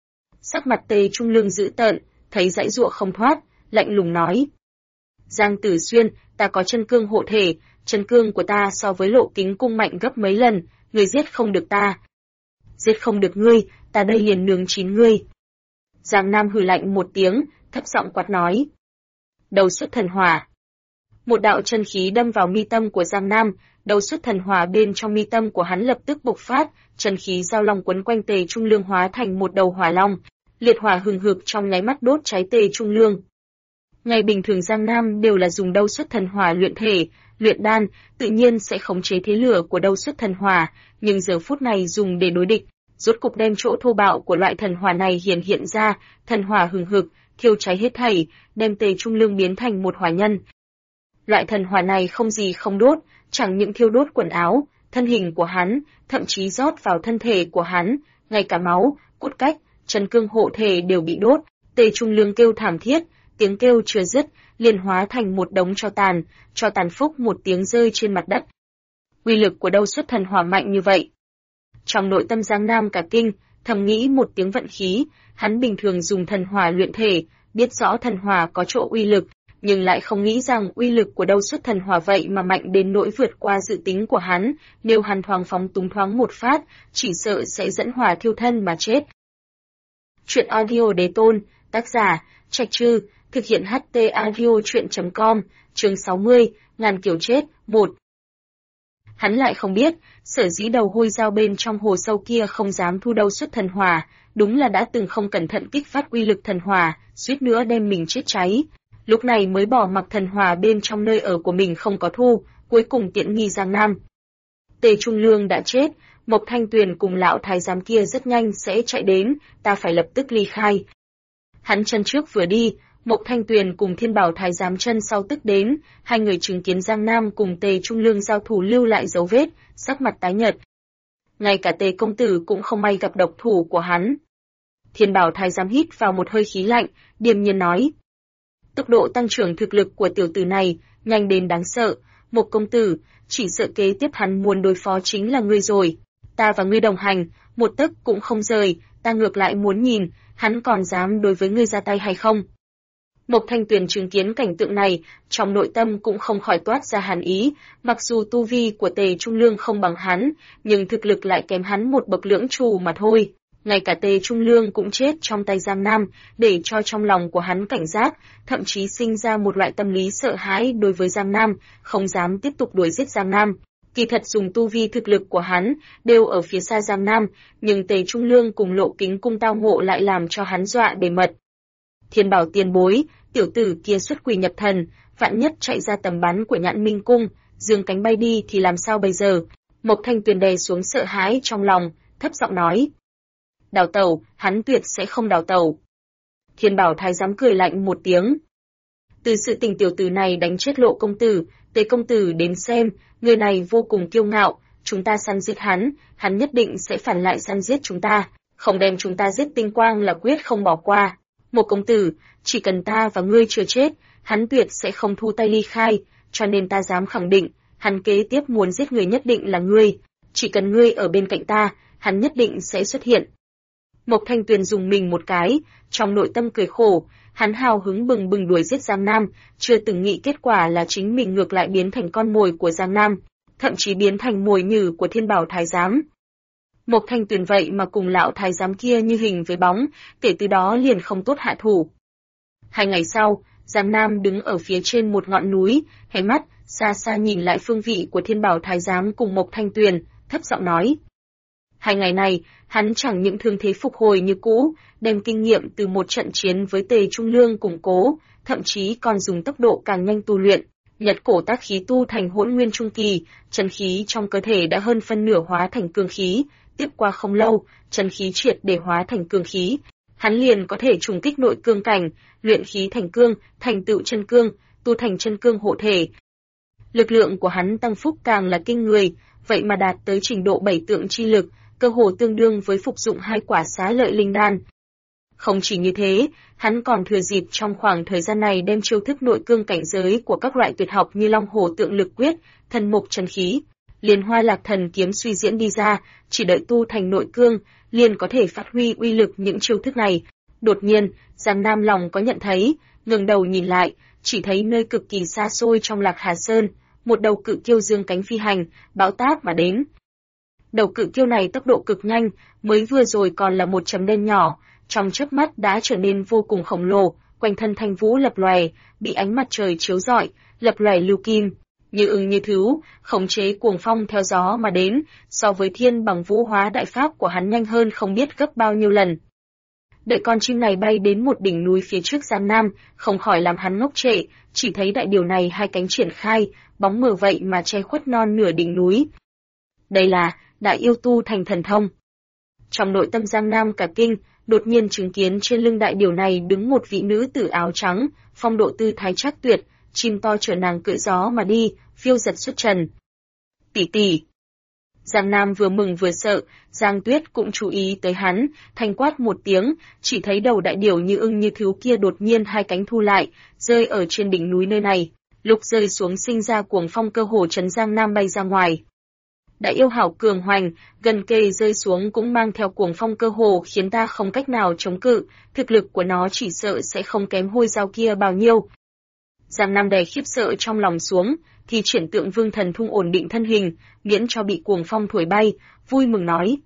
Sắc mặt Tề Trung Lương dữ tợn, thấy giãy giụa không thoát, lạnh lùng nói: Giang Tử Xuyên, ta có chân cương hộ thể, chân cương của ta so với lộ kính cung mạnh gấp mấy lần, ngươi giết không được ta. Giết không được ngươi, ta đây liền nướng chín ngươi. Giang Nam hừ lạnh một tiếng, thấp giọng quát nói: Đầu xuất thần hỏa. Một đạo chân khí đâm vào mi tâm của Giang Nam, đấu xuất thần hỏa bên trong mi tâm của hắn lập tức bộc phát, chân khí giao long quấn quanh Tề Trung Lương hóa thành một đầu hỏa long, liệt hỏa hừng hực trong nháy mắt đốt cháy Tề Trung Lương. Ngày bình thường Giang Nam đều là dùng đấu xuất thần hỏa luyện thể, luyện đan, tự nhiên sẽ khống chế thế lửa của đấu xuất thần hỏa, nhưng giờ phút này dùng để đối địch, rốt cục đem chỗ thô bạo của loại thần hỏa này hiện ra, thần hỏa hừng hực, thiêu cháy hết thảy, đem Tề Trung Lương biến thành một hỏa nhân. Loại thần hỏa này không gì không đốt, chẳng những thiêu đốt quần áo, thân hình của hắn, thậm chí rót vào thân thể của hắn, ngay cả máu, cốt cách, chân cương hộ thể đều bị đốt. Tề Trung Lương kêu thảm thiết, tiếng kêu chưa dứt, liền hóa thành một đống tro tàn phúc một tiếng rơi trên mặt đất. Uy lực của đấu xuất thần hỏa mạnh như vậy. Trong nội tâm Giang Nam cả kinh, thầm nghĩ một tiếng vận khí, hắn bình thường dùng thần hỏa luyện thể, biết rõ thần hỏa có chỗ uy lực, nhưng lại không nghĩ rằng uy lực của đấu xuất thần hỏa vậy mà mạnh đến nỗi vượt qua dự tính của hắn, nếu hắn thoáng phóng túng thoáng một phát, chỉ sợ sẽ dẫn hỏa thiêu thân mà chết. Truyện audio Đế Tôn, tác giả, Trạch Trư, thực hiện HT audio truyện.com, chương 60, ngàn kiểu chết, 1. Hắn lại không biết, sở dĩ đầu hôi dao bên trong hồ sâu kia không dám thu đấu xuất thần hỏa, đúng là đã từng không cẩn thận kích phát uy lực thần hỏa, suýt nữa đem mình chết cháy. Lúc này mới bỏ mặc thần hỏa bên trong nơi ở của mình không có thu, cuối cùng tiện nghi Giang Nam. Tề Trung Lương đã chết, Mộc Thanh Tuyền cùng lão thái giám kia rất nhanh sẽ chạy đến, ta phải lập tức ly khai. Hắn chân trước vừa đi, Mộc Thanh Tuyền cùng Thiên Bảo thái giám chân sau tức đến, hai người chứng kiến Giang Nam cùng Tề Trung Lương giao thủ lưu lại dấu vết, sắc mặt tái nhợt. Ngay cả Tề công tử cũng không may gặp độc thủ của hắn. Thiên Bảo thái giám hít vào một hơi khí lạnh, điềm nhiên nói: tốc độ tăng trưởng thực lực của tiểu tử này nhanh đến đáng sợ, Mộc công tử, chỉ sợ kế tiếp hắn muốn đối phó chính là ngươi rồi. Ta và ngươi đồng hành, một tấc cũng không rời, ta ngược lại muốn nhìn, hắn còn dám đối với ngươi ra tay hay không. Mộc Thanh Tuyền chứng kiến cảnh tượng này, trong nội tâm cũng không khỏi toát ra hàn ý, mặc dù tu vi của Tề Trung Lương không bằng hắn, nhưng thực lực lại kém hắn một bậc lưỡng trù mà thôi. Ngay cả Tề Trung Lương cũng chết trong tay Giang Nam, để cho trong lòng của hắn cảnh giác, thậm chí sinh ra một loại tâm lý sợ hãi đối với Giang Nam, không dám tiếp tục đuổi giết Giang Nam. Kỳ thật dùng tu vi thực lực của hắn, đều ở phía xa Giang Nam, nhưng Tề Trung Lương cùng Lộ Kính cung tao ngộ lại làm cho hắn dọa bề mật. Thiên Bảo tiền bối, tiểu tử kia xuất quỷ nhập thần, vạn nhất chạy ra tầm bắn của Nhạn Minh cung, dương cánh bay đi thì làm sao bây giờ? Mộc Thanh Tuyền đè xuống sợ hãi trong lòng, thấp giọng nói: đào tẩu, hắn tuyệt sẽ không đào tẩu. Thiên Bảo thái giám cười lạnh một tiếng. Từ sự tình tiểu tử này đánh chết Lộ công tử, Tề công tử đến xem, người này vô cùng kiêu ngạo, chúng ta săn giết hắn, hắn nhất định sẽ phản lại săn giết chúng ta, không đem chúng ta giết tinh quang là quyết không bỏ qua. Một công tử, chỉ cần ta và ngươi chưa chết, hắn tuyệt sẽ không thu tay ly khai, cho nên ta dám khẳng định, hắn kế tiếp muốn giết người nhất định là ngươi, chỉ cần ngươi ở bên cạnh ta, hắn nhất định sẽ xuất hiện. Mộc Thanh Tuyền dùng mình một cái, trong nội tâm cười khổ, hắn hào hứng bừng bừng đuổi giết Giang Nam, chưa từng nghĩ kết quả là chính mình ngược lại biến thành con mồi của Giang Nam, thậm chí biến thành mồi nhử của Thiên Bảo thái giám. Mộc Thanh Tuyền vậy mà cùng lão thái giám kia như hình với bóng, kể từ đó liền không tốt hạ thủ. 2 ngày sau, Giang Nam đứng ở phía trên một ngọn núi, hé mắt, xa xa nhìn lại phương vị của Thiên Bảo thái giám cùng Mộc Thanh Tuyền, thấp giọng nói: 2 ngày này, hắn chẳng những thương thế phục hồi như cũ, đem kinh nghiệm từ một trận chiến với Tề Trung Lương củng cố, thậm chí còn dùng tốc độ càng nhanh tu luyện. Nhật cổ tác khí tu thành hỗn nguyên trung kỳ, chân khí trong cơ thể đã hơn phân nửa hóa thành cương khí, tiếp qua không lâu, chân khí triệt để hóa thành cương khí, hắn liền có thể trùng kích nội cương cảnh, luyện khí thành cương, thành tựu chân cương, tu thành chân cương hộ thể. Lực lượng của hắn tăng phúc càng là kinh người, vậy mà đạt tới trình độ 7 tượng chi lực, cơ hồ tương đương với phục dụng 2 quả xá lợi linh đan. Không chỉ như thế, hắn còn thừa dịp trong khoảng thời gian này đem chiêu thức nội cương cảnh giới của các loại tuyệt học như Long Hổ Tượng Lực Quyết, Thần Mục Chân Khí, Liên Hoa Lạc Thần Kiếm suy diễn đi ra, chỉ đợi tu thành nội cương, liền có thể phát huy uy lực những chiêu thức này. Đột nhiên, Giang Nam lòng có nhận thấy, ngẩng đầu nhìn lại, chỉ thấy nơi cực kỳ xa xôi trong Lạc Hà Sơn, một đầu cự kiêu dương cánh phi hành, bão táp mà đến. Đầu cự kiêu này tốc độ cực nhanh, mới vừa rồi còn là một chấm đen nhỏ, trong chớp mắt đã trở nên vô cùng khổng lồ, quanh thân thanh vũ lập lòe, bị ánh mặt trời chiếu rọi, lập loè lưu kim, như ưng như thú, khống chế cuồng phong theo gió mà đến, so với thiên bằng vũ hóa đại pháp của hắn nhanh hơn không biết gấp bao nhiêu lần. Đợi con chim này bay đến một đỉnh núi phía trước Giang Nam, không khỏi làm hắn ngốc trệ, chỉ thấy đại điều này hai cánh triển khai, bóng mờ vậy mà che khuất non nửa đỉnh núi. Đây là đại yêu tu thành thần thông. Trong nội tâm Giang Nam cả kinh, đột nhiên chứng kiến trên lưng đại điều này đứng một vị nữ tử áo trắng, phong độ tư thái trác tuyệt, chim to chở nàng cưỡi gió mà đi, phiêu giật xuất trần. Tỷ tỷ. Giang Nam vừa mừng vừa sợ, Giang Tuyết cũng chú ý tới hắn, thanh quát một tiếng, chỉ thấy đầu đại điểu như ưng như thú kia đột nhiên hai cánh thu lại, rơi ở trên đỉnh núi nơi này, lúc rơi xuống sinh ra cuồng phong cơ hồ chấn Giang Nam bay ra ngoài. Đại yêu hảo cường hoành, gần kề rơi xuống cũng mang theo cuồng phong cơ hồ khiến ta không cách nào chống cự, thực lực của nó chỉ sợ sẽ không kém hôi dao kia bao nhiêu. Giang Nam đè khiếp sợ trong lòng xuống, thì triển tượng vương thần thung ổn định thân hình, miễn cho bị cuồng phong thổi bay, vui mừng nói.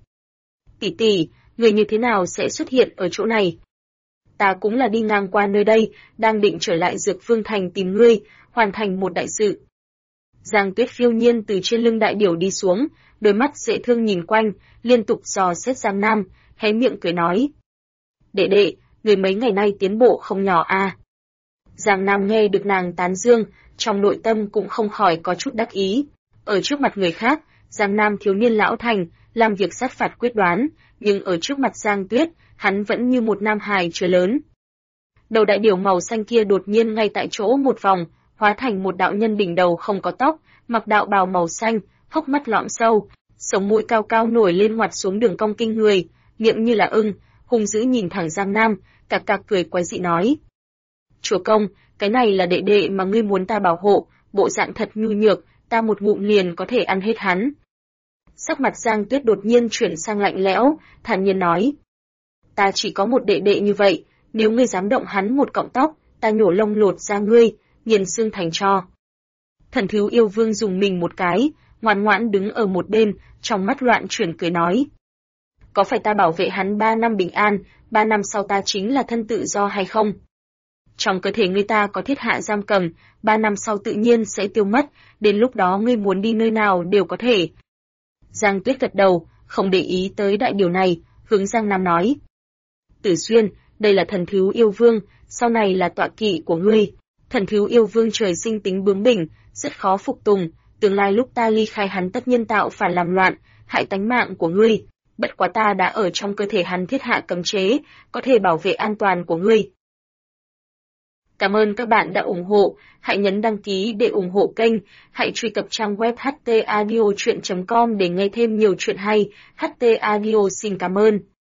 Tỷ tỷ, người như thế nào sẽ xuất hiện ở chỗ này? Ta cũng là đi ngang qua nơi đây, đang định trở lại Dược Vương Thành tìm ngươi, hoàn thành một đại sự. Giang Tuyết phiêu nhiên từ trên lưng đại điểu đi xuống, đôi mắt dễ thương nhìn quanh, liên tục dò xét Giang Nam, hé miệng cười nói. Đệ đệ, người mấy ngày nay tiến bộ không nhỏ à. Giang Nam nghe được nàng tán dương, trong nội tâm cũng không khỏi có chút đắc ý. Ở trước mặt người khác, Giang Nam thiếu niên lão thành, làm việc sát phạt quyết đoán, nhưng ở trước mặt Giang Tuyết, hắn vẫn như một nam hài chưa lớn. Đầu đại điểu màu xanh kia đột nhiên ngay tại chỗ một vòng, hóa thành một đạo nhân đỉnh đầu không có tóc, mặc đạo bào màu xanh, hốc mắt lõm sâu, sống mũi cao cao nổi lên ngoặt xuống đường cong kinh người, miệng như là ưng, hung dữ nhìn thẳng Giang Nam, cạc cạc cười quái dị nói. Chúa công, cái này là đệ đệ mà ngươi muốn ta bảo hộ, bộ dạng thật nhu nhược, ta một ngụm liền có thể ăn hết hắn. Sắc mặt Giang Tuyết đột nhiên chuyển sang lạnh lẽo, thản nhiên nói. Ta chỉ có một đệ đệ như vậy, nếu ngươi dám động hắn một cọng tóc, ta nhổ lông lột ra ngươi, nghiền xương thành tro. Thần Thiếu Yêu Vương dùng mình một cái, ngoan ngoãn đứng ở một bên, trong mắt loạn chuyển cười nói. Có phải ta bảo vệ hắn 3 năm bình an, 3 năm sau ta chính là thân tự do hay không? Trong cơ thể ngươi ta có thiết hạ giam cầm, 3 năm sau tự nhiên sẽ tiêu mất, đến lúc đó ngươi muốn đi nơi nào đều có thể. Giang Tuyết gật đầu, không để ý tới đại điều này, hướng Giang Nam nói. Tử Xuyên, đây là Thần Thiếu Yêu Vương, sau này là tọa kỵ của ngươi. Thần Thiếu Yêu Vương trời sinh tính bướng bỉnh, rất khó phục tùng, tương lai lúc ta ly khai hắn tất nhiên tạo phản làm loạn, hại tánh mạng của ngươi. Bất quá ta đã ở trong cơ thể hắn thiết hạ cấm chế, có thể bảo vệ an toàn của ngươi. Cảm ơn các bạn đã ủng hộ, hãy nhấn đăng ký để ủng hộ kênh, hãy truy cập trang web htaudio.com để nghe thêm nhiều chuyện hay. HT Audio xin cảm ơn.